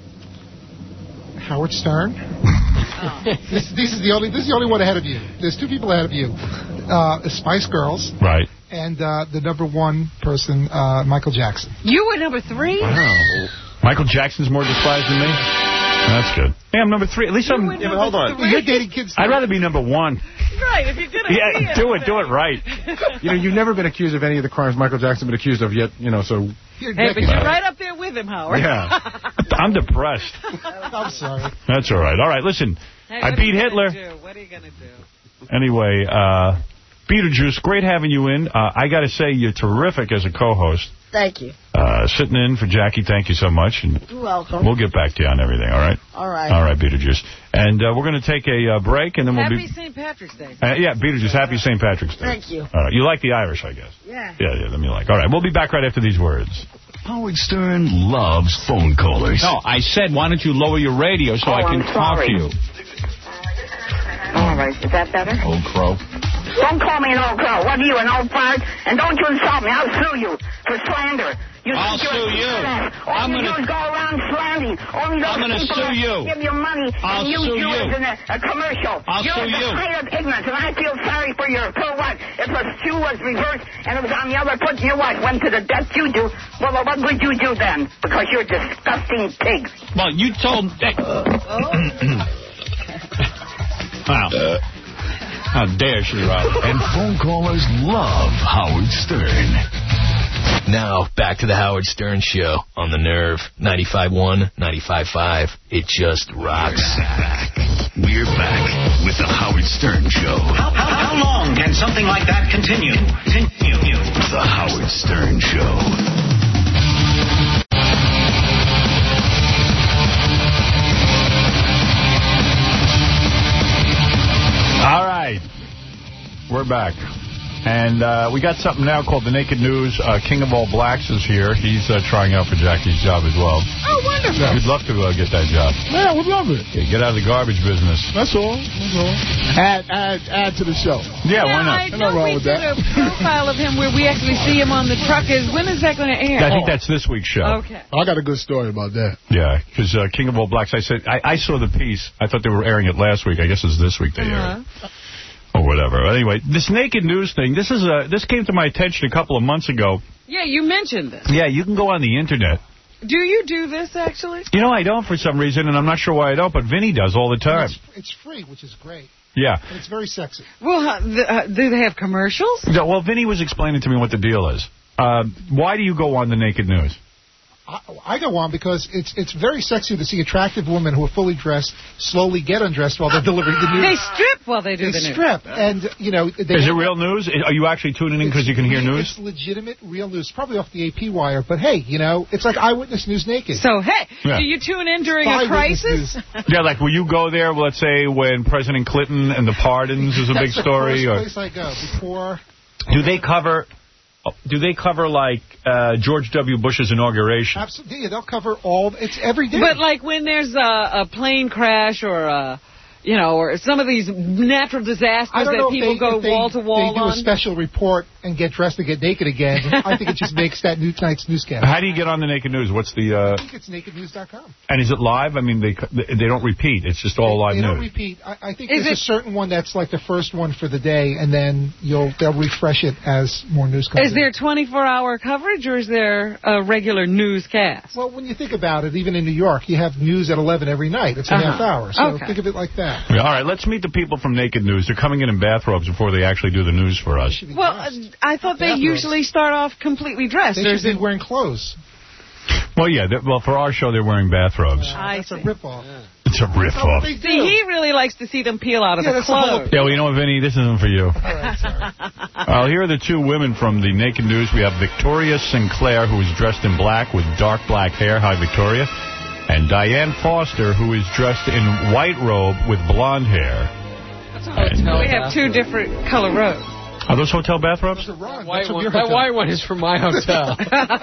Howard Stern. Oh. This, this is the only. This is the only one ahead of you. There's two people ahead of you. Uh, the Spice Girls Right. and uh, the number one person, uh, Michael Jackson. You were number three? Wow. Michael Jackson's more despised than me? That's good. Hey, I'm number three. At least I'm... Yeah, but hold on. You're dating kids. I'd rather be number one. Right, if you're going to Yeah, do it. Do it right. You know, you've never been accused of any of the crimes Michael Jackson been accused of yet. You know, so. Hey, but you're right up there with him, Howard. Yeah. I'm depressed. I'm sorry. That's all right. All right, listen. Hey, I what beat are you Hitler. gonna do? What are you going to do? Anyway, uh, Beetlejuice, great having you in. Uh, I got to say, you're terrific as a co-host. Thank you. Uh, sitting in for Jackie, thank you so much. And You're welcome. we'll get back to you on everything, all right? All right. All right, Beetlejuice. And uh, we're going to take a uh, break, and then we'll Happy be... Saint Patrick's Day. Uh, yeah, Beetlejuice, happy Saint Patrick's Day. Thank you. All right, you like the Irish, I guess. Yeah. Yeah, yeah, them you like. All right, we'll be back right after these words. Howard Stern loves phone callers. No, I said, why don't you lower your radio so Oh, I can I'm talk sorry. to you? All right, is that better? Old crow. Don't call me an old girl. What are you, an old fart? And don't you insult me. I'll sue you for slander. You I'll think you're sue a you. smartass. All I'm you gonna- do is go around slandering. Only those I'm gonna people sue that you. give you money I'll and use sue you you. as in a, a commercial. I'll you're sue the you. height of ignorance, and I feel sorry for you. For what? If a shoe was reversed and it was on the other foot, and you what? Went to the depth you do. Well, what would you do then? Because you're a disgusting pig. Well, you told... Hey. Wow. How dare she, Robin? And phone callers love Howard Stern. Now, back to the Howard Stern Show on The Nerve. ninety-five point one, ninety-five point five. It just rocks. We're back. We're back with the Howard Stern Show. How, how, how long can something like that continue? Continue. The Howard Stern Show. All right. We're back. And uh, we got something now called The Naked News. Uh, King of All Blacks is here. He's uh, trying out for Jackie's job as well. Oh, wonderful. We'd love to uh, get that job. Yeah, we'd love it. Okay, get out of the garbage business. That's all. That's all. Add, add, add to the show. Yeah, why I not? Nothing know wrong we with did that. a profile of him where we actually see him on the truck. Is When is that going to air? I think that's this week's show. Okay. I got a good story about that. Yeah, because uh, King of All Blacks, I said, I, I saw the piece. I thought they were airing it last week. I guess it's this week they Uh-huh. aired it. Or whatever. Anyway, this naked news thing, this is a, this came to my attention a couple of months ago. Yeah, you mentioned this. Yeah, you can go on the Internet. Do you do this, actually? You know, I don't for some reason, and I'm not sure why I don't, but Vinny does all the time. It's, it's free, which is great. Yeah. And it's very sexy. Well, uh, the, uh, do they have commercials? Yeah, well, Vinny was explaining to me what the deal is. Uh, why do you go on the naked news? I, I go on because it's it's very sexy to see attractive women who are fully dressed slowly get undressed while they're delivering the news. They strip while they do they the news. strip, and you know. They Is it real news? Are you actually tuning in because you can hear news? It's legitimate, real news. Probably off the A P wire, but hey, you know, it's like Eyewitness News naked. So hey, Yeah. do you tune in during a Eyewitness crisis? Yeah, like will you go there? Let's say when President Clinton and the pardons is a big That's story, the or first place I go before. do they cover? Do they cover like uh, George W. Bush's inauguration? Absolutely, yeah, they'll cover all. It's every day. But like when there's a, a plane crash or a, you know, or some of these natural disasters I don't that know if people they, go if they, wall to wall they do on. a special report and get dressed and get naked again. I think it just makes that new tonight's newscast. How do you get on the naked news? What's the? Uh, I think it's naked news dot com. and is it live? I mean, they they don't repeat. It's just all live They don't news. repeat. I, I think Is there's it- a certain one that's like the first one for the day, and then you'll they'll refresh it as more news comes Is in. there twenty-four hour coverage or is there a regular newscast? Well, when you think about it, even in New York, you have news at eleven every night. It's a Uh-huh. half hour. So Okay. think of it like that. Yeah, all right, let's meet the people from Naked News. They're coming in in bathrobes before they actually do the news for us. Well, uh, I thought they Bathrobes. usually start off completely dressed. They There's should be a- wearing clothes. Well, yeah. they're- Well, for our show, they're wearing bathrobes. I That's a see. ripoff. It's a riff-off. They See, he really likes to see them peel out of Yeah, the that's the whole clothes. Yeah, well, you know what, Vinny? This isn't for you. All right, sorry. Uh, here are the two women from the Naked News. We have Victoria Sinclair, who is dressed in black with dark black hair. Hi, Victoria. And Diane Foster, who is dressed in white robe with blonde hair. And, uh, We have two different color robes. Are those hotel bathrobes? Those are wrong. White That's from one, your that hotel. white one is from my hotel.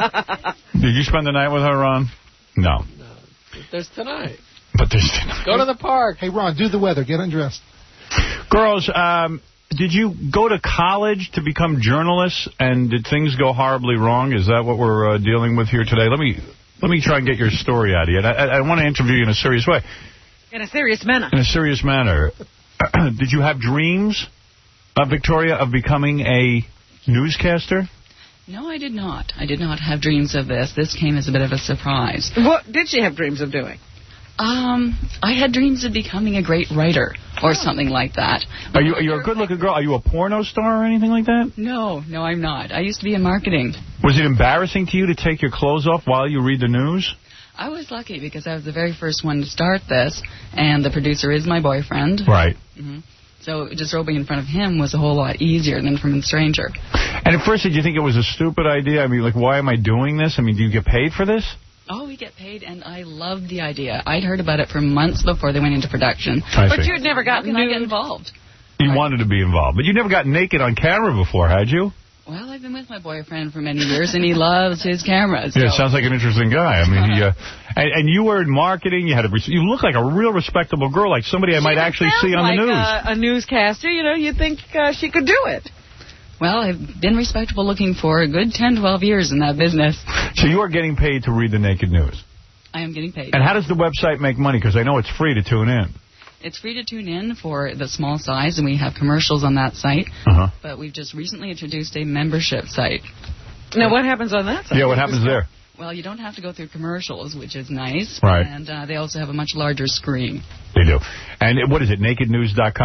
Did you spend the night with her, Ron? No. There's tonight. But there's... Go to the park. Hey, Ron, do the weather. Get undressed. Girls, um, did you go to college to become journalists, and did things go horribly wrong? Is that what we're uh, dealing with here today? Let me let me try and get your story out of you. And I, I, I want to interview you in a serious way. In a serious manner. In a serious manner. Did you have dreams, uh, Victoria, of becoming a newscaster? No, I did not. I did not have dreams of this. This came as a bit of a surprise. What did she have dreams of doing? Um, I had dreams of becoming a great writer or something like that. Are you are you a good-looking girl? Are you a porno star or anything like that? No, no, I'm not. I used to be in marketing. Was it embarrassing to you to take your clothes off while you read the news? I was lucky because I was the very first one to start this, and the producer is my boyfriend. Right. hmm So just roping in front of him was a whole lot easier than from a stranger. And at first, did you think it was a stupid idea? I mean, like, why am I doing this? I mean, do you get paid for this? Oh, we get paid, and I loved the idea. I'd heard about it for months before they went into production. I but see. you'd never gotten I get involved. You wanted to be involved, but you never got naked on camera before, had you? Well, I've been with my boyfriend for many years, and he loves his cameras. Yeah, so- sounds like an interesting guy. I mean, he, uh, and, and you were in marketing. You had a, you look like a real respectable girl, like somebody I might actually see on like the news. Uh, a newscaster, you know, you think uh, she could do it. Well, I've been respectable looking for a good ten, twelve years in that business. So you are getting paid to read the naked news. I am getting paid. And how does the website make money? Because I know it's free to tune in. It's free to tune in for the small size, and we have commercials on that site. Uh-huh. But we've just recently introduced a membership site. Now, what happens on that site? Yeah, what happens there? Well, you don't have to go through commercials, which is nice. Right. And uh, they also have a much larger screen. They do. And what is it, naked news dot com?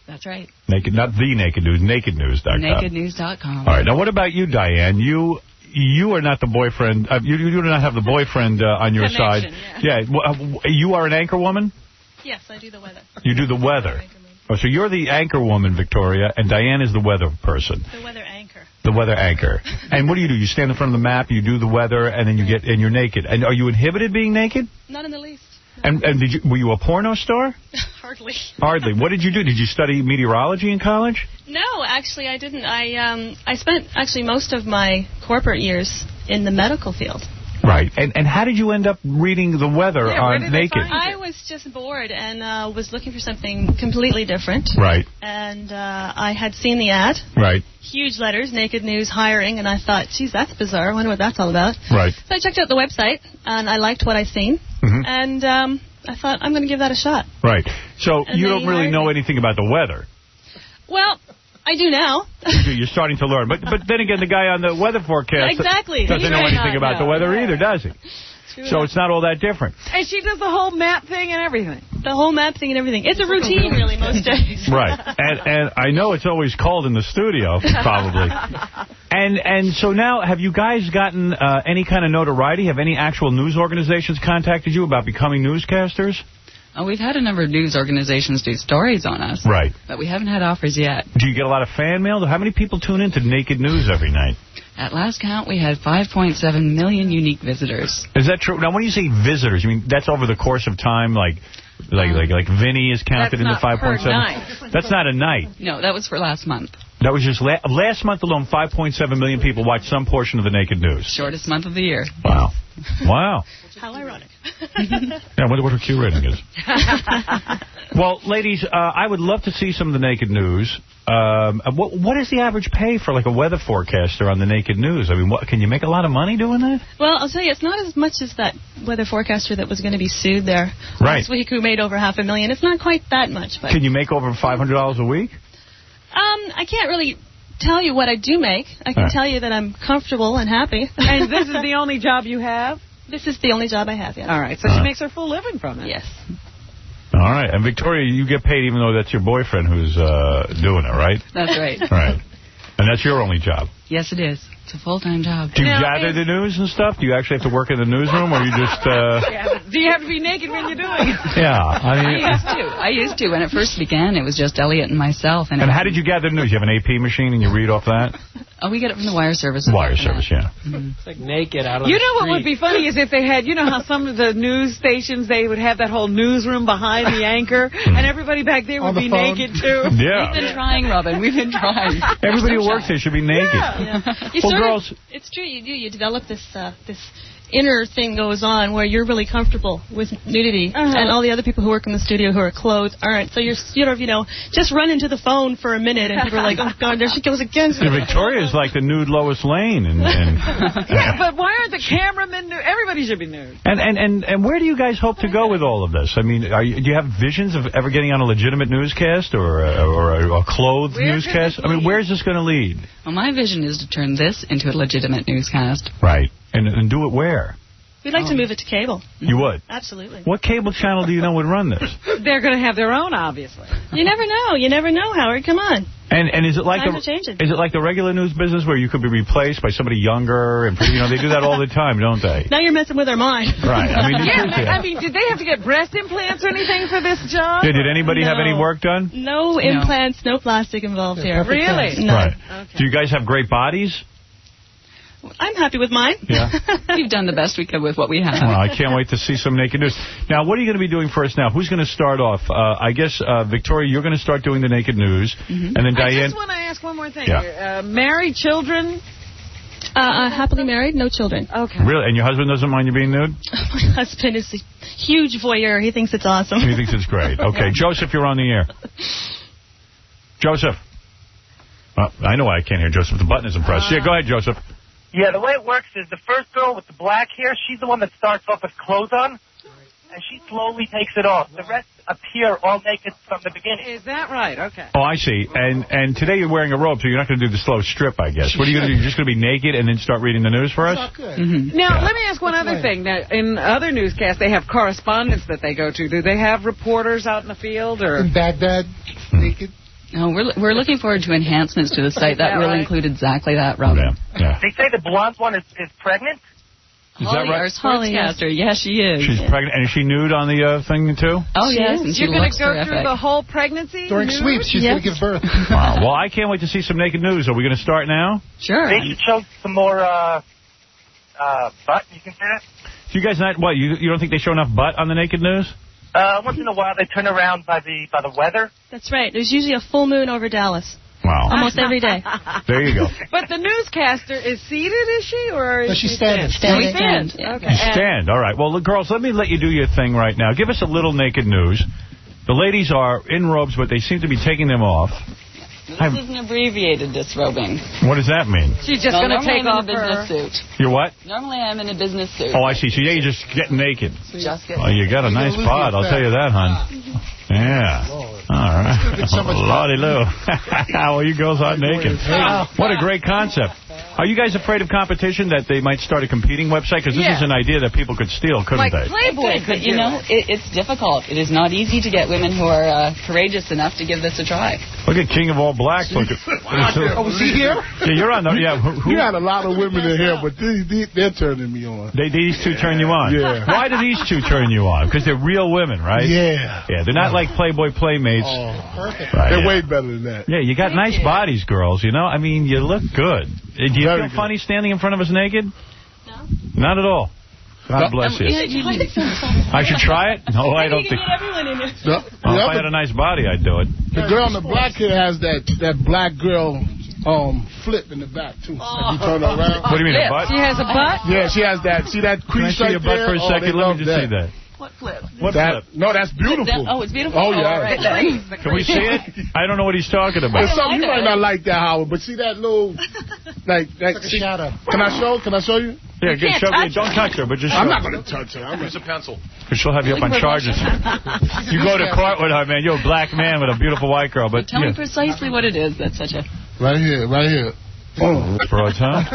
That's right. Naked, not the Naked News, naked news dot com. naked news dot com. All right. Now, what about you, Diane? You you are not the boyfriend. Uh, you, you do not have the boyfriend uh, on your Connection, side. Yeah. yeah. Well, uh, you are an anchor woman? Yes, I do the weather. You do the weather. Oh, so you're the anchor woman, Victoria, and Diane is the weather person. The weather anchor. The weather anchor. And what do you do? You stand in front of the map, you do the weather, and then you get and you're naked. And are you inhibited being naked? Not in the least. And and did you were you a porno star? Hardly. Hardly. What did you do? Did you study meteorology in college? No, actually, I didn't. I um I spent actually most of my corporate years in the medical field. Right. And and how did you end up reading the weather Yeah, on Naked? I was just bored and uh, was looking for something completely different. Right. And uh, I had seen the ad. Right. Huge letters, Naked News hiring, and I thought, geez, that's bizarre. I wonder what that's all about. Right. So I checked out the website, and I liked what I seen. Mm-hmm. And um, I thought, I'm going to give that a shot. Right. So And you they don't really hired know anything about the weather. Well, I do now. You're starting to learn. But but then again, the guy on the weather forecast Exactly. doesn't He know might anything not about know. the weather Yeah. either, does he? So it's not all that different. And she does the whole map thing and everything. The whole map thing and everything. It's a routine, really, most days. Right. And and I know it's always cold in the studio, probably. And and so now, have you guys gotten uh, any kind of notoriety? Have any actual news organizations contacted you about becoming newscasters? Oh, we've had a number of news organizations do stories on us. Right. But we haven't had offers yet. Do you get a lot of fan mail? How many people tune into Naked News every night? At last count, we had five point seven million unique visitors. Is that true? Now, when you say visitors, you mean that's over the course of time, like like like like Vinny is counted That's in the not five per point seven? night. That's not a night. No, that was for last month. That was just la last month alone, five point seven million people watched some portion of the Naked News. Shortest month of the year. Wow. Wow. How ironic. Yeah, I wonder what her Q rating is. Well, ladies, uh, I would love to see some of the Naked News. Um, what, what is the average pay for like a weather forecaster on the Naked News? I mean, what, can you make a lot of money doing that? Well, I'll tell you, it's not as much as that weather forecaster that was going to be sued there Right. last week who made over half a million. It's not quite that much. But Can you make over five hundred dollars a week? um, I can't really tell you what I do make. I can Right. tell you that I'm comfortable and happy. And this is the only job you have? This is the only job I have, yes. All right, so Uh. she makes her full living from it. Yes. All right. And Victoria, you get paid even though that's your boyfriend who's uh, doing it, right? That's right. Right. And that's your only job. Yes, it is. It's a full-time job. Do you gather the news and stuff? Do you actually have to work in the newsroom, or you just... Uh... Yeah, do you have to be naked when you're doing it? Yeah, I mean... I used to. I used to. When it first began, it was just Elliot and myself. And, And how did you gather the news? You have an A P machine and you read off that? Oh, we get it from the wire service. Wire service, yeah. It's like naked out on You the know what street. would be funny is if they had, you know how some of the news stations, they would have that whole newsroom behind the anchor, and everybody back there would On the be phone. naked, too. Yeah. We've been trying, Robin. We've been trying. Everybody who works there should be naked. Yeah. You Well, sort girls- of, it's true, you do. You develop this uh, this inner thing goes on where you're really comfortable with nudity, Uh-huh. and all the other people who work in the studio who are clothed aren't. So you're sort of, you know, just run into the phone for a minute, and people are like, oh, God, there she goes again. See, Victoria's like the nude Lois Lane. And, and, Yeah, but why aren't the cameramen nude? Everybody should be nude. and, and, and, and where do you guys hope to go with all of this? I mean, are you, do you have visions of ever getting on a legitimate newscast or a, or a, a clothed Where could newscast? it I mean, lead? where's this going to lead? Well, my vision is to turn this into a legitimate newscast. Right. And, and do it where? We'd like to move it to cable. You would? Absolutely. What cable channel do you know would run this? They're going to have their own, obviously. You never know. You never know, Howard. Come on. And and is it like Times the are changing. is it like the regular news business where you could be replaced by somebody younger and you know they do that all the time, don't they? Now you're messing with our mind. Right. I mean, Yeah, seriously. I mean, did they have to get breast implants or anything for this job? Yeah, did anybody have any No. work done? No implants, no plastic involved here. Really? No. Right. Do you guys have great bodies? I'm happy with mine. Yeah. We've done the best we could with what we have. Well, I can't wait to see some naked news. Now, what are you going to be doing first now? Who's going to start off? Uh, I guess, uh, Victoria, you're going to start doing the naked news. Mm-hmm. And then I Diane... just want to ask one more thing. Yeah. here. Uh, married, children? Uh, uh, happily married, no children. Okay. Really? And your husband doesn't mind you being nude? My husband is a huge voyeur. He thinks it's awesome. He thinks it's great. Okay. Joseph, you're on the air. Joseph. Well, I know why I can't hear Joseph. The button isn't pressed. Yeah, go ahead, Joseph. Yeah, the way it works is the first girl with the black hair, she's the one that starts off with clothes on, and she slowly takes it off. The rest appear all naked from the beginning. Is that right? Okay. Oh, I see. And and today you're wearing a robe, so you're not going to do the slow strip, I guess. What are you going to do? You're just going to be naked and then start reading the news for us? Mm-hmm. Now, let me ask one other thing. Now, in other newscasts, they have correspondents that they go to. Do they have reporters out in the field? or? In Baghdad, naked. No, we're we're looking forward to enhancements to the site that will right? include exactly that, Robin. Yeah. They say the blonde one is, is pregnant? Is Holly, that right? our sportscaster. Yes, she is. She's pregnant, and is she nude on the uh, thing, too? Oh, She yes, is. and she You're going looks to go terrific. through the whole pregnancy? During nude? sweeps, she's Yes. going to give birth. Wow. Well, I can't wait to see some naked news. Are we going to start now? Sure. They should show some more uh, uh, butt. You can say that? Do you guys not, what, you, you don't think they show enough butt on the naked news? Uh, once in a while, they turn around by the by the weather. That's right. There's usually a full moon over Dallas. Wow. Almost every day. There you go. But the newscaster is seated, is she? Or is No, she she's standing. Standing. Standing. Stand. Okay. You stand. All right. Well, look, girls, let me let you do your thing right now. Give us a little naked news. The ladies are in robes, but they seem to be taking them off. This I'm- is an abbreviated disrobing. What does that mean? She's just Well, going to normally take I'm off in a business her... suit. You're what? Normally I'm in a business suit. Oh, I see. So yeah, you just get naked. Just get Oh, you got a nice bod. I'll tell you that, hon. Yeah. All right. Lordy-loo. Well, you girls are naked. What a great concept. Are you guys afraid of competition, that they might start a competing website? Because this Yeah. is an idea that people could steal, couldn't Like they? Playboy, but you know, it, it's difficult. It is not easy to get women who are uh, courageous enough to give this a try. Look at King of All Blacks. Look at, Oh, was he here? Yeah, you're on the... Yeah, who, who, You had a lot of women in here, but these, these, they're turning me on. They, these two turn you on? Yeah. Why do these two turn you on? Because they're real women, right? Yeah. Yeah, they're not like Playboy Playmates. Oh, perfect. Right, they're yeah. way better than that. Yeah, you got nice bodies, girls, you know? I mean, you look good. Uh, Do you Very feel good. funny standing in front of us naked? No. Not at all. God bless you. I should try it? No, I don't think... The, Well, the if I other- had a nice body, I'd do it. the girl in the black hair has that, that black girl um, flip in the back, too. If you turn her around. What do you mean, a butt? She has a butt? Yeah, she has that. See that Can I crease see right your butt there? for a Oh, they second? Let love me just see that. What flip? What that, flip? No, that's beautiful. Oh, it's beautiful? Oh, yeah. All right, then. Can we see it? I don't know what he's talking about. There's something you might not like that, Howard, but see that little, like, like, see, shadow. Can I show? Can I show you? Yeah, good, show me. Don't touch her, but just show I'm not her. going to touch her. I'm Use a pencil. Because she'll have you up on charges. You go to court with her, man. You're a black man with a beautiful white girl. But Tell yeah. me precisely what it is. That's such a... Right here, right here. Oh, broads, huh?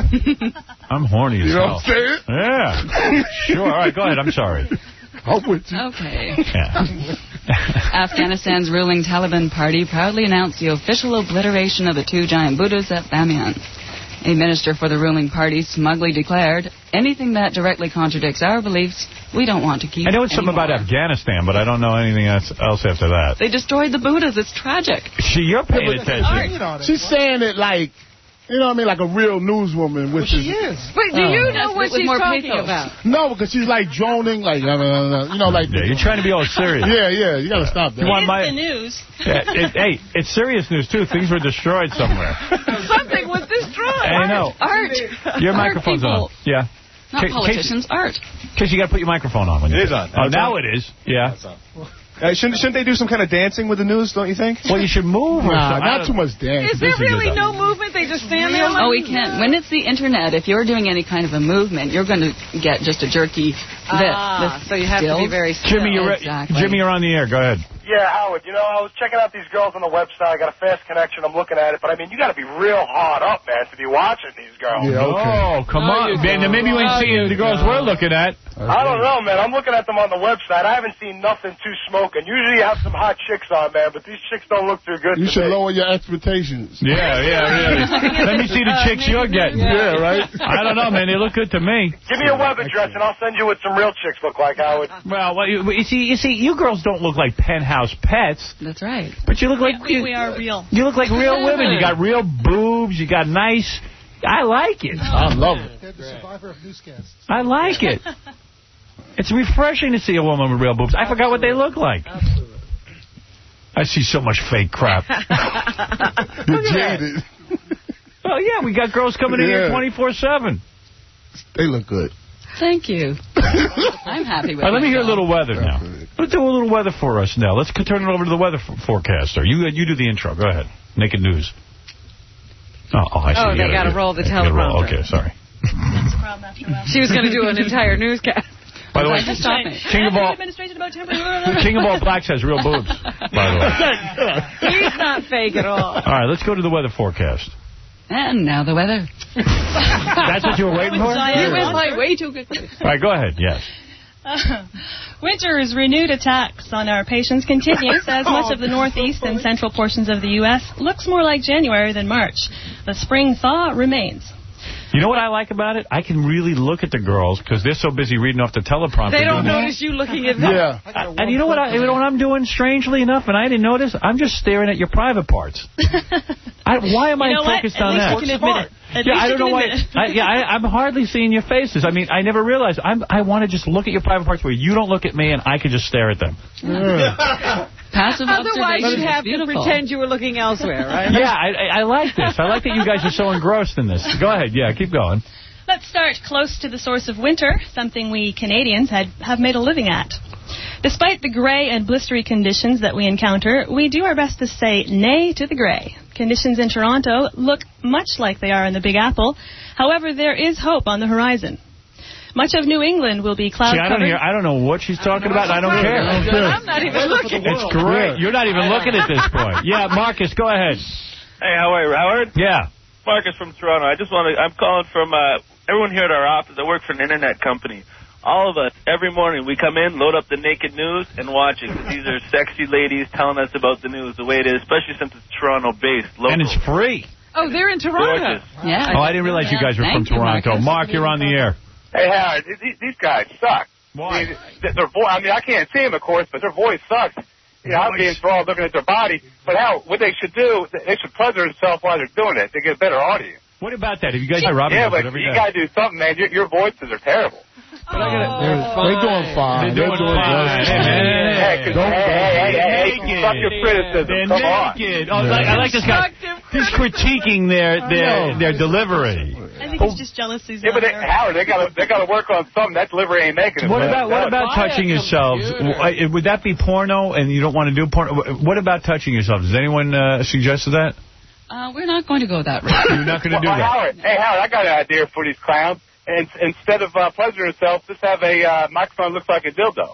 I'm horny as You know hell. what I'm saying? Yeah. Sure. All right, go ahead. I'm sorry. I'm with you. Okay. Yeah. Afghanistan's ruling Taliban party proudly announced the official obliteration of the two giant Buddhas at Bamiyan. A minister for the ruling party smugly declared, anything that directly contradicts our beliefs, we don't want to keep I know it's something anymore. about Afghanistan, but I don't know anything else else after that. They destroyed the Buddhas. It's tragic. See, you're paying attention. She's saying it like, you know what I mean, like a real newswoman. Which She is, is. But do Uh, you know Yes, what with she's more talking pathos. about? No, because she's like droning, like, uh, uh, you know, like. Yeah, you're trying to be all serious. Yeah, yeah, you got to stop that. You want my... the news. Yeah, it, hey, it's serious news, too. Things were destroyed somewhere. Something was destroyed. I know. Art. Your Art microphone's people. on. Yeah. Not Ca- politicians, art. Because you got to put your microphone on. When It you is on. Oh, Oh, it's now on. it is. Yeah. Uh, shouldn't, shouldn't they do some kind of dancing with the news, don't you think? Well, you should move. Or Nah, something. I not don't- too much dance. Is there This is really good. no movement? They just stand there? Oh, we can't. When it's the internet, if you're doing any kind of a movement, you're going to get just a jerky this. Ah, this so you have to be stills. very still. Jimmy, you're, Exactly. Jimmy, you're on the air. Go ahead. Yeah, Howard, you know, I was checking out these girls on the website. I got a fast connection. I'm looking at it. But, I mean, you got to be real hard up, man, to be watching these girls. Yeah, okay. Oh, come No, on. you Man, don't. maybe you ain't No, seeing you the girls don't. we're looking at. I don't know, man. I'm looking at them on the website. I haven't seen nothing too smoking. Usually you have some hot chicks on, man, but these chicks don't look too good You to should me. lower your expectations. Yeah, yeah, really. Let me see the chicks you're getting. Yeah, right? I don't know, man. They look good to me. Give me a web address, and I'll send you what some real chicks look like, Howard. Well, well you, you see, you see, you girls don't look like penthouse pets, That's right. but you look like We, you, we are real. you look like real women. You got real boobs. You got nice. I like it. I love it. They're the survivor of newscasts. I like it. It's refreshing to see a woman with real boobs. I forgot what they look like. I see so much fake crap. You're jaded. Oh, yeah, we got girls coming in here Yeah. twenty-four seven. They look good. Thank you. I'm happy with All right, let me hear a myself. little weather now. Let's do a little weather for us now. Let's c- turn it over to the weather f- forecaster. You you do the intro. Go ahead. Naked news. Oh, oh I see. Oh, You they gotta roll the you gotta roll. teleprompter. Okay, sorry. That's the problem after a while. She was going to do an entire newscast. By the way, Just stop me. King of all Administration about temporary. King of all blacks has real boobs. By the way. He's not fake at all. All right, let's go to the weather forecast. And now the weather. That's what you were waiting for? You went by way too quickly. All right, go ahead. Yes. Uh, winter's renewed attacks on our patients continues as much of the northeast and central portions of the U S looks more like January than March. The spring thaw remains. You know what I like about it? I can really look at the girls because they're so busy reading off the teleprompter. They don't notice you looking at them. Yeah. And you know what, I, you know what I'm doing, strangely enough, and I didn't notice? I'm just staring at your private parts. I, why am You I know what? focused At on least that? you can admit it. At yeah, least I you don't know can why. admit it. I, yeah, I, I'm hardly seeing your faces. I mean, I never realized. I'm, I want to just look at your private parts where you don't look at me and I can just stare at them. Passive Otherwise, observation you'd have is beautiful. to pretend you were looking elsewhere, right? Yeah, I, I, I like this. I like that you guys are so engrossed in this. Go ahead. Yeah, keep going. Let's start close to the source of winter, something we Canadians had, have made a living at. Despite the gray and blistery conditions that we encounter, we do our best to say nay to the gray. Conditions in Toronto look much like they are in the Big Apple. However, there is hope on the horizon. Much of New England will be cloud See, I don't covered. hear. I don't know what she's talking about. And I don't care. I'm not even looking. It's great. You're not even looking at this point. Yeah, Marcus, go ahead. Hey, how are you, Howard? Yeah. Marcus from Toronto. I just want to, I'm calling from, uh, everyone here at our office. I work for an internet company. All of us, every morning, we come in, load up the naked news, and watch it. These are sexy ladies telling us about the news the way it is, especially since it's Toronto-based, local. And it's free. Oh, they're in Toronto. Gorgeous. Yeah. Oh, I didn't realize you guys were from Thank you, Toronto. Marcus. Mark, you're on the air. Hey, Howard, these, these guys suck. Why? I mean, th- their vo- I mean, I can't see them, of course, but their voice sucks. You know, I'm being enthralled looking at their body. But how? What they should do, they should pleasure themselves while they're doing it. They get a better audience. What about that? Have you guys heard Robin Yeah, does but it every you day? got to do something, man. Your, your voices are terrible. But I gotta, They're, they're doing fine. They're doing fine. just- Hey, Don't- hey, hey, hey, hey, stop your criticism. They're Come on. naked. Oh, I, I like this guy. He's critiquing their their their delivery. I think he's just jealous he's Yeah, not but they, there. Howard, they got to they got to work on something. That delivery ain't making it. What man. about what about touching yourselves? Uh, Would that be porno? And you don't want to do porno? What about touching yourselves? Has anyone uh, suggested that? Uh, we're not going to go that route. You're not going to well, do well, that. Howard, hey, Howard, I got an idea for these clowns. And instead of uh, pleasuring yourself, just have a uh, microphone that looks like a dildo.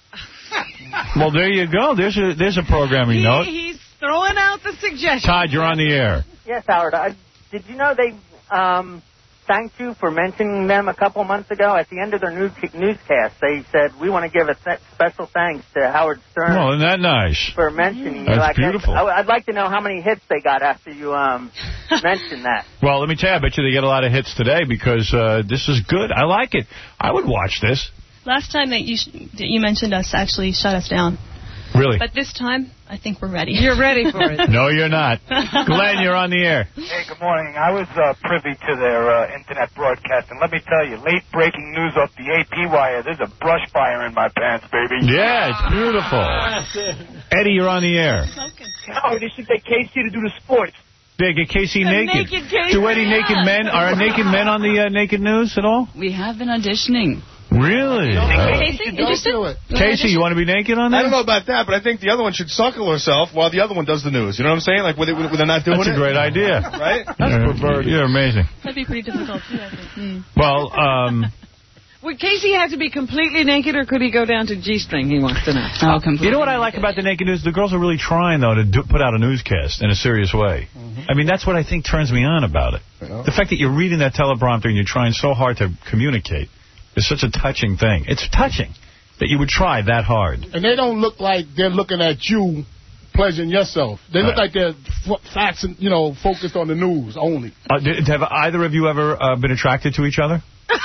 Well, there you go. There's a there's a programming He, note. he's throwing out the suggestion. Todd, you're on the air. Yes, Howard. I, did you know they um, thanked you for mentioning them a couple months ago? At the end of their news, newscast, they said, we want to give a th- special thanks to Howard Stern Well, isn't that nice? for mentioning you. That's Like, beautiful. I, I'd like to know how many hits they got after you um, mentioned that. Well, let me tell you, I bet you they get a lot of hits today because uh, this is good. I like it. I would watch this. Last time that you sh- that you mentioned us actually shut us down. Really? But this time, I think we're ready. You're ready for it. No, you're not. Glenn, you're on the air. Hey, good morning. I was uh, privy to their uh, internet broadcast, and let me tell you, late breaking news off the A P wire. There's a brush fire in my pants, baby. Yeah, it's beautiful. Eddie, you're on the air. Oh, they should get Casey to do the sports. They get Casey The naked. naked Casey. Do any naked men, are naked men on the uh, naked news at all? We have been auditioning. Really? Casey, interested? Casey, you want to be naked on that? I don't know about that, but I think the other one should suckle herself while the other one does the news. You know what I'm saying? Like, when, they, when they're not doing That's it. a great idea. Right? You're, you're amazing. That'd be pretty difficult, too, I think. Mm. Well, um... Would Casey have to be completely naked, or could he go down to G-string, he wants to know? Oh, completely. You know what I like about the naked news? The girls are really trying, though, to do, put out a newscast in a serious way. Mm-hmm. I mean, that's what I think turns me on about it. Yeah. The fact that you're reading that teleprompter and you're trying so hard to communicate is such a touching thing. It's touching that you would try that hard. And they don't look like they're looking at you pleasuring yourself. They look Right. like they're f- facts and, you know, focused on the news only. Uh, did, have either of you ever uh, been attracted to each other?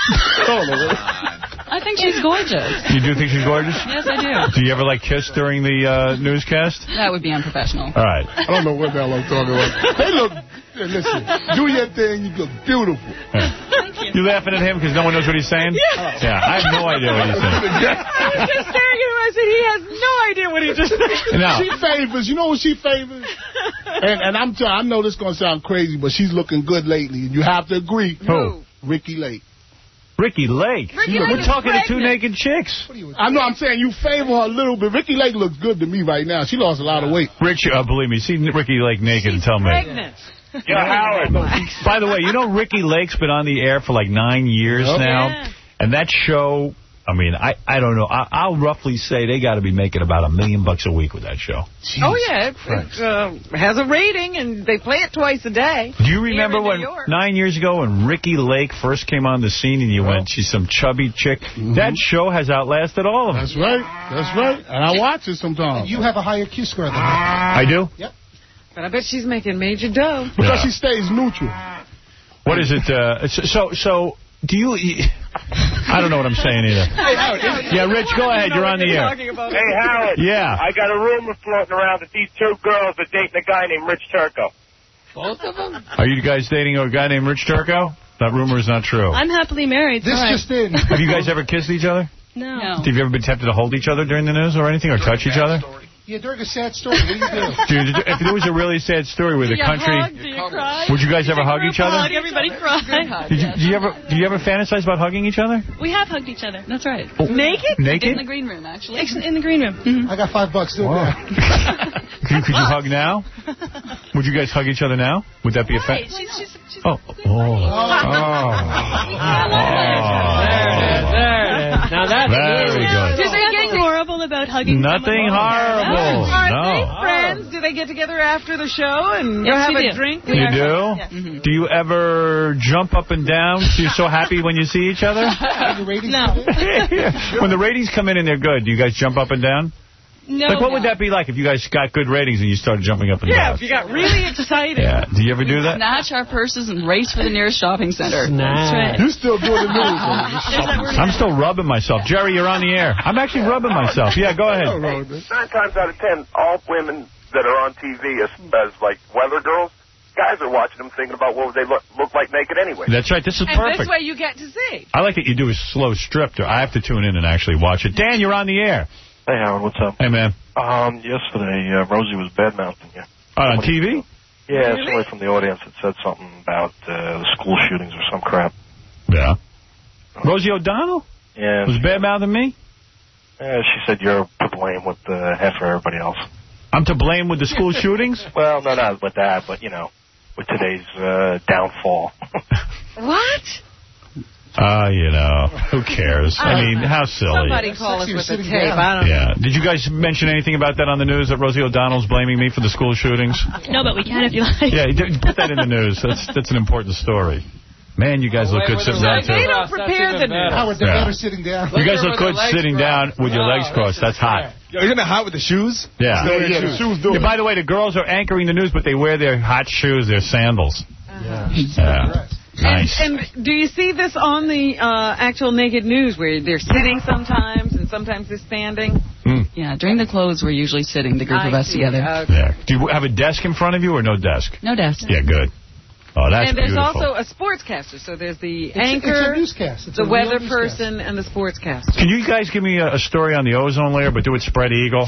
I think she's gorgeous. You do think she's gorgeous? Yes, I do. Do you ever, like, kiss during the uh, newscast? That would be unprofessional. All right. I don't know what the hell I'm talking about. They look, hey, listen, do your thing, you look beautiful. Yeah. You laughing at him because no one knows what he's saying? Yeah. Yeah, I have no idea what he's saying. I was just staring at him and I said, he has no idea what he just said. No. She favors, you know what she favors? And, and I'm telling I know this is going to sound crazy, but she's looking good lately, and you have to agree. Who? Ricky Lake. Ricky Lake. Ricky We're Lake talking is to two pregnant. naked chicks. I know I'm saying you favor her a little bit. Ricky Lake looks good to me right now. She lost a lot of weight. Rich, uh, believe me, see Ricky Lake naked and tell me. Pregnant. Yeah, Howard. By the way, you know Ricky Lake's been on the air for like nine years Yep. now, Yeah. and that show I mean, I, I don't know. I, I'll roughly say they got to be making about a million bucks a week with that show. Jeez. Oh, yeah. It, it uh, has a rating, and they play it twice a day. Do you remember when nine years ago when Ricky Lake first came on the scene and you oh. went, she's some chubby chick? Mm-hmm. That show has outlasted all of them. That's right. That's right. And I watch it sometimes. And you have a higher Q score than me. I do? Yep. But I bet she's making major dough. Because Yeah. she stays neutral. What is it? Uh, so, so, do you... I don't know what I'm saying either. Hey, Howard. Yeah, Rich, go ahead. You're on the air. Hey, Howard. Yeah. I got a rumor floating around that these two girls are dating a guy named Rich Turco. Both of them? Are you guys dating a guy named Rich Turco? That rumor is not true. I'm happily married. This sorry. just in. Have you guys ever kissed each other? No. no. Have you ever been tempted to hold each other during the news or anything, or touch each other? Yeah, during a sad story, what do you do? Dude, if there was a really sad story where Do the you country... hug? Do you cry? Would you guys ever hug each other? Hug, everybody cry. Did you, do you ever do you ever fantasize about hugging each other? We have hugged each other. That's right. Oh. Naked? Naked? In the green room, actually. In the green room. Mm-hmm. I got five bucks. Do it now. Could you, could you hug now? Would you guys hug each other now? Would that be a Right. fa- She's, she's, she's Oh. Oh. Oh. There it is. There it is. Now that's Very good. There's nothing horrible about hugging Nothing someone. horrible. Are No. they friends? Do they get together after the show and go Yes, have we a do. drink? You do? Yeah. Mm-hmm. Do you ever jump up and down? You're so happy when you see each other? No. When the ratings come in and they're good, do you guys jump up and down? No. Like, what no. would that be like if you guys got good ratings and you started jumping up and Yeah, down? if you got really excited. Yeah. Do you ever do that? Snatch our purses and race for the nearest shopping center. Snatch. right. You still doing the news. There's that word. I'm still rubbing myself. Jerry, you're on the air. I'm actually rubbing myself. Yeah, go ahead. Nine times out of ten, all women that are on T V as, as like weather girls, guys are watching them thinking about what would they look, look like naked anyway. That's right. This is And perfect. this way you get to see. I like that you do a slow strip. To, I have to tune in and actually watch it. Dan, you're on the air. Hey, Howard, what's up? Hey, man. Um, yesterday, uh, Rosie was bad-mouthing you. Oh, on T V? Yeah, Really? somebody from the audience had said something about uh, the school shootings or some crap. Yeah. Rosie O'Donnell? Yeah. Was bad-mouthing me? Uh, she said you're to blame with uh, half of everybody else. I'm to blame with the school shootings? Well, no, not with that, but, you know, with today's uh, downfall. What? Uh, you know, who cares? I mean, how silly. Somebody call us with the tape. I don't Yeah. Did you guys mention anything about that on the news, that Rosie O'Donnell's blaming me for the school shootings? No, but we can if you like. Yeah, d- put that in the news. That's that's an important story. Man, you guys look good sitting down, They too. don't prepare the news. Howard, they're Yeah. better sitting down. You guys look good sitting down with your legs crossed. That's hot. Yo, isn't it hot with the shoes? Yeah. Still wearing Yeah, the shoes. shoes do Yeah, it. by the way, the girls are anchoring the news, but they wear their hot shoes, their sandals. Yeah. Yeah. Nice. And do you see this on the uh, actual Naked News where they're sitting sometimes and sometimes they're standing? Mm. Yeah, during the close, we're usually sitting, the group I of us see. together. Okay. Yeah. Do you have a desk in front of you or no desk? No desk. Yeah, good. Oh, that's and there's beautiful. also a sportscaster. So there's the It's, anchor, it's a newscast. It's the a real weather newscast. person, and the sportscaster. Can you guys give me a, a story on the ozone layer, but do it spread eagle?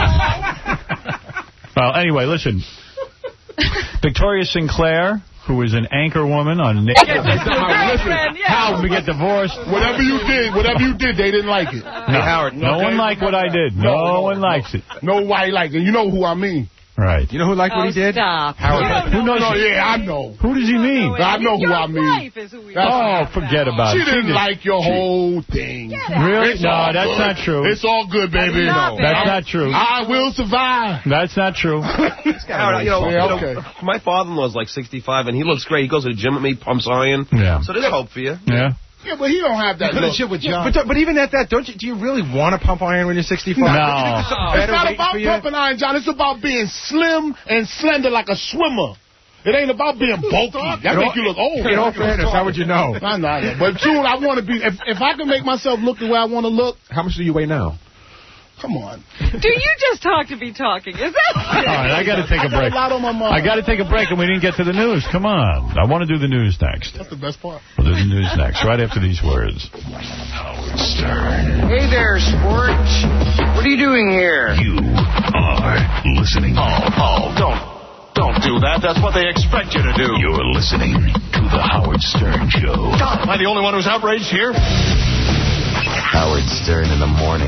Well, anyway, listen. Victoria Sinclair, who is an anchor woman on Nick. Girlfriend, yeah. How we get divorced? Whatever you did, whatever you did, they didn't like it. No, Howard, no Okay? one liked what I did. No, No, no, one no. likes it. Nobody liked it. You know who I mean. Right. You know who liked what Oh, he did? stop. Howard. You don't Who know knows? No, yeah, I know. Who does he mean? I know who Your I mean. wife is who we That's- Oh, talking forget about. about She it. didn't did- like your whole thing. Really? It's No, all that's good. not true. It's all good, baby. Stop it. That's not true. I will survive. That's not true. Howard, you know, Yeah, you know, okay. my father-in-law's like sixty-five, and he looks great. He goes to the gym with me, pumps iron. Yeah. So there's hope for you. Yeah. Yeah, but he don't have that Good look. shit with John. But, but even at that, don't you? Do you really want to pump iron when you're sixty-five? No. Don't you think there's something It's better not waiting about for you? pumping iron, John. It's about being slim and slender like a swimmer. It ain't about being bulky. That In make all- you look old. In all fairness, how would you know? I know. But, June, I want to be... If, if I can make myself look the way I want to look, How much do you weigh now? come on. Do you just talk to be talking? Is that All right, I got to take I a got break. a lot on my mind. I got to take a break, and we didn't get to the news. Come on. I want to do the news next. That's the best part. We'll do the news next, right after these words. Howard Stern. Hey there, sports. What are you doing here? You are listening. Oh, oh, don't, don't do that. That's what they expect you to do. You're listening to the Howard Stern Show. God, am I the only one who's outraged here? Howard Stern in the morning.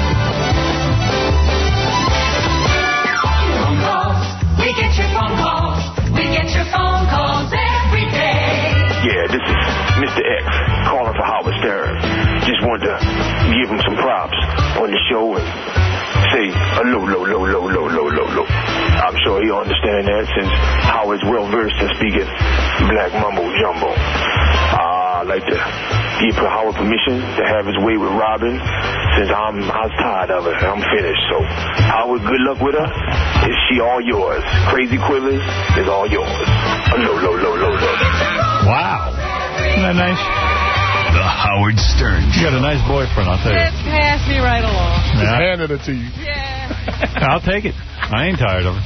Phone calls. We get your phone calls. We get your phone calls every day. Yeah, this is Mister X calling for Howard Stern. Just wanted to give give him some props on the show and say a low, low, low, low, low, low, low, low. I'm sure he'll understand that since Howard's well versed in speaking black mumbo jumbo. Uh, I'd like to give Howard permission to have his way with Robin since I'm I was tired of it. I'm finished. So Howard, good luck with her. Is she all yours? Crazy Quillers is all yours. A low, low, low, low, low. Wow. Isn't that nice? The Howard Stern Show. You got a nice boyfriend, I'll tell you. Just pass me right along. Just handed it to you. Yeah. I'll take it. I ain't tired of it.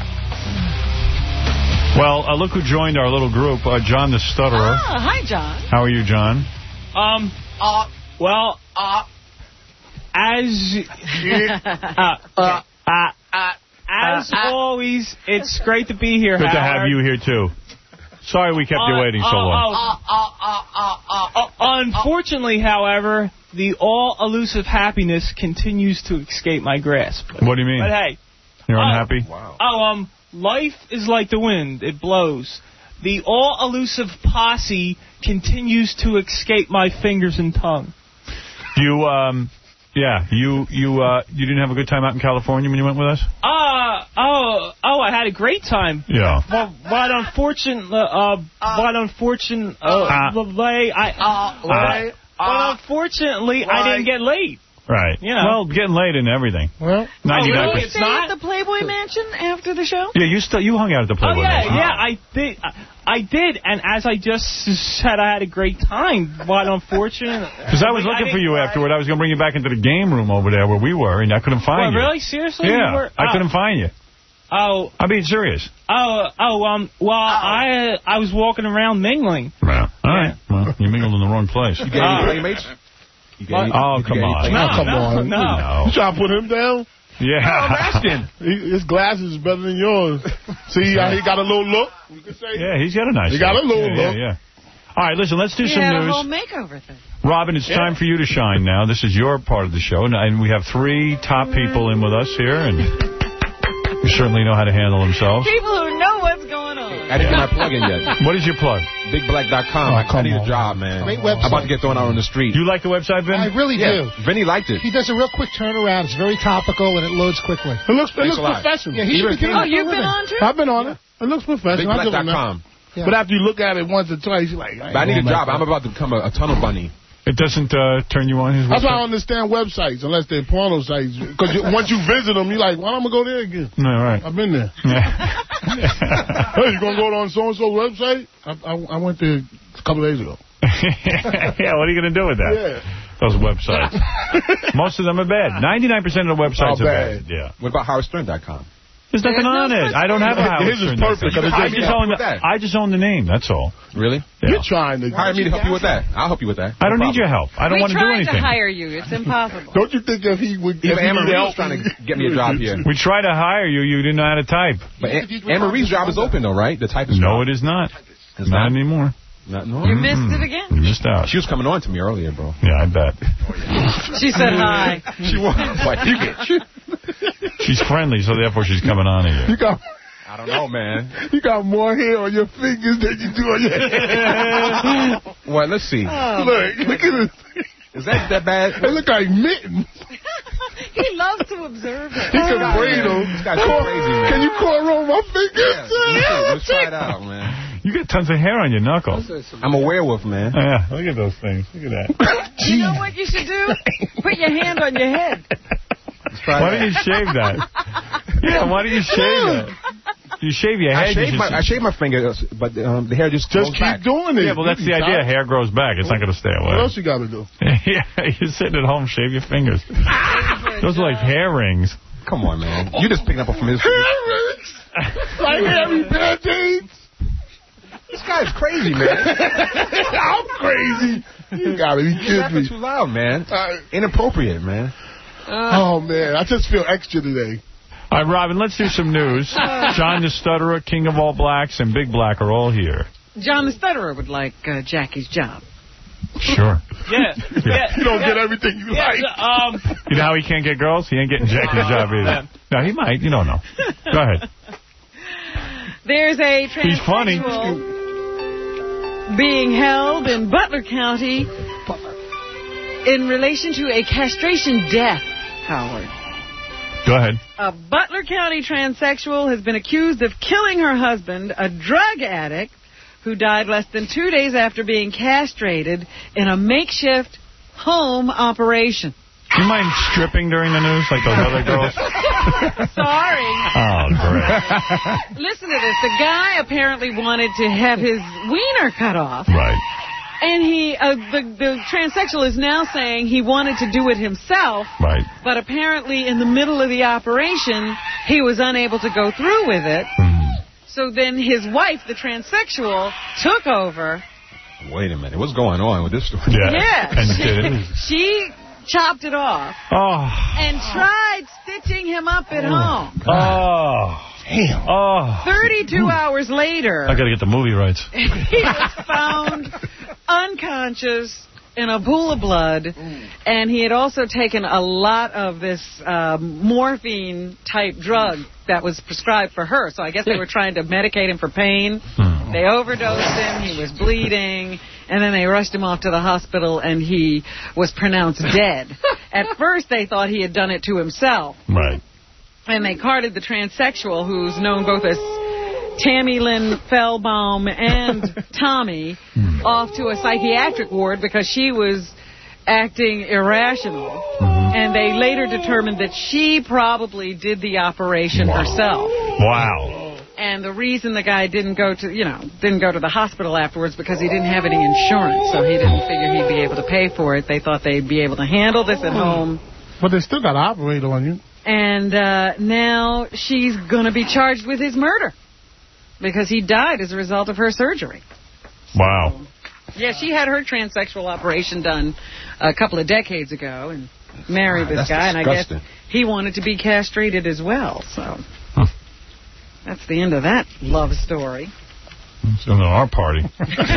Well, uh, look who joined our little group, uh, John the Stutterer. Oh, hi, John. How are you, John? Um, uh, well, uh, as, uh, uh, uh, uh, as uh, always, it's great to be here, Good Howard. to have you here, too. Sorry we kept uh, you waiting so uh, long. Uh, uh, uh, uh, uh, uh, unfortunately, however, the all-elusive happiness continues to escape my grasp. What do you mean? But hey. You're uh, unhappy? Wow. Oh, um, life is like the wind. It blows. The all-elusive posse continues to escape my fingers and tongue. You, um... Yeah, you you uh, you didn't have a good time out in California when you went with us? Uh, oh, oh, I had a great time. Yeah. But, but unfortunately, uh, but unfortunately, uh, uh, I, uh, uh, but unfortunately, I didn't get laid. Right. You know. Well, getting late and everything. Well, ninety-nine oh, really? percent. It's not At the Playboy Mansion after the show? Yeah, you still you hung out at the Playboy Oh, yeah, Mansion. yeah, I did. I, I did, and as I just said, I had a great time, but unfortunately... Because I was looking I for you afterward. I was going to bring you back into the game room over there where we were, and I couldn't find well, you. Really? Seriously? Yeah, You were, I oh. couldn't find you. Oh. I'm being serious. Oh, oh, um, well, oh. I uh, I was walking around mingling. Right. All right. Well, you mingled in the wrong place. You got any playmates? You Any, oh, come on. No, come no, on. No. no. You trying to put him down? Yeah. No, I'm asking. He, his glasses is better than yours. See how he got a little look? You can say yeah, he's got a nice He look. got a little yeah, look. Yeah, yeah. All right, listen, let's do he some had news. a whole makeover thing. Robin, it's yeah. time for you to shine now. This is your part of the show, and we have three top people in with us here, and you certainly know how to handle themselves. People who know what's going on. I didn't get my plug in yet. What is your plug? big black dot com. Oh, I, I need on. a job, man. Great website. I'm about to get thrown out on the street. You like the website, Vin? I really yeah. do. Vinny liked it. He does a real quick turnaround. It's very topical, and it loads quickly. It looks, it looks professional. Yeah, he should be oh, you've been on, too? I've been on it. It looks professional. big black dot com. Yeah. But after you look at it once or twice, you're like... I, but I need a job. I'm about to become a, a tunnel bunny. It doesn't uh, turn you on his website? That's why I don't understand websites, unless they're porno sites. Because once you visit them, you're like, why don't I go there again? No, right. I've been there. Yeah. Hey, you going to go on so-and-so's website? I, I, I went there a couple days ago. Yeah, what are you going to do with that? Yeah. Those websites. Most of them are bad. ninety-nine percent of the websites oh, are bad. bad. Yeah. What about Howard Stern dot com? There's nothing There's on no it. I don't have a Howard His is Stern. perfect. I just, own the, I just own the name, that's all. Really? Yeah. You're trying to... Hire me to help you with that. I'll help you with that. I don't no need your help. I don't we want to do anything. We tried to hire you. It's impossible. Don't you think if he would... Even Anne Marie was trying to get me a job here. We tried to hire you. You didn't know how to type. But Anne Marie's job is open, though, right? The type is No, it is not. It's not, not anymore. Not no. You missed it again? You missed out. She was coming on to me earlier, bro. Yeah, I bet. She said hi. She was. Like, you get... She's friendly, so therefore she's coming on to you. You got... I don't know, man. You got more hair on your fingers than you do on your head. Well, let's see. Oh, look, look at it. Is that that bad? They look like mittens. He loves to observe it. He can braid them. This guy's crazy, man. Can you cornrow my fingers? Yeah, let's try it out, man. You got tons of hair on your knuckles. I'm a werewolf, man. Oh, yeah, look at those things. Look at that. You know what you should do? Put your hand on your head. Why don't you shave that? Yeah, why don't you shave that? You shave your head. I shave, you my, I shave my finger, but um, the hair just Just grows keep back. doing it. Yeah, well, that's the idea. Hair grows back. It's not going to stay away. What else you got to do? Yeah, you're sitting at home, shave your fingers. Those are like hair rings. Come on, man. You just picking up from his... Hair rings? Like hairy band-aids? This guy's crazy, man. I'm crazy. You got to be kidding me. too loud, man. Uh, Inappropriate, man. Uh, oh, man. I just feel extra today. All right, Robin, let's do some news. John the Stutterer, King of All Blacks, and Big Black are all here. John the Stutterer would like uh, Jackie's job. Sure. Yeah. yeah. You don't yeah. get everything you yeah, like. Um, you know how he can't get girls? He ain't getting Jackie's job either. No, he might. You don't know. Go ahead. There's a He's funny. being held in Butler County in relation to a castration death, Howard. Go ahead. A Butler County transsexual has been accused of killing her husband, a drug addict, who died less than two days after being castrated in a makeshift home operation. Do you mind stripping during the news like those other girls? Sorry. Oh, great. Listen to this. The guy apparently wanted to have his wiener cut off. Right. And he, uh, the, the transsexual is now saying he wanted to do it himself. Right. But apparently in the middle of the operation, he was unable to go through with it. Mm. So then his wife, the transsexual, took over. Wait a minute. What's going on with this story? Yeah. Yeah. And she, did it. she chopped it off. Oh. And tried stitching him up at home. Oh. Damn. Oh. thirty-two hours later, I got to get the movie rights. he was found unconscious in a pool of blood, and he had also taken a lot of this um, morphine-type drug that was prescribed for her. So I guess they were trying to medicate him for pain. Hmm. They overdosed him. He was bleeding. And then they rushed him off to the hospital, and he was pronounced dead. At first, they thought he had done it to himself. Right. And they carted the transsexual, who's known both as Tammy Lynn Fellbaum and Tommy, off to a psychiatric ward because she was acting irrational. Mm-hmm. And they later determined that she probably did the operation wow. herself. Wow. And the reason the guy didn't go to, you know, didn't go to the hospital afterwards because he didn't have any insurance, so he didn't figure he'd be able to pay for it. They thought they'd be able to handle this at home. But they still got to operate on you. And uh, now she's going to be charged with his murder because he died as a result of her surgery. Wow. Yeah, she had her transsexual operation done a couple of decades ago and married Wow, this guy, disgusting. and I guess he wanted to be castrated as well. So huh. That's the end of that love story. It's in our party. All you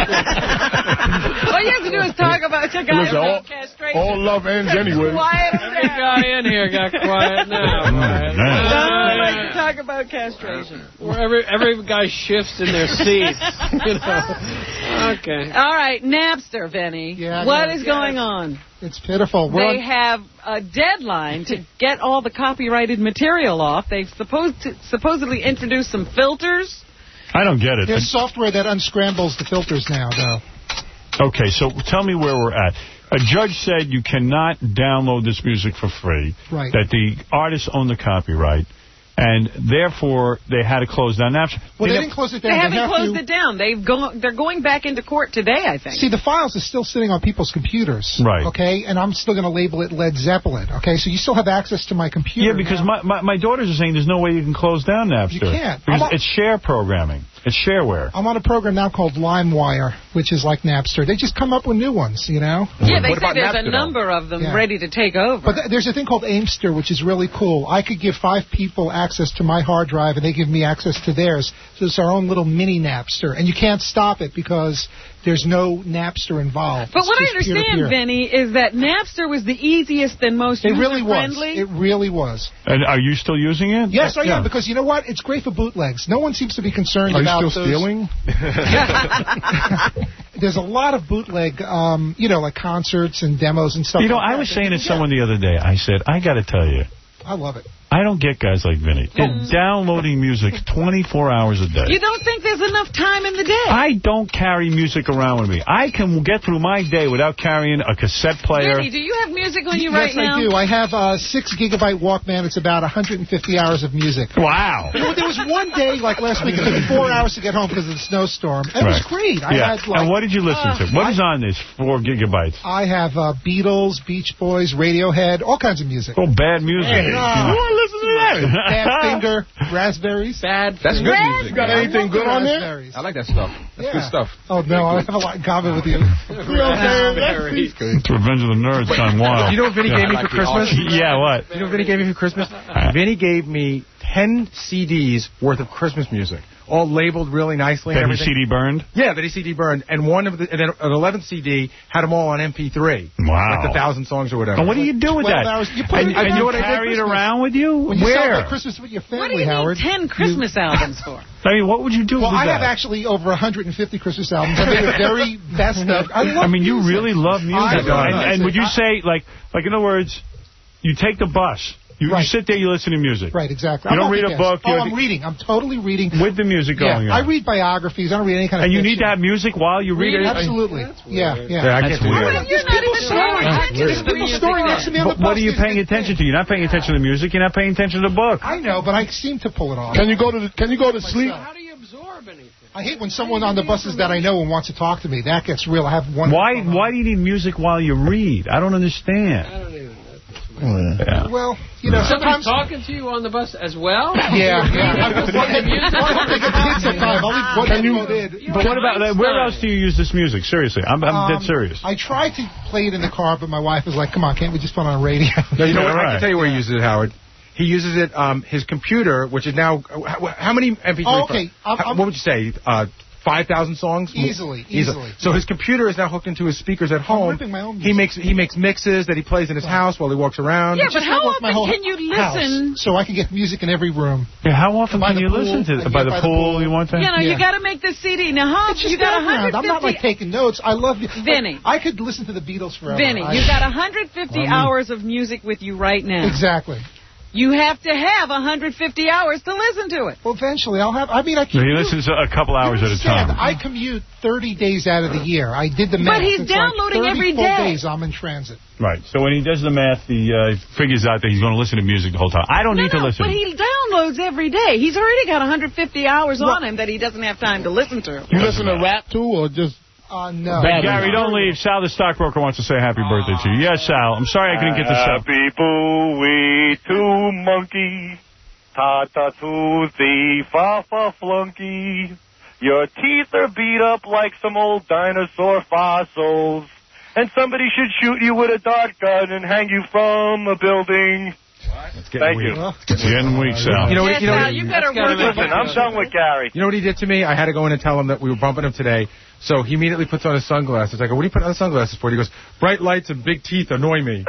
have to do is talk about your guy about castration. All love ends anyway. Quiet Every guy in here got quiet now. Mm, Don't like to talk about castration. Where every, every guy shifts in their seats. You know. Okay. All right, Napster, Vinny. Yeah, what yeah. is going on? It's pitiful. We're They on- have a deadline to get all the copyrighted material off. They've supposed to, supposedly introduced some filters. I don't get it. There's software that unscrambles the filters now, though. Okay, so tell me where we're at. A judge said you cannot download this music for free. Right. That the artists own the copyright. And therefore, they had to close down Napster. Well, you they know, didn't close it down. They haven't have closed to... it down. They've go, they're going back into court today, I think. See, the files are still sitting on people's computers. Right. Okay, and I'm still going to label it Led Zeppelin. Okay, so you still have access to my computer. Yeah, because now. my, my, my daughters are saying there's no way you can close down Napster. You can't. Because I'm a- it's share programming. It's shareware. I'm on a program now called LimeWire, which is like Napster. They just come up with new ones, you know? Yeah, they What say about there's Napster, a number of them Yeah. ready to take over. But th- there's a thing called Aimster, which is really cool. I could give five people access to my hard drive, and they give me access to theirs. So it's our own little mini Napster. And you can't stop it because there's no Napster involved. But It's what I just understand, peer-to-peer. Vinny, is that Napster was the easiest and most It really was. user-friendly. It really was. And are you still using it? Yes, I Yeah. am, because you know what? It's great for bootlegs. No one seems to be concerned Are you about still those. stealing? There's a lot of bootleg, um, you know, like concerts and demos and stuff You know, like I that was that saying you to can someone get. the other day, I said, I got to tell you, I love it. I don't get guys like Vinny. They're downloading music twenty-four hours a day. You don't think there's enough time in the day? I don't carry music around with me. I can get through my day without carrying a cassette player. Vinny, do you have music on you yes, right now? I do. I have a six gigabyte Walkman. It's about one hundred fifty hours of music. Wow. You know, there was one day, like last week, it took me four hours to get home because of the snowstorm. It was Right. great. I Yeah. had like, And what did you listen uh, to? What is on this four gigabytes? I have uh, Beatles, Beach Boys, Radiohead, all kinds of music. Oh, bad music. Hey, You uh, know. who listen to that? Badfinger, Raspberries. Bad. That's good music. You got anything good on there? Raspberries. I like that stuff. That's Yeah. good stuff. Oh, no, I have a lot in common with you. You know what I'm saying? It's Revenge of the Nerds gone wild. You know what Vinny Yeah. gave me for Christmas? Yeah, what? You know what Vinny gave me for Christmas? Vinny gave me ten C Ds worth of Christmas music. all labeled really nicely. That and his everything. C D burned? Yeah, that his C D burned. And one of the, and then an eleventh C D had them all on M P three. Wow. Like the thousand songs or whatever. And what do you do with that? Hours. You put and it and down. you What I did carry it Christmas. around with you? When you Where? celebrate Christmas with your family, What do you Howard, need ten Christmas albums for? I mean, what would you do well, with I that? have actually over one hundred fifty Christmas albums. I made the very best of. I, love I mean, you music. really love music. I love and, music. and would you I- say, like, like in other words, you take the bus. You, Right. you sit there, you listen to music. Right, exactly. You I'm don't read a multitask. book. Oh, you're- I'm reading. I'm totally reading. With the music going yeah, on. I read biographies. I don't read any kind of And you fiction. need to have music while you read it? Absolutely. Yeah, yeah. Yeah, I That's can't do weird. that. You're not even sure. There's people storing next to me on the But what bus. are you There's paying big attention thing. to? You're not paying attention to the music. You're not paying attention to the book. I know, but I seem to pull it off. Can you go to the, Can you go to sleep? How do you absorb anything? I hate when someone on the buses that I know and wants to talk to me. That gets real. I have one. Why Why do you need music while you read? I don't understand. I don't even know. Yeah. Well, you know, Somebody's sometimes. talking to you on the bus as well? Yeah, yeah. You just play music? I'll take a pizza time. I'll leave one Can you- headphone in. But what about that? Where else do you use this music? Seriously, I'm, I'm Um, dead serious. I tried to play it in the car, but my wife was like, "Come on, can't we just put it on radio?" No, you know what? I right. can tell you where he uses it, Howard. He uses it, um, his computer, which is now, how, how many M P three? Oh, okay. I'm- how- I'm- what would you say? Uh, five thousand songs? Easily, Easily. easily. So his computer is now hooked into his speakers at home. ripping my own He makes he makes mixes that he plays in his house while he walks around. Yeah, It's but just how I walk my often whole can you house, listen? so I can get music in every room. Yeah, how often By can the you pool, listen to I it? can By get the by the pool, pool. you want that? You know, Yeah. you got to make the C D. Now, how It's just you got background. I'm not like one hundred fifty... taking notes. I love you. Vinny. I could listen to the Beatles forever. Vinny, I- you got one hundred fifty Well, I mean- hours of music with you right now. Exactly. You have to have one hundred fifty hours to listen to it. Well, eventually I'll have. I mean, I So can. he listens a couple hours at a time. I commute thirty days out of the year. I did the math. But he's It's like downloading thirty every full day. days I'm in transit. Right. So when he does the math, he uh, figures out that he's going to listen to music the whole time. I don't No, need to no, listen. but he downloads every day. He's already got one hundred fifty hours on him that he doesn't have time to listen to. You listen to rap too, or just? Uh, no. Hey, Gary, don't leave. Sal, the stockbroker, wants to say happy birthday to you. Yes, Sal. I'm sorry I couldn't get the show. Happy Booey to monkey, ta-ta to the fa-fa flunky. Your teeth are beat up like some old dinosaur fossils. And somebody should shoot you with a dart gun and hang you from a building. Thank weak. you. It's getting weak, Sal. You know, Yes, you know, Sal, you better work Listen, I'm done with Gary. You know what he did to me? I had to go in and tell him that we were bumping him today. So he immediately puts on his sunglasses. I go, what are you putting on the sunglasses for? He goes, bright lights and big teeth annoy me.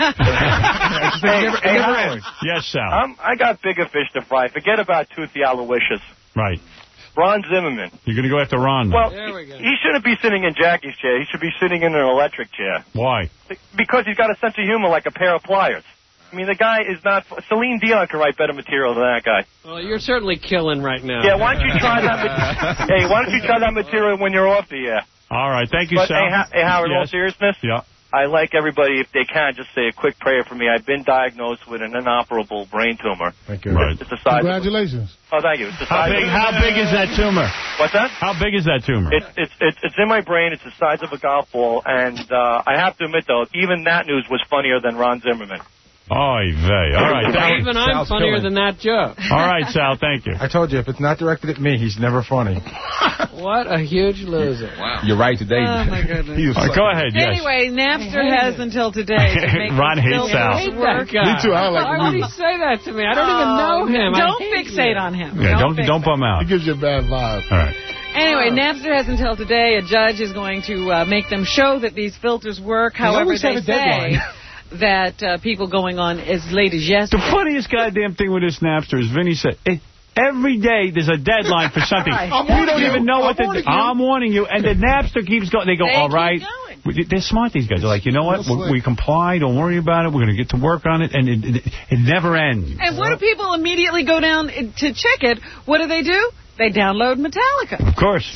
It's Hey, never, hey, it never Howard. ends. Yes, Sal. I'm, I got bigger fish to fry. Forget about Toothy Aloysius. Right. Ron Zimmerman. You're going to go after Ron now. Well, he shouldn't be sitting in Jackie's chair. He should be sitting in an electric chair. Why? Because he's got a sense of humor like a pair of pliers. I mean, the guy is not... Celine Dion can write better material than that guy. Well, you're certainly killing right now. Yeah, why don't you try that... ma- hey, why don't you try that material when you're off the air? All right. Thank you, But, Sal. hey, Ha- hey, Howard, in all Yes. seriousness, Yeah. I like everybody, if they can, just say a quick prayer for me. I've been diagnosed with an inoperable brain tumor. Thank you. Right. It's the size Congratulations. Of, oh, thank you. It's the How size big, of, how big is that tumor? What's that? How big is that tumor? It's it's it's it's in my brain. It's the size of a golf ball, and uh, I have to admit though, even that news was funnier than Ron Zimmerman. Oy vey. All right. Thank Even I'm Sal's funnier killing. than that joke. All right, Sal. Thank you. I told you, if it's not directed at me, he's never funny. What a huge loser. Wow. You're right today. Oh, my goodness. All right, go ahead. Yes. Anyway, Napster has until today to make Ron these hates Sal. I filters hate work. that guy. Me too. I like Why the would he movie. say that to me? I don't even know him. I Don't hate fixate him. on him. Yeah, don't fixate. don't bum out. It gives you a bad vibe. All right. Anyway, Napster has until today. A judge is going to uh, make them show that these filters work. However, always they have a say deadline. that uh, people going on as late as yesterday. The funniest goddamn thing with this Napster is Vinny said, eh, every day there's a deadline for something. Right. I'm We don't warning even you. know I'm what to do. warning you. I'm warning you. And the Napster keeps going. They go, They all keep right. going. We- They're smart, these guys. They're like, you know what? Real We, slick. we comply. Don't worry about it. We're going to get to work on it. And it, it, it never ends. And what do people immediately go down to check it? What do they do? They download Metallica. Of course.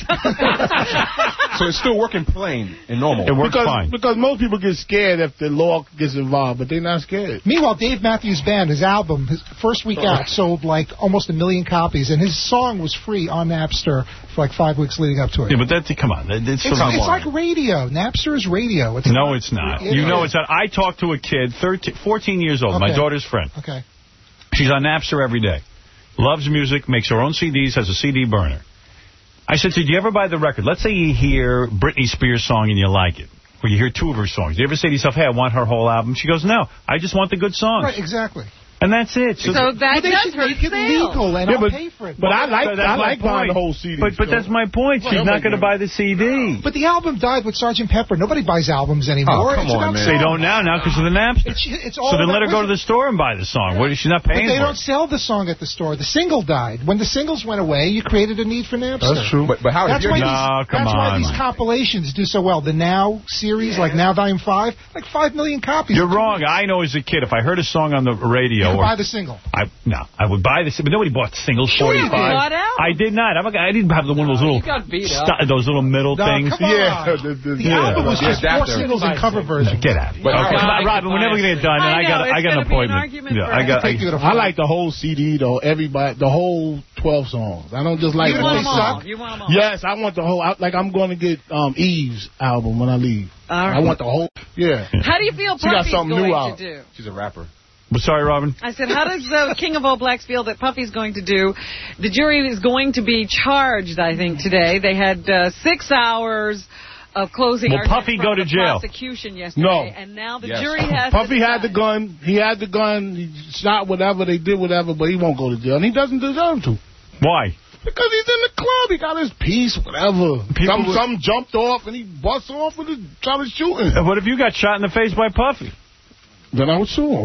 So it's still working plain and normal. It works because, fine. Because most people get scared if the law gets involved, but they're not scared. Meanwhile, Dave Matthews Band, his album, his first week out, sold like almost a million copies, and his song was free on Napster for like five weeks leading up to it. Yeah, but that's, come on. It's, It's, it's like radio. Napster is radio. It's no, not- it's not. It You know is. it's not. I talked to a kid, thirteen, fourteen years old, my Okay. daughter's friend. Okay. She's on Napster every day. Loves music, makes her own C Ds, has a C D burner. I said, so do you ever buy the record? Let's say you hear Britney Spears' song and you like it. Or you hear two of her songs. Do you ever say to yourself, hey, I want her whole album? She goes, no, I just want the good songs. Right, exactly. And that's it. So, so that does hurt make it legal, and yeah, I'll but, pay for it. But I like so I like buying the whole C D. But, but that's my point. She's not going to buy the C D. But the album died with Sergeant Pepper. Nobody buys albums anymore. Oh, come it's on, man. They don't now, now because of the Napster. It's, it's all so then let her go listen, to the store and buy the song. What, she's not paying but they for don't it. sell the song at the store. The single died. When the singles went away, you created a need for Napster. That's true. But, but how? That's, why, no, these, come that's on. why these compilations do so well. The Now series, like Now Volume five, like five million copies. You're wrong. I know as a kid, if I heard a song on the radio... You or buy the single. I No, I would buy the single, but nobody bought singles. Sure, you bought out. I did not. I'm a guy, I didn't have the one of those little... stu- those little middle no, things. Come on. Yeah. The, the, the yeah. album was just yeah, four singles and cover versions. Get out. But, okay, uh, Robin, we're never going to get done, and I, I, know, got I got an appointment. An yeah, I got. I, I like the whole C D though. Everybody, the whole twelve songs. I don't just like. You the want them all. suck. You want them all. Yes, I want the whole. I, like I'm going to get um, Eve's album when I leave. All right. I want the whole. Yeah. How do you feel She got Puffy's something going new out. to do? She's a rapper. But sorry, Robin. I said, how does the King of All Blacks feel that Puffy's going to do? The jury is going to be charged, I think, today. They had uh, six hours of closing Will argument Puffy from go to the jail? prosecution yesterday. No. And now the Yes. jury has Puffy to had the decide. gun. He had the gun. He shot whatever. They did whatever, but he won't go to jail. And he doesn't deserve to. Why? Because he's in the club. He got his piece, whatever. People Some, would- some jumped off and he bust off and he started shooting. What if you got shot in the face by Puffy? Then I would sue him.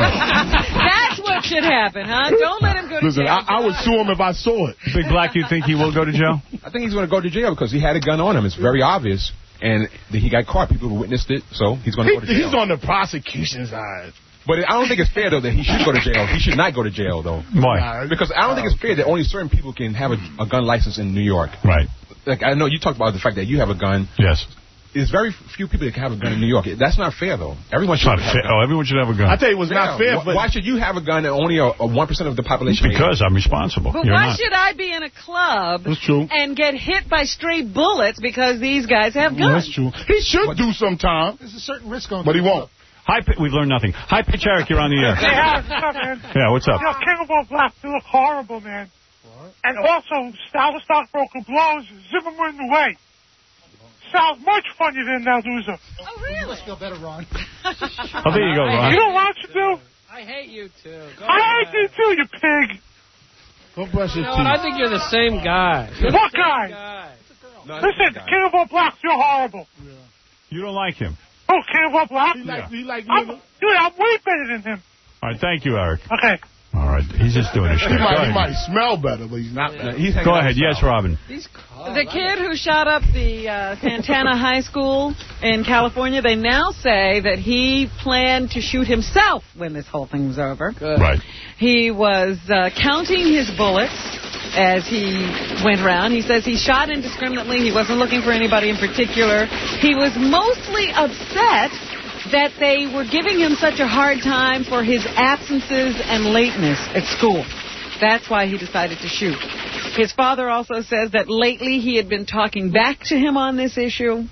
That's what should happen, huh? Don't let him go to Listen, jail. I, I would sue him if I saw it. Big Black, you think he will go to jail? I think he's going to go to jail because he had a gun on him. It's very obvious. And he got caught. People witnessed it, so he's going to He, go to jail. he's on the prosecution side. But I don't think it's fair, though, that he should go to jail. He should not go to jail, though. Why? Because I don't think it's fair that only certain people can have a, a gun license in New York. Right. Like, I know you talked about the fact that you have a gun. Yes. There's very few people that can have a gun in New York. That's not fair, though. Everyone should Not have fair. a gun. Oh, everyone should have a gun. I tell you, it was not fair. Why, But why should you have a gun and only a, a one percent of the population? Because I'm responsible. But You're why not. should I be in a club That's true. and get hit by stray bullets because these guys have guns? That's true. He should do some time. There's a certain risk on But he won't. Hi, P- we've learned nothing. Hi, Pitch Eric, you're on the air. Hey, Alex, what's up, man? Yeah, what's up? Yo, King of All Blacks, you look horrible, man. What? And also, Sal the Stockbroker blows, zip him in the way. Sal's much funnier than Nalduza. Oh, really? Let's feel better, Ron. Oh, there you go, Ron. You know what you do? I hate you, too. Go I ahead. hate you too, you pig. Go brush your You know teeth. what? I think you're the same guy. You're What the same guy? guy. No, Listen, King of All Blacks, you're horrible. You don't like him. Oh, King of All Blacks? He like, he like I'm, nigga. dude, I'm way better than him. All right, thank you, Eric. Okay. All right, he's just doing his He shtick. Go might, he ahead, might smell better, but he's not. He's hanging Go out ahead. with Yes, Sal. Robin. The kid who shot up the uh, Santana High School in California, they now say that he planned to shoot himself when this whole thing was over. Good. Right. He was uh, counting his bullets as he went around. He says he shot indiscriminately. He wasn't looking for anybody in particular. He was mostly upset that they were giving him such a hard time for his absences and lateness at school. That's why he decided to shoot. His father also says that lately he had been talking back to him on this issue.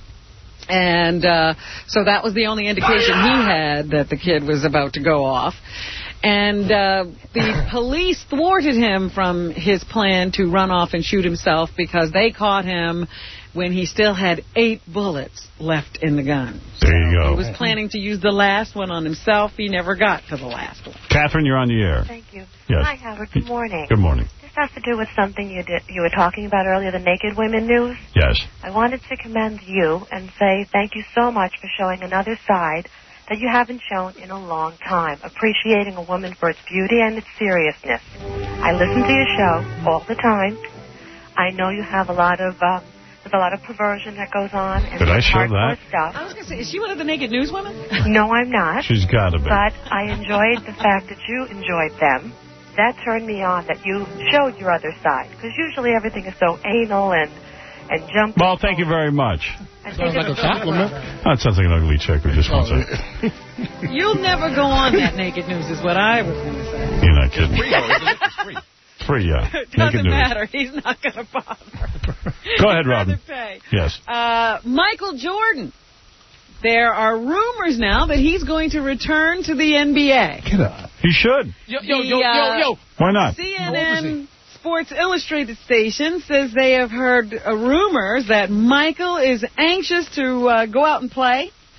And uh, so that was the only indication he had that the kid was about to go off. And uh, the police thwarted him from his plan to run off and shoot himself because they caught him when he still had eight bullets left in the gun. There you go. He was planning to use the last one on himself. He never got to the last one. Catherine, you're on the air. Thank you. Yes. Hi, Howard. Good morning. Good morning. This has to do with something you did, you were talking about earlier, the naked women news. Yes. I wanted to commend you and say thank you so much for showing another side that you haven't shown in a long time, appreciating a woman for its beauty and its seriousness. I listen to your show all the time. I know you have a lot of uh, there's a lot of perversion that goes on and Did I show hardcore that? stuff. I was going to say, is she one of the naked news women? No, I'm not. She's got to be. But I enjoyed the fact that you enjoyed them. That turned me on, that you showed your other side. Because usually everything is so anal and, and jumpy. Well, thank you very much. I think like it's a compliment. Oh, it sounds like an ugly chick who just wants a... You'll never go on that naked news is what I was going to say. You're not kidding. Free, though, isn't it? It's free. Free, yeah. It Naked doesn't news. matter. He's not going to bother. Go ahead, Robin. He'd rather pay. Yes. Uh, Michael Jordan. There are rumors now that he's going to return to the N B A. Get up. He should. Yo, yo, The, yo, yo, uh, yo. Why not? C N N Sports Illustrated station says they have heard uh, rumors that Michael is anxious to uh, go out and play.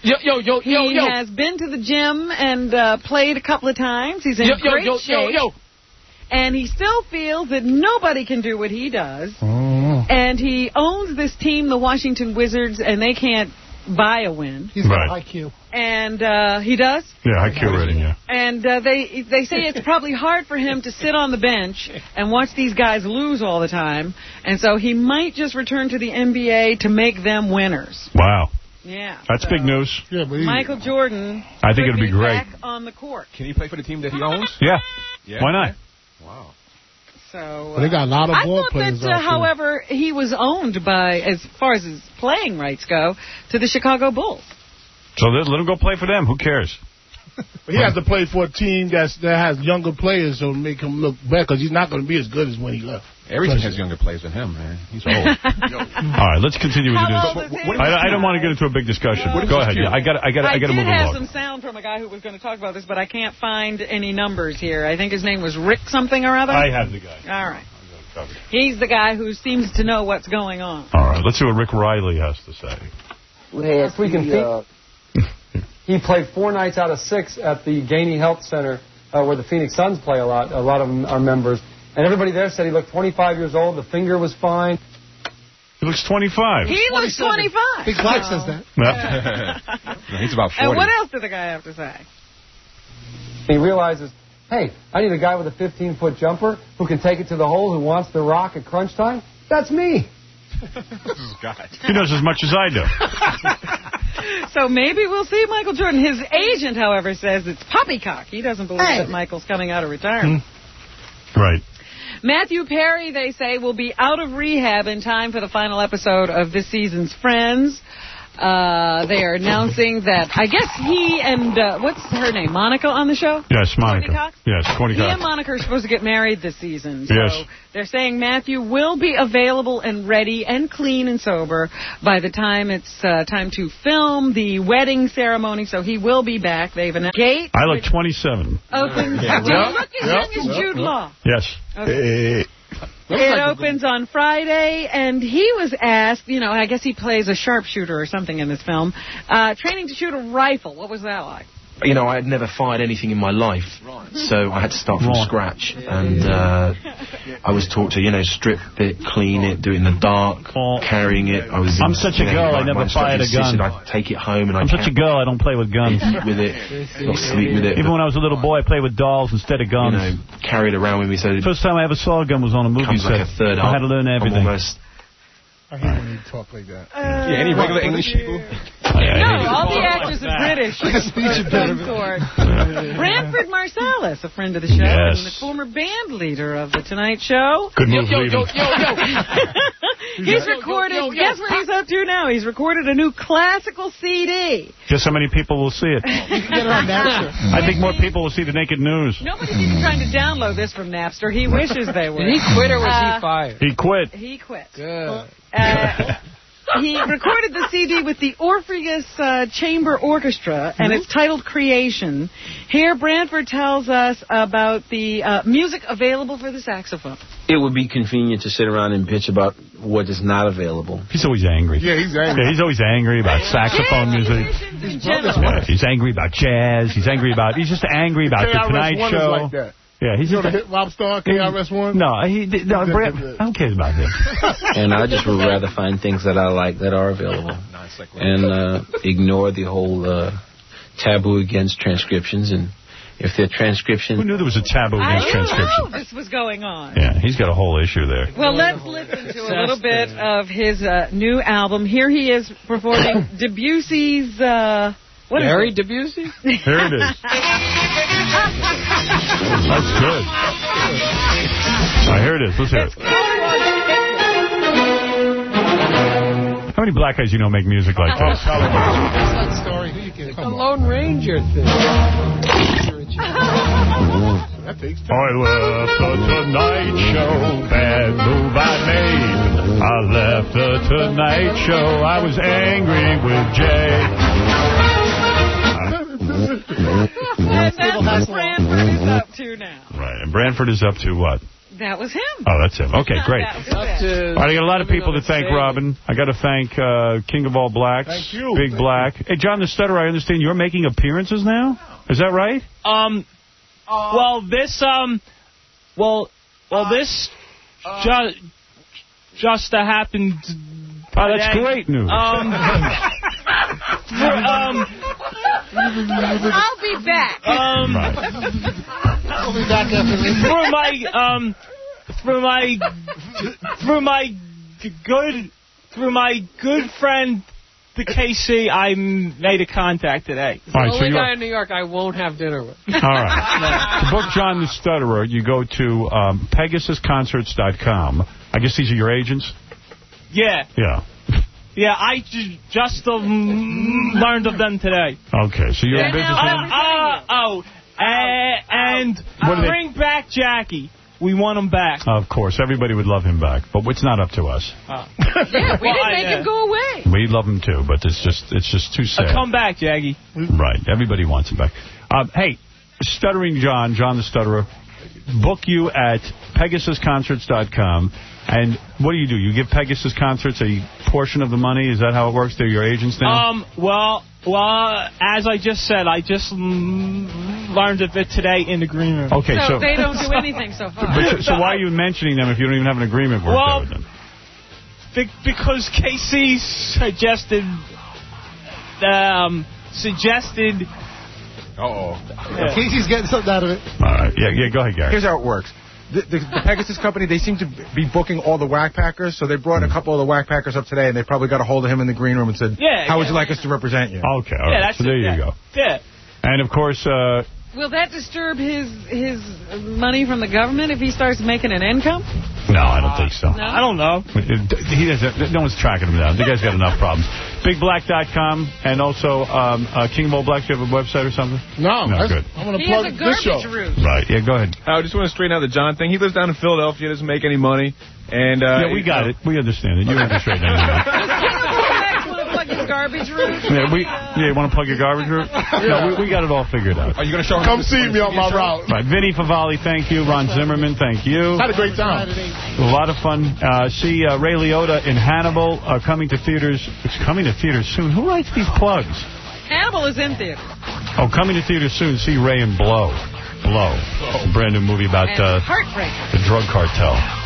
Yo, yo, yo, he yo, yo. has been to the gym and uh, played a couple of times. He's in yo, yo, great yo, shape. Yo, yo, And he still feels that nobody can do what he does. Oh. And he owns this team, the Washington Wizards, and they can't buy a win. He's got Right. I Q. And uh, he does? Yeah, I Q rating, yeah. And uh, they they say it's probably hard for him to sit on the bench and watch these guys lose all the time. And so he might just return to the N B A to make them winners. Wow. Yeah. That's so big news. Yeah, but he, Michael Jordan I think could it'd be great. back on the court. Can he play for the team that he owns? Yeah. Yeah. Why not? Wow. So uh, But they got a lot of I ball thought players that, out uh, there. however, he was owned by, as far as his playing rights go, to the Chicago Bulls. So let, let him go play for them. Who cares? He has to play for a team that's, that has younger players so make him look better because he's not going to be as good as when he left. Every team has younger players than him, man. He's old. All right, let's continue with the How old news. is he? I, I don't want to get into a big discussion. Well, Go ahead. Yeah, I got I got I got to did move have along. some sound from a guy who was going to talk about this, but I can't find any numbers here. I think his name was Rick something or other. I have the guy. All right. He's the guy who seems to know what's going on. All right, let's see what Rick Riley has to say. Last week in uh, he played four nights out of six at the Gainey Health Center, uh, where the Phoenix Suns play a lot. A lot of them are members, and everybody there said he looked twenty-five years old. The finger was fine. He looks twenty-five. He looks twenty-five. Big Black says that. Yeah. He's about forty. And what else did the guy have to say? He realizes, hey, I need a guy with a fifteen-foot jumper who can take it to the hole, who wants the rock at crunch time. That's me. He knows as much as I do. So maybe we'll see Michael Jordan. His agent, however, says it's poppycock. He doesn't believe Hey. that Michael's coming out of retirement. Right. Matthew Perry, they say, will be out of rehab in time for the final episode of this season's Friends. Uh, they are announcing that, I guess he and, uh, what's her name, Monica on the show? Yes, Monica. Courtney Cox? Yes, Courtney He and Cox. Monica are supposed to get married this season. So Yes. they're saying Matthew will be available and ready and clean and sober by the time it's uh, time to film the wedding ceremony. So he will be back. They've announced. Gate I look twenty-seven. opens. Yeah. Do you Yep. look as Yep. young as Yep. Jude Law? Yes. Okay. It opens on Friday, and he was asked, you know, I guess he plays a sharpshooter or something in this film, uh, training to shoot a rifle. What was that like? You know, I had never fired anything in my life, so I had to start from Right. scratch. And uh, I was taught to, you know, strip it, clean it, do it in the dark, carrying it. I was. I'm such a you know, girl, I my- never my fired a instructor gun. insisted I take it home and I'm I such a girl, I don't play with guns. eat with it, not sleep with it. Even when I was a little boy, I played with dolls instead of guns. You know, carry it around with me. So First time I ever saw a gun was on a movie comes set. like a third I had up. to learn I'm everything. almost I hate when you talk like that. Yeah, any regular English people? No, all the actors are British. Like a speech of some impediment. sort. Branford Marsalis, a friend of the show, Yes. and the former band leader of The Tonight Show. Good move yo, leaving. yo, yo, yo. He's Yo, yo, recorded, yo, yo. guess what he's up to now? He's recorded a new classical C D. Guess how many people will see it? Get it on Napster. I think more people will see the naked news. Nobody's even trying to download this from Napster. He wishes they would. Did he quit or was Uh, he fired? He quit. He quit. Good. Uh, he recorded the C D with the Orpheus uh, Chamber Orchestra, and it's titled Creation. Here, Branford tells us about the uh, music available for the saxophone. It would be convenient to sit around and bitch about what is not available. He's always angry. Yeah, he's angry. Yeah, he's always angry about saxophone music. In general. Yeah, he's angry about jazz. He's angry about. He's just angry about K the R S Tonight one Show. is like that. Yeah, he's You know just. the hip hop star, K R S One? No, he no. Brad, I don't care about him. And I just would rather find things that I like that are available. And uh, ignore the whole uh, taboo against transcriptions. And if they're transcriptions... Who knew there was a taboo I against didn't transcription? know this was going on. Yeah, he's got a whole issue there. Well, let's listen to a little bit of his uh, new album. Here he is performing Debussy's... Uh, what is Gary it? Debussy? Here it is. That's good. All right, here it is. Let's hear it. How many black guys you know make music like this? That story. Who you kidding? The Lone Ranger thing. That takes time. I left the Tonight Show, bad move I made. I left the Tonight Show, I was angry with Jay. And that's what Branford is up to now. Right, and Branford is up to what? That was him. Oh, that's him. Okay, great. That was All right, I got a lot of people to thank, Robin. I got to thank uh, King of All Blacks. Thank you. Big Thank Black. Hey, John the Stutter, I understand you're making appearances now? Is that right? Um, well, this, um, well, well, this just, just uh, happened. Oh, that's today. great news. Um, for, um, I'll be back. Um, I'll be back after this. Through my, um, through my, through my g- good, through my good friend, the K C, I made a contact today. The All right, only so guy in New York I won't have dinner with. All right. To book John the Stutterer, you go to um, Pegasus Concerts dot com. I guess these are your agents? Yeah. Yeah. Yeah, I j- just um, learned of them today. Okay, so you're in business Uh, with them? uh, oh, uh, and What do they- bring back Jackie. We want him back. Of course, everybody would love him back, but it's not up to us. Uh, Yeah, we Well, didn't I, make uh, him go away. We love him too, but it's just it's just too sad. uh, come back, Jackie. Right, everybody wants him back. Um, hey, Stuttering John, John the Stutterer, book you at Pegasus Concerts dot com. And what do you do? You give Pegasus Concerts a portion of the money? Is that how it works? They're your agents now? Um. Well, well, as I just said, I just mm, learned of it today in the green room. Okay, so, so- they don't do anything so far. But, so, so why are you mentioning them if you don't even have an agreement worked Well, out with them? Be- because K C suggested, um, suggested. Uh-oh. Yeah. Casey's getting something out of it. All right, yeah, yeah, go ahead, Gary. Here's how it works. The, the, the Pegasus company, they seem to be booking all the whack packers, so they brought a couple of the whack packers up today, and they probably got a hold of him in the green room and said, Yeah, how would yeah. you like us to represent you? Okay, all Yeah, right. that's So there it, you yeah. go. Yeah. And, of course, uh, Will that disturb his his money from the government if he starts making an income? no, I don't think so. No? I don't know. He doesn't, no one's tracking him down. The guy's got enough problems. Big Black dot com and also um, uh, King of All Blacks. Do you have a website or something? No, No, that's- good. I'm going to He has plug a this show. garbage route. Right, yeah, go ahead. I just want to straighten out the John thing. He lives down in Philadelphia, doesn't make any money. And uh, yeah, we got it. We understand it. You understand it. Want to plug his garbage route? Yeah, we, yeah, you want to plug your garbage route? No, we, we got it all figured out. Are you going to show him? Come see me on my route. Right, Vinny Favali, thank you. Ron Zimmerman, thank you. Had a great time. A lot of fun. Uh, see uh, Ray Liotta in Hannibal uh, coming to theaters. It's coming to theaters soon. Who writes these plugs? Hannibal is in theater. Oh, coming to theaters soon. See Ray and Blow. Blow. A brand new movie about And uh, Heartbreaker. the drug cartel.